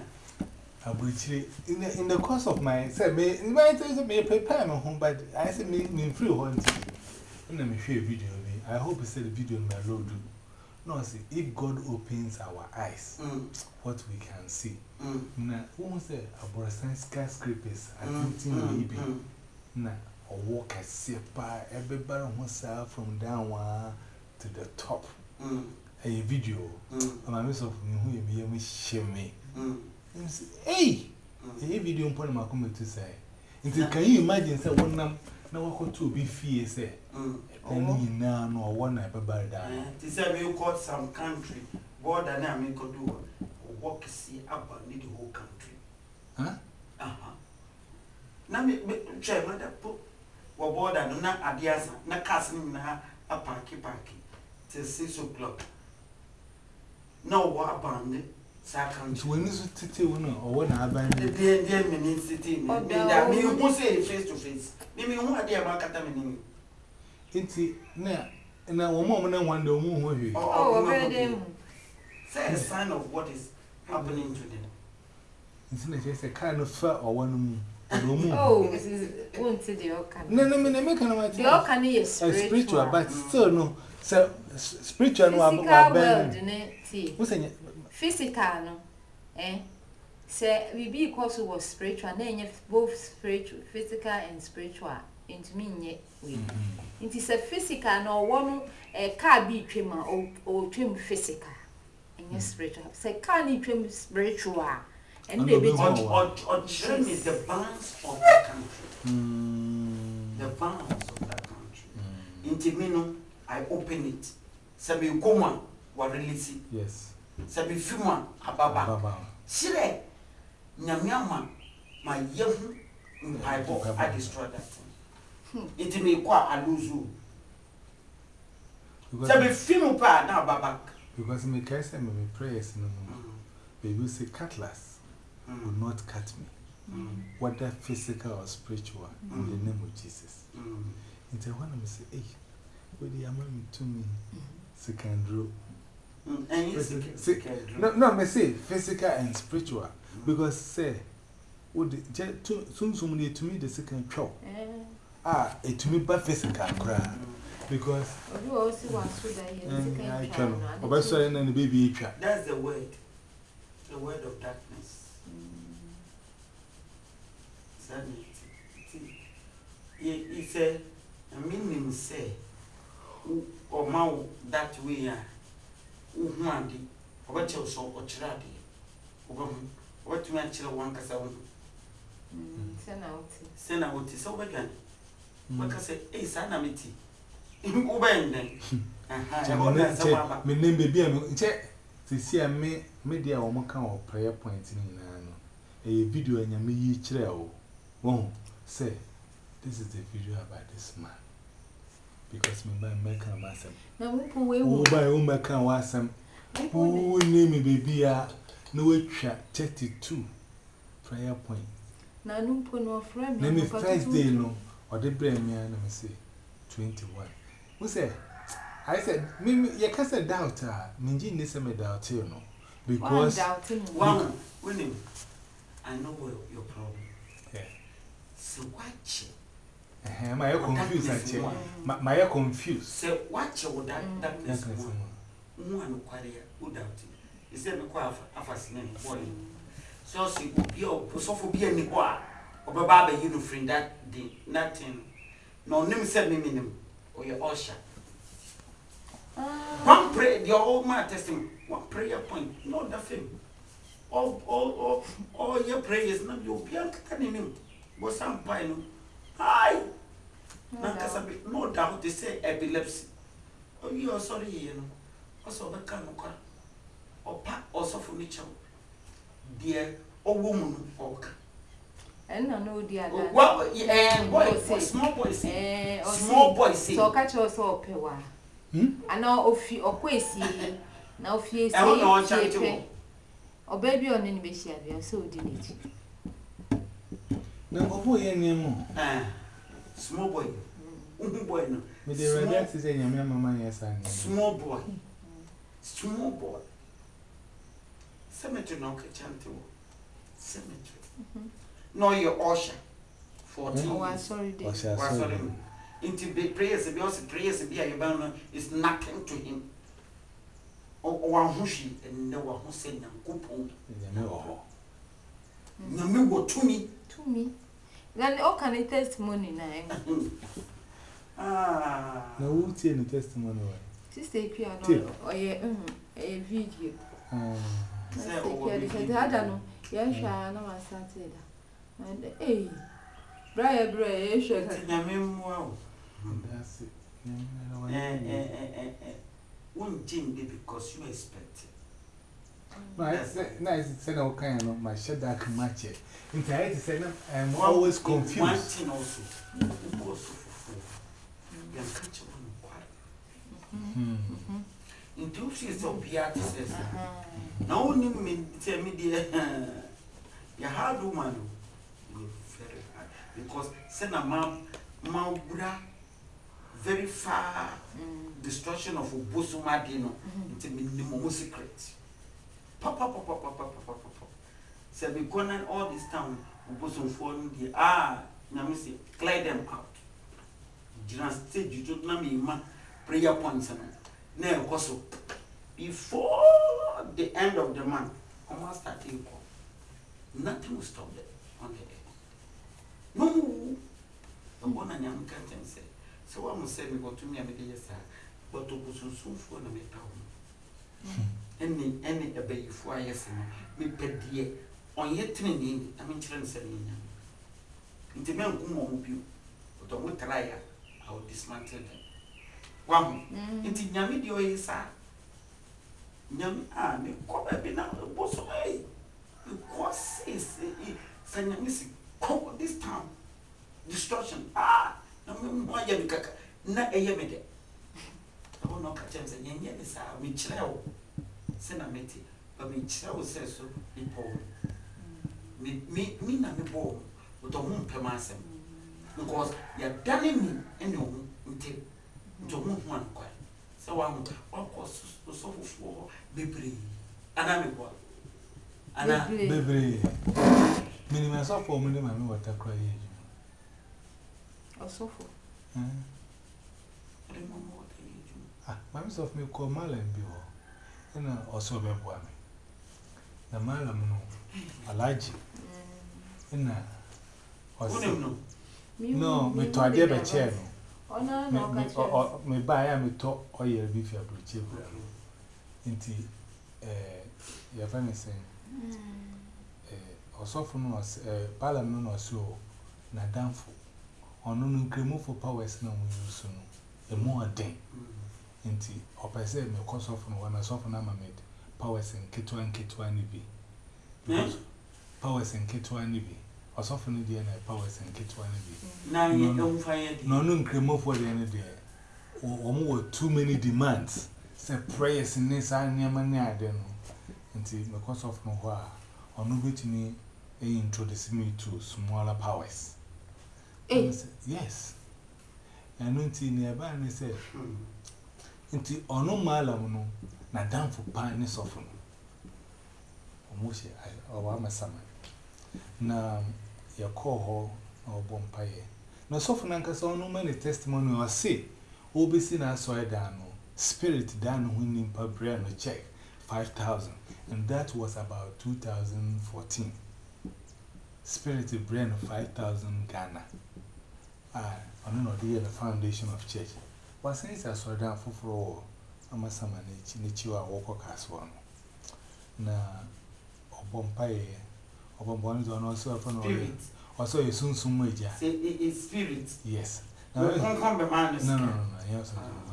In the course of my say, may prepare my home, but I said, me free one. And let me share a video. I hope you see the video in my road. No, see, if God opens our eyes, what we can see. Now, who say about skyscrapers, I think maybe. Now, a walk a sepa, everybody wants from down to the top. A video, my miss of me, who share me. Hey, a video point my comment to say. Can you imagine say one now what to be fear say? And you now know one ever by that. This is you call some country, more than I mean could do walk see up and need the whole country. Huh? Now na me try ma da po wo border no na adiasa na cars ni na a park till 6 o'clock no wa abande sa kan so when you tete wona or when abande the mini city me da me who say face to face me who ade ma kata me ni enti na wo mo na wanda wo mu ho hwe oh very them say a sign of what is happening to them enti na say kind of fa or one mu oh this is won't say the okan no me make na ma the okan is spiritual but still no so spiritual no about physical no say we be because was spiritual na both spiritual physical and spiritual into me nye we it is a physical no one car be twema or twem physical and spiritual say car ni twem spiritual and they be or is the balance of the country the balance of that country into me no I open it sabi goma wa release yes sabi fima ababa sire nyamiama ma yehu mpaibo I destroy that thing it me kwa aluzu sabi fimu pa na ababa because me can say me prayers no baby say cutlass will not cut me whether physical or spiritual in the name of Jesus into one of me say hey where the amount to me secondary no me say physical and spiritual because say would soon need to me the second show it to me but physical because you also want to die and baby that's the word of darkness it's a meaning say or mau that way uhandi obache so ochirade obamu what me achira wanka sa wo sena oti so began maka say eh sana meti ubende aha me name baby am che sisi me dia wo maka o prayer point ni na no e video anya me yi kire o won say this is the video about this man because me by make am asem na wo we wo by wo make am asem who name baby a no we twa 32 prayer point na numpo no friend me first day no or the brain me na me say 21 who say I said me you can say doubt me nji ni say me doubt you no because one winning I know your problem so watch my confused my confused say watch what that is one kwaria without it is there me kwa afasine boy so see obi o so for be ani kwa obaba ba you no friend that day nothing no nim say me minim or your usher one pray your old man testing one prayer point not the thing all your prayers not you be ankanim but some pine hi no doubt they say epilepsy oh you are sorry you know also be kan okwa opa also for nature dear owomu oka and no dear boy small boy say so catch us up pewa and now ofi okwesi na ofi esi o baby on ni be share bia so di niti na obo ye nemu small boy boy no me dey ready to say nyame mama yes and small boy cemetery no kachante wo cemetery no your usher 14 oh sorry day sorry into big prayers be you ban is nothing to him o hushi and no one who said nyankopon nyame wo to me then all can testimony na na who tie the testimony why sister Ikea no a video say o no ya hwa na ma started and Brian nyame mo that's it won't change because you expect it No, I said, okay, no, my shed that can match it. In the say, I'm always confused. One thing also, you catch on quiet. In 2 years of Piat says, no one tell me, dear, you're hard woman. Very hard. Because send a Maubra very far destruction of Bosumadino into minimum secret. Papa. So we gone all this town, Bosum phone the Namisi, clear them out. Just stage you told me prayer points and now also before the end of the month, almost starting nothing will stop them on the air. No, the one and young can't say. So I must say, we go to me, but to put some soon for the town. Any a baby for I yes, me pedia on yet training, I mean, children selling. Into men whom you, but I will try, I will dismantle them. One, into Yamidio is Yam, me call a bit out of boss away. Because it's Sanyamis, call this town destruction. No, why Yamika, not a Yamide. I will not catch him saying, yes, me child. Senameti, but me child says so, me na me bo, but a woman per massam. Because you're damning me and you until one quite. So I'm of course so for be brave. And I'm a boy. And I'm be brave. Minimum so for minimum what I cry. Or so for. Mammy of me call Malan Bill. And also be boy. The Malam no, a large. No, me to a debit chair. Oh, no, me buy me talk or your beef your cheap. Inti, your friend is saying, or so from us, Palam no so, na damful, or no cremo for powers no soon, a more day. Inti, or per se, me cause of one as often I'm made powers and Kitwan be. Powers and Kitwan be. As often the powers and Kitwan be. No, cremo for the end of the day. Or more too many demands. Say prayers in this I never near them. Until because of no while, or no bit me introduce me to smaller powers. Yes. And until nearby, and said, until or no malam na down for pine soften. Almost or I'm a summer. Now, your call or bompire. No soften uncle saw no many testimony or say, Obisi na soy down. Spirit down winning per brand check 5,000, and that was about 2014. Spirit brand 5,000 Ghana. I don't know the foundation of church. But since I saw down for all, I'm a summer Nichiwa walk as one. Na Obompaye, Obombons on also upon also a soon major. It's spirit. Yes. No, yes,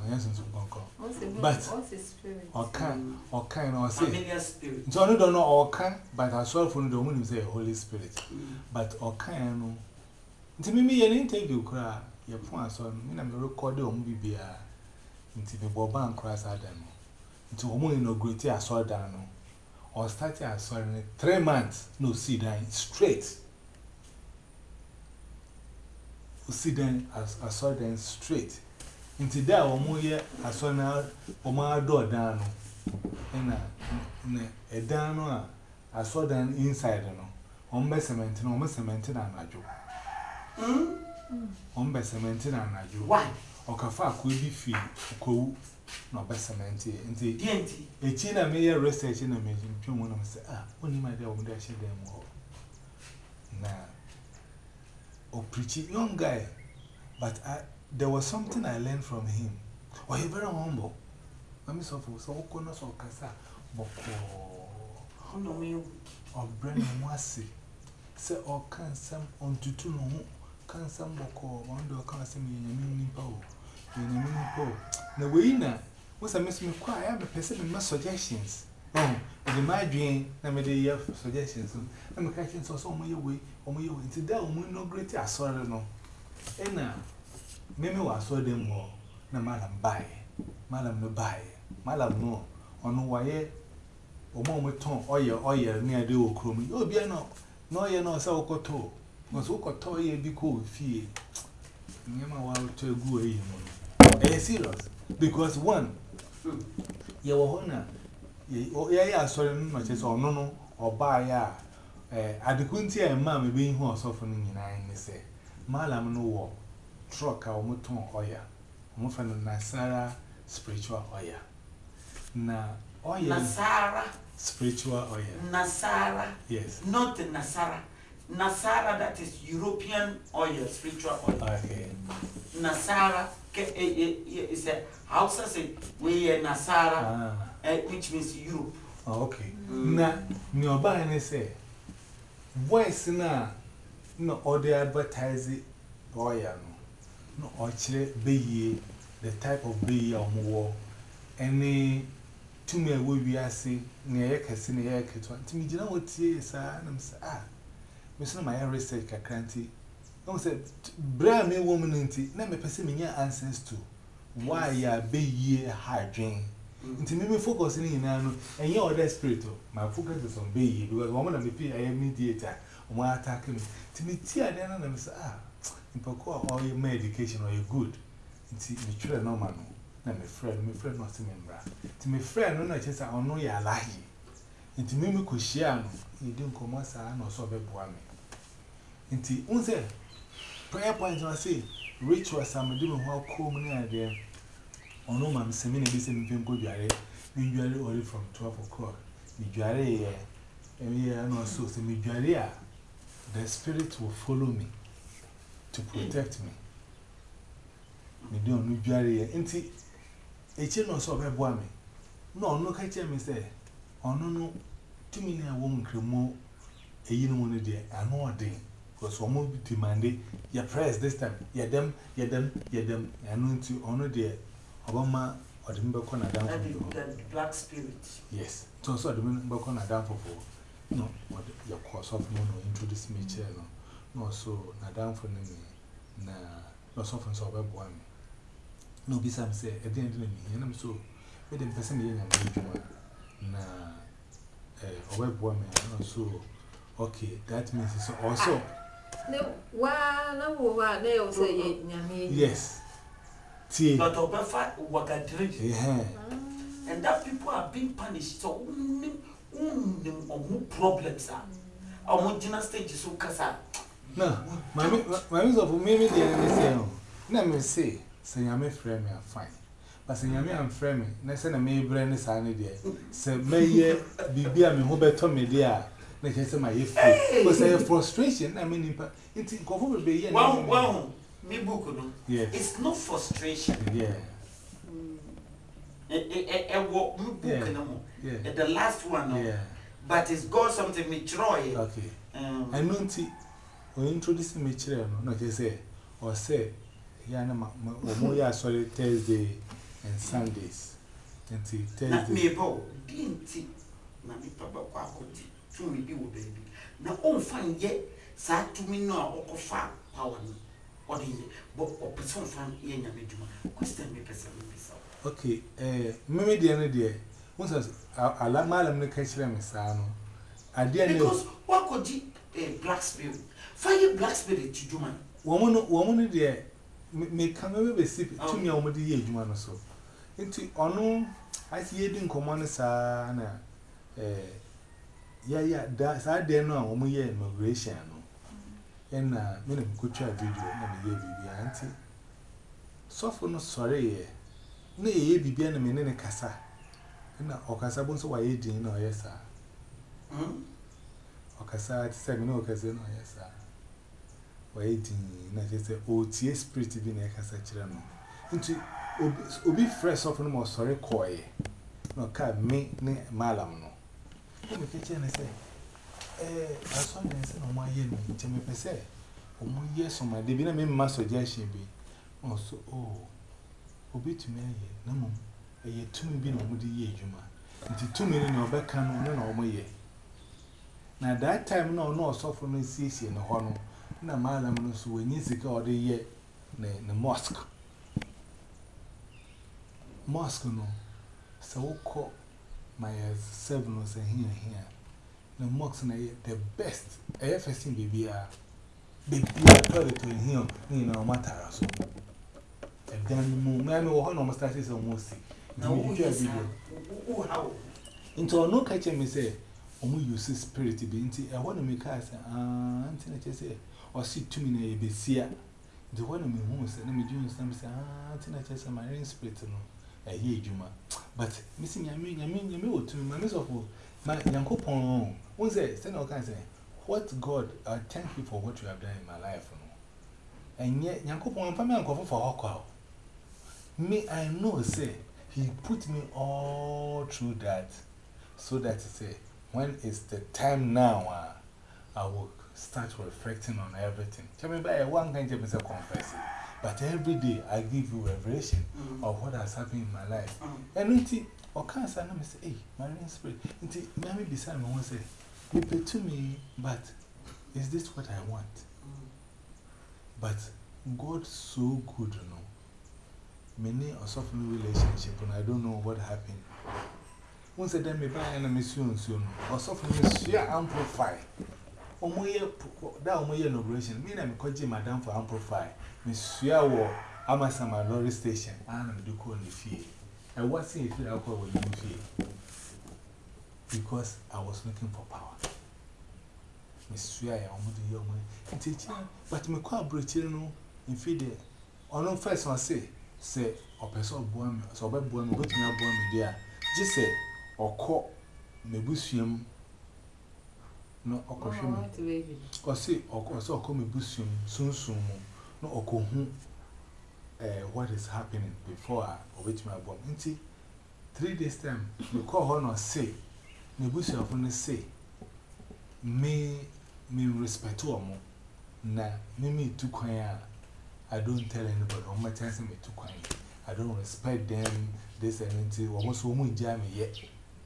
but or can or say familiar spirit. So I don't know or can, but I saw from the woman say Holy Spirit. But or can to me an interview cry your point son, I am recording on BBA into the Boban cross Adam. Into a woman no great I saw down or started I saw in 3 months, no see dying straight. See then I saw them straight. Into that one more year I saw now my door down. And a down I saw them inside on cement and almost cemented and I do. On cemented and I do. Why? Or Kafa could be fee, cool, no best cemented. And a China may arrest a China making one of them say, only my dad would share them all. Now. Or preachy young guy, but there was something I learned from him. Or he very humble. I'm so for so corners or Casa Boko or Brennan Wasi. Say, or can some on to two no can some Boko, one door can send me in a mini bow. In a mini bow. The winner was a miss me cry. I have a person in my suggestions. Oh, the my dream, I made a suggestions. I'm a catching so my way, into that woman no great as saw no. And now, Mimi was saw them more, no madam buy, madam no buy, madam no, or no why, or more tongue, oil near the old crummy. Oh, be no, you're not so coto, was so coto, ye be cool, fear. Never want to go away. Eh, serious, because one, you were honor. Yeah, sorry, much as or no, or buy ya. At the Quinty and Mammy being who are softening in I say, Malam no war, truck our mouton oya, Muffin Nasara spiritual oya. Na oya Nasara spiritual oya. Nasara, yes, not the Nasara. Nasara, that is European oil, spiritual oil. Okay. Nasara is a house, say, we are Nasara, which means Europe. Okay. Na, nearby, and say, voice na no other advertising oil, no orchard bay, the type of bay or more, any to me, we are saying near Cassini air to me, you know what, yes, I'm ah. Miss my research a cranty. No said, brand me woman into never perceiving your answers to why ya be ye high drain. Into me focusing in and your other spirit. My focus is on be because woman of the P. I am mediator. One attacking me. To me, tear then and say, ah, in Paco or your medication or your good. Into me, true no man. My friend, not to me, to me, friend, no, just I know ya lie. Into me, Cushiano, you don't come as I know so be boy me. Inti unse prayer point I say rituals am doing how cool me there ono ma me me be say me go duare me duare only from 12 o'clock me duare no so say me duare the spirit will follow me to protect me me do no duare inti eche no so be boa me no ka che me say ono no tumi na wo nkremo eyi no no de ano odin because one will be demanding your prayers this time. Yeah, them, and to honor the Obama or the Mbakona down for the black spirit. Yes, so the Mbakona down for no, what your course of mono introduce me chair no, so Nadam for me, no, soften so web one. No, be some say, at the end of me, and I'm so, with the person being a web woman, so. Okay, that means it's also. No, why, they say, yes. But Obefa Wagadri. And that people are being punished. So, problems are. Our Montina stage is so cassa. No, my means of maybe the enemy. Let me say, I'm friend, me, I'm fine. But say, I'm friend, me, next time I may bring this honey there. Say, may ye be a me who better me there. My because I have frustration. I mean, it's inconceivable. Well, me book, yes. It's not frustration. Yeah. The last one, yeah. But it's got something me try. Okay. I know when introducing me children, not just say or say, Yana, sorry, Thursday and Sundays. Thursday. Not me, Bo, didn't see. Mammy Papa to me, you baby. Now, on fine yet, sad to me no or far power or the but person fan in your bedroom. Question me, person. Okay, maybe the other day, once I like my catcher, Miss Sano. I dare because what could you a black spirit? Fire black spirit to do man. Woman, dear, may come over the sip to me over the age one or so. Into ono, I see it in command, Sana. Yeah, that's I dare know when we immigration. And many could try video and the baby auntie. So for no sorry, nay, ye be a man in a casa. And Ocasabon so I didn't know, yes, sir. Ocasa 7 no cousin, yes, sir. Waiting, not just a OTA spirit being a cassachano. Into Obi fresh of no more sorry coy. No cab me, malam no. Let me catch and say, I saw them say, oh, my yen, Jimmy Pesse. Oh, yes, on my divina, my suggestion be. Also, oh, Obi to me, no, a year to me being on the year, Juma. Into 2 million or back can no more ye. Now that time no suffer no CC in the honor. No madam no so when you see all the year the mosque. Mosque no. So call my 7 was here. The mosque the best. AFSC baby baby toilet in here, you know, matter so. And then mammy will honor status almost see. Into no catching me say, Omu use spirit to be into. I want to make us Auntie say, or see 2 minutes be seer. The one of me who said, let me do some say, Auntie Chess and my own spirit. I hear Juma. But missing I mean, to my miss of my Yanko Pon. One say, Send all kinds of what God, I thank you for what you have done in my life. And yet, Yanko Pon, family and cover for Hawk. Me, I know, say, He put me all through that so that say, when it's the time now, I will start reflecting on everything. Tell me by one kind of confessing, but every day I give you revelation of what has happened in my life. And until or cancer, I say, hey, my spirit, until maybe beside me, one say, you pay to me, but is this what I want? But God's so good, you know. Many are suffering relationship, and I don't know what happened. Once a day, me buy an emission soon, or suffering share amplify. That inauguration, me and I Madame for amplify. Miss Yawo, Amasama Lorry Station, and I'm do call the fee. I was seeing if alcohol with you fee because I was looking for power. Miss Yaya, I'm with the young man, teacher, but me call Brichino in feed or no first one say, or person born, so by born, go to me born me there. Just say, or call me busium. No, or or say, or so call me busium soon, no, or call what is happening before I wait my bomb. 3 days time, you call her or say, me busium only say, me respect to more. Nah, me too quiet. I don't tell anybody on my chance me too quiet. I don't respect them, this and until almost woman jam yet.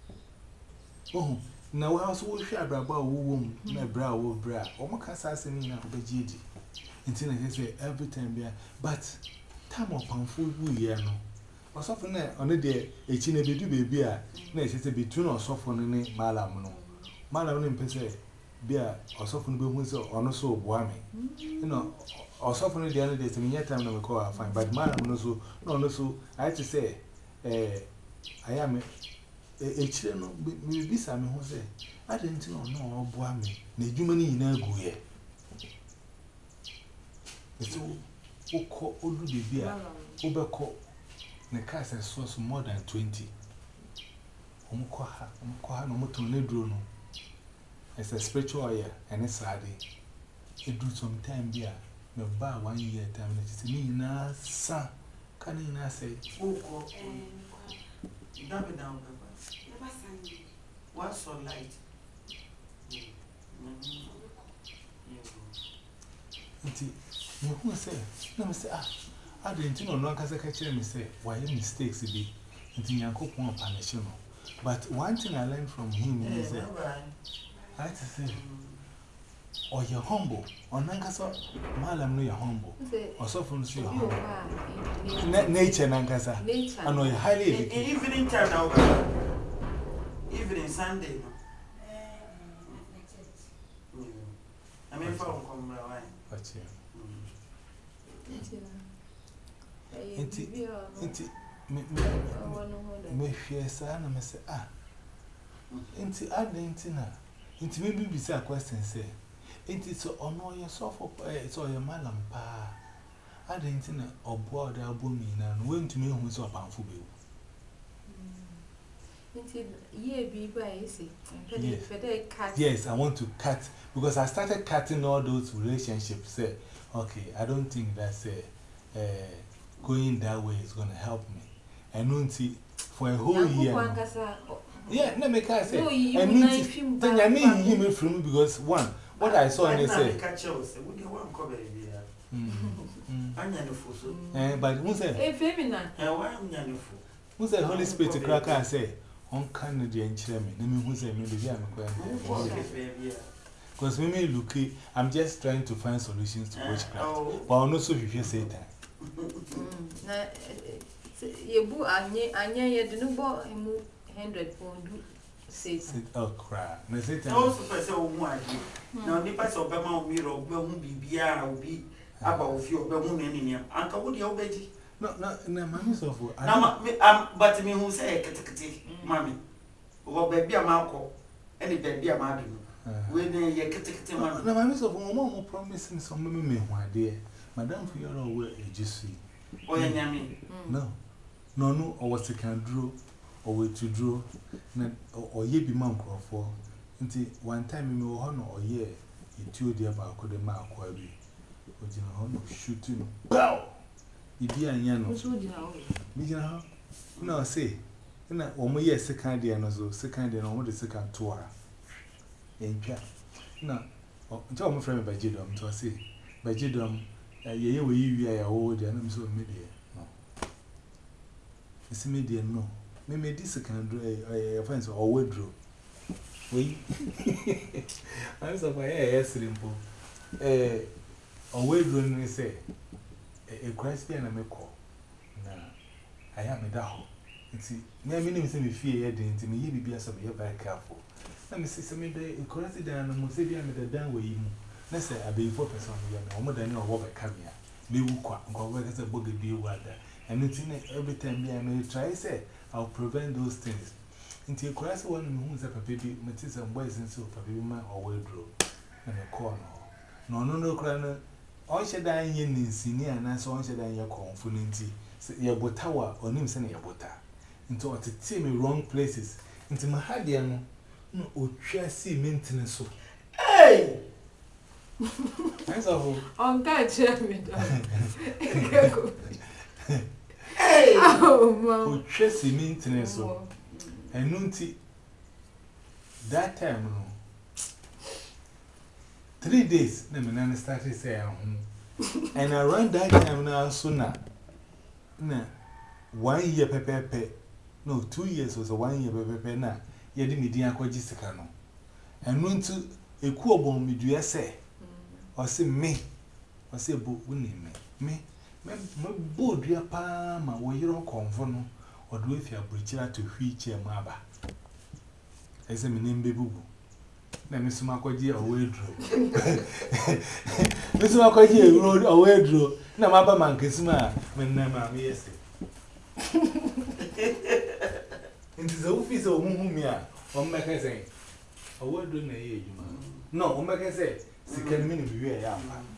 Oh, now I was will share about womb, my brow will bra, or my assassin in a BGD. Until I say every time there, but time upon food we no. Or something on the day, a chinny baby, nice to be tune or soften in Malam. Malam in Pese, beer or soften be winter or no so boami. You know, or soften the other days, and yet time no call I find, but Malam no so, I had to say, I am a children, maybe some who say, I didn't know no boami, the human in a guye. So, who call old beer, Uberco, the cast has source more than 20. Umkoha no moto nedro no. It's a spiritual year and it's sad. It do some time there. No bar 1 year time. It's me na sa. Can you not say? Oh, double down. What's so light? Who say? No, say, I didn't know no because I catch me say, why mistakes be into Yanko Pon punishment. But one thing I learned from him is that I had to say, or you're humble, or Nankasa, Malam, no, you're humble, or so from you're humble. Nature, Nankasa, I know you're highly educated. Evening time now, evening Sunday. I mean, from what's here? Me fear, son, and I say, into Argentina. Into maybe beside question say, it is so honor yourself, it's all your malam pa. Argentina or board album and went to me who's up and for you. Yes, I want to cut because I started cutting all those relationships. Say, okay, I don't think that's going that way is going to help me. And until for a whole year. Yeah, no, make I say, and then I mean him from because one, what I saw and they say, but who said, who's the Holy Spirit to crack and say, on Canada and Chairman, I mean, who's a maybe I'm going because we may look, I'm just trying to find solutions to witchcraft. But I'm not so if you say that. You boo, I didn't buy 100 pound. Says, oh, cry. No, say, also, I say, oh, now the pass of Bama mirror will be about few of the women in him. Uncle, would you obey? No, mammy, so for but me who say, Mammy, or baby a malco, any baby a madam. When you get no, mammy, so for more promising some women, my dear. Madame, for your own way, just see. Oh, Yammy. No, or what you can draw. Or way to draw, or ye be monk or for. Until one time you know honor or ye, you two dear about could a mark or be. But you know, honor shooting. Bow! You dear and Yano. No, say, one more year second year and so second year and the second tour. Ain't ya? No, tell my friend by Jidom to say, by Jidom, ye will you are old and I'm so media. No, it's a media no. Maybe this can do a fence or wardrobe. We answer my hair simple. A wardrobe, say a Christian and a call. I am a dog. It's my meaning is me fear, didn't me, you be as a very careful. Let me see some day, a corrected and a Mosidian with a down way. Let's say I be 4% or more than your work come here. Be walk and go work as a buggy be water. And it's in every time I may try, say. I'll prevent those things. Until you cross one who's a baby, Matisse and boys and so for baby man or wardrobe and a corner. No, cranner. All should die in senior and answer on should die in your confunity. Your botawa or names and your bota. Into what to take me wrong places. Into my hadian, no, see maintenance. So, hey! Thanks, all. On that, Chairman. Hey! Oh, Tracy maintenance. So, and Nunti that time, 3 days, the man started saying, and around that time now, sooner. 1 year pepe, no, 2 years was a 1 year pepe now. You didn't need to Jessica. And Nunti a cool bomb, me do say, or say me, or say book winning me. My board, dear Palma, where you don't conform, or do if you are breaching to which a maba. As a name be boo. Now, Miss Macodia away drew. Miss Macodia rode away drew. Now, Maba man kiss ma, when Nama, yes. It is a office of whom we are, on my say. A word do nay, no, on my say, second minute we are.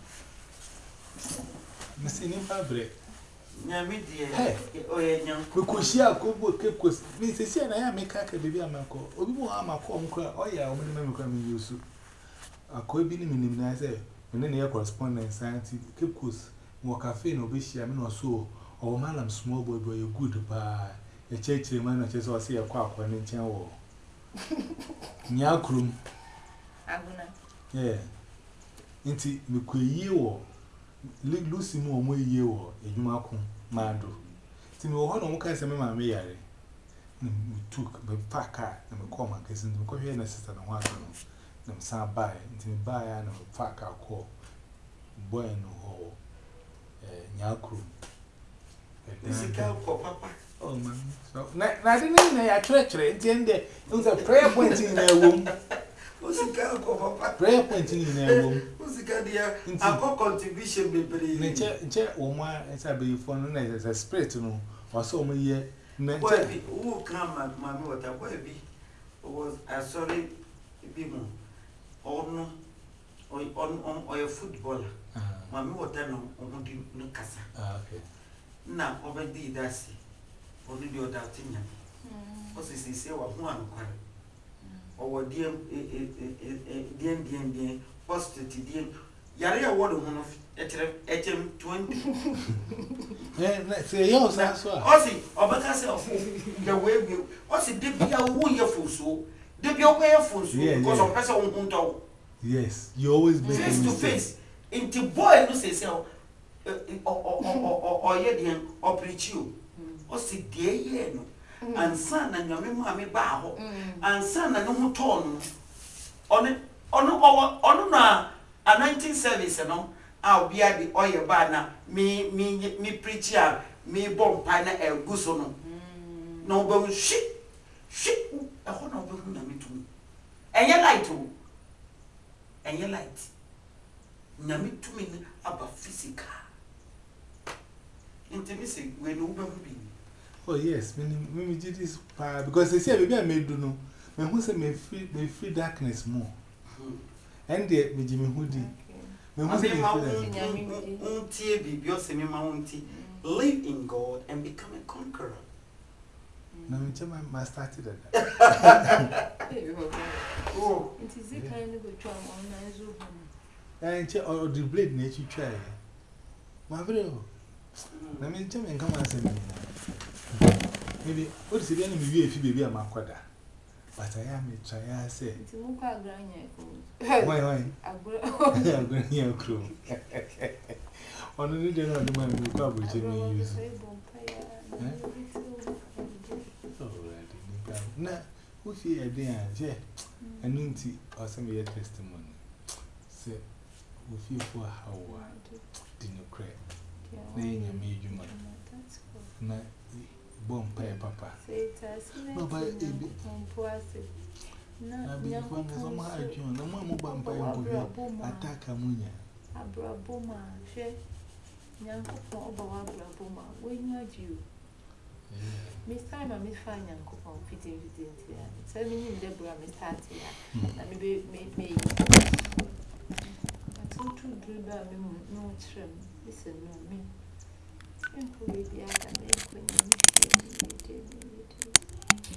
Miss in fabric. Hey, we could share Cobo Cape Coast. Mrs. and I make a baby amako. Obi ama form cry. Oh, yeah, only member coming use. A coy being minimized when any correspondence science Cape Coast, more cafe no be shaman or so, or madam small boy, a good pie. A church man, just or see a quack when in town. Nyakrum. Yeah. Inti, we could you. Lucy more year or a Jumakum, Mado. Timmy, what on can say, Mamma, we took the packer and we call my cousin to come here and assist on one of them. Some buy, until buy and a packer call. Bueno, Nyakru. Is it girl for Papa? Oh, man. So, I didn't know I treachery. It was a prayer point in their womb. Who's the girl for Papa? Prayer point in their womb. Who's the girl there? I've got contribution, baby. Check one, it's a big phone as a spirit, no, or so many years. Who come, my mother? Where be? Was a sorry, Bimo. Or no, or a footballer. My mother, no, Casa. Okay. Now, already that's it. Only the other thing. What's this? Say what one. Or dear, positive, Yaria water one of HM 20. Say, yours, that's what. Ossie, or Bacassa, the way you, Ossie, did be a wonderful so, did be a way for so, because of Professor Unto. Yes, you always make face to face. Into boy, no say so, or yet, or preach you. Ossie, dear, and son and your mammy bow, and son and no tone on it, on a 19 service, and no, I'll be at the oil banner, me preacher, me bomb pine a goosono. No bone shit, a honor of me to me. And your light, and your light. Nyame to me about physical. Intimacy when you be. Oh, yes, me did this because they say maybe I may do no. Me who say me free darkness more. And the me Jimmy Hoodie. Me who say me live in God and become a conqueror. No, me tell my started that. Oh, it is a kind of a charm on my Zoom. And or the blade nature try. My brother. Let me tell me and come and say me. Maybe what's the enemy if you be a maquada? But I am a try, I say. It's a muka grania. Why? I'm going here, crew. Only the other man will come with me. Now, who fear a day and Nunti or some of your testimony? Say, who fear for how did you cry? Name your major man. Na bomb pay papa. No, by a bit. No, before me, some hard you, no more bomb pay attack a munia. Abra Boma, she young Abra Boma, when you are due. Miss Time, I miss fine young coupon fitting here. Tell me, Deborah, Miss Hattie, and maybe me. I told you, Dribba, no trim. Listen, no, me. And for baby, I can make when you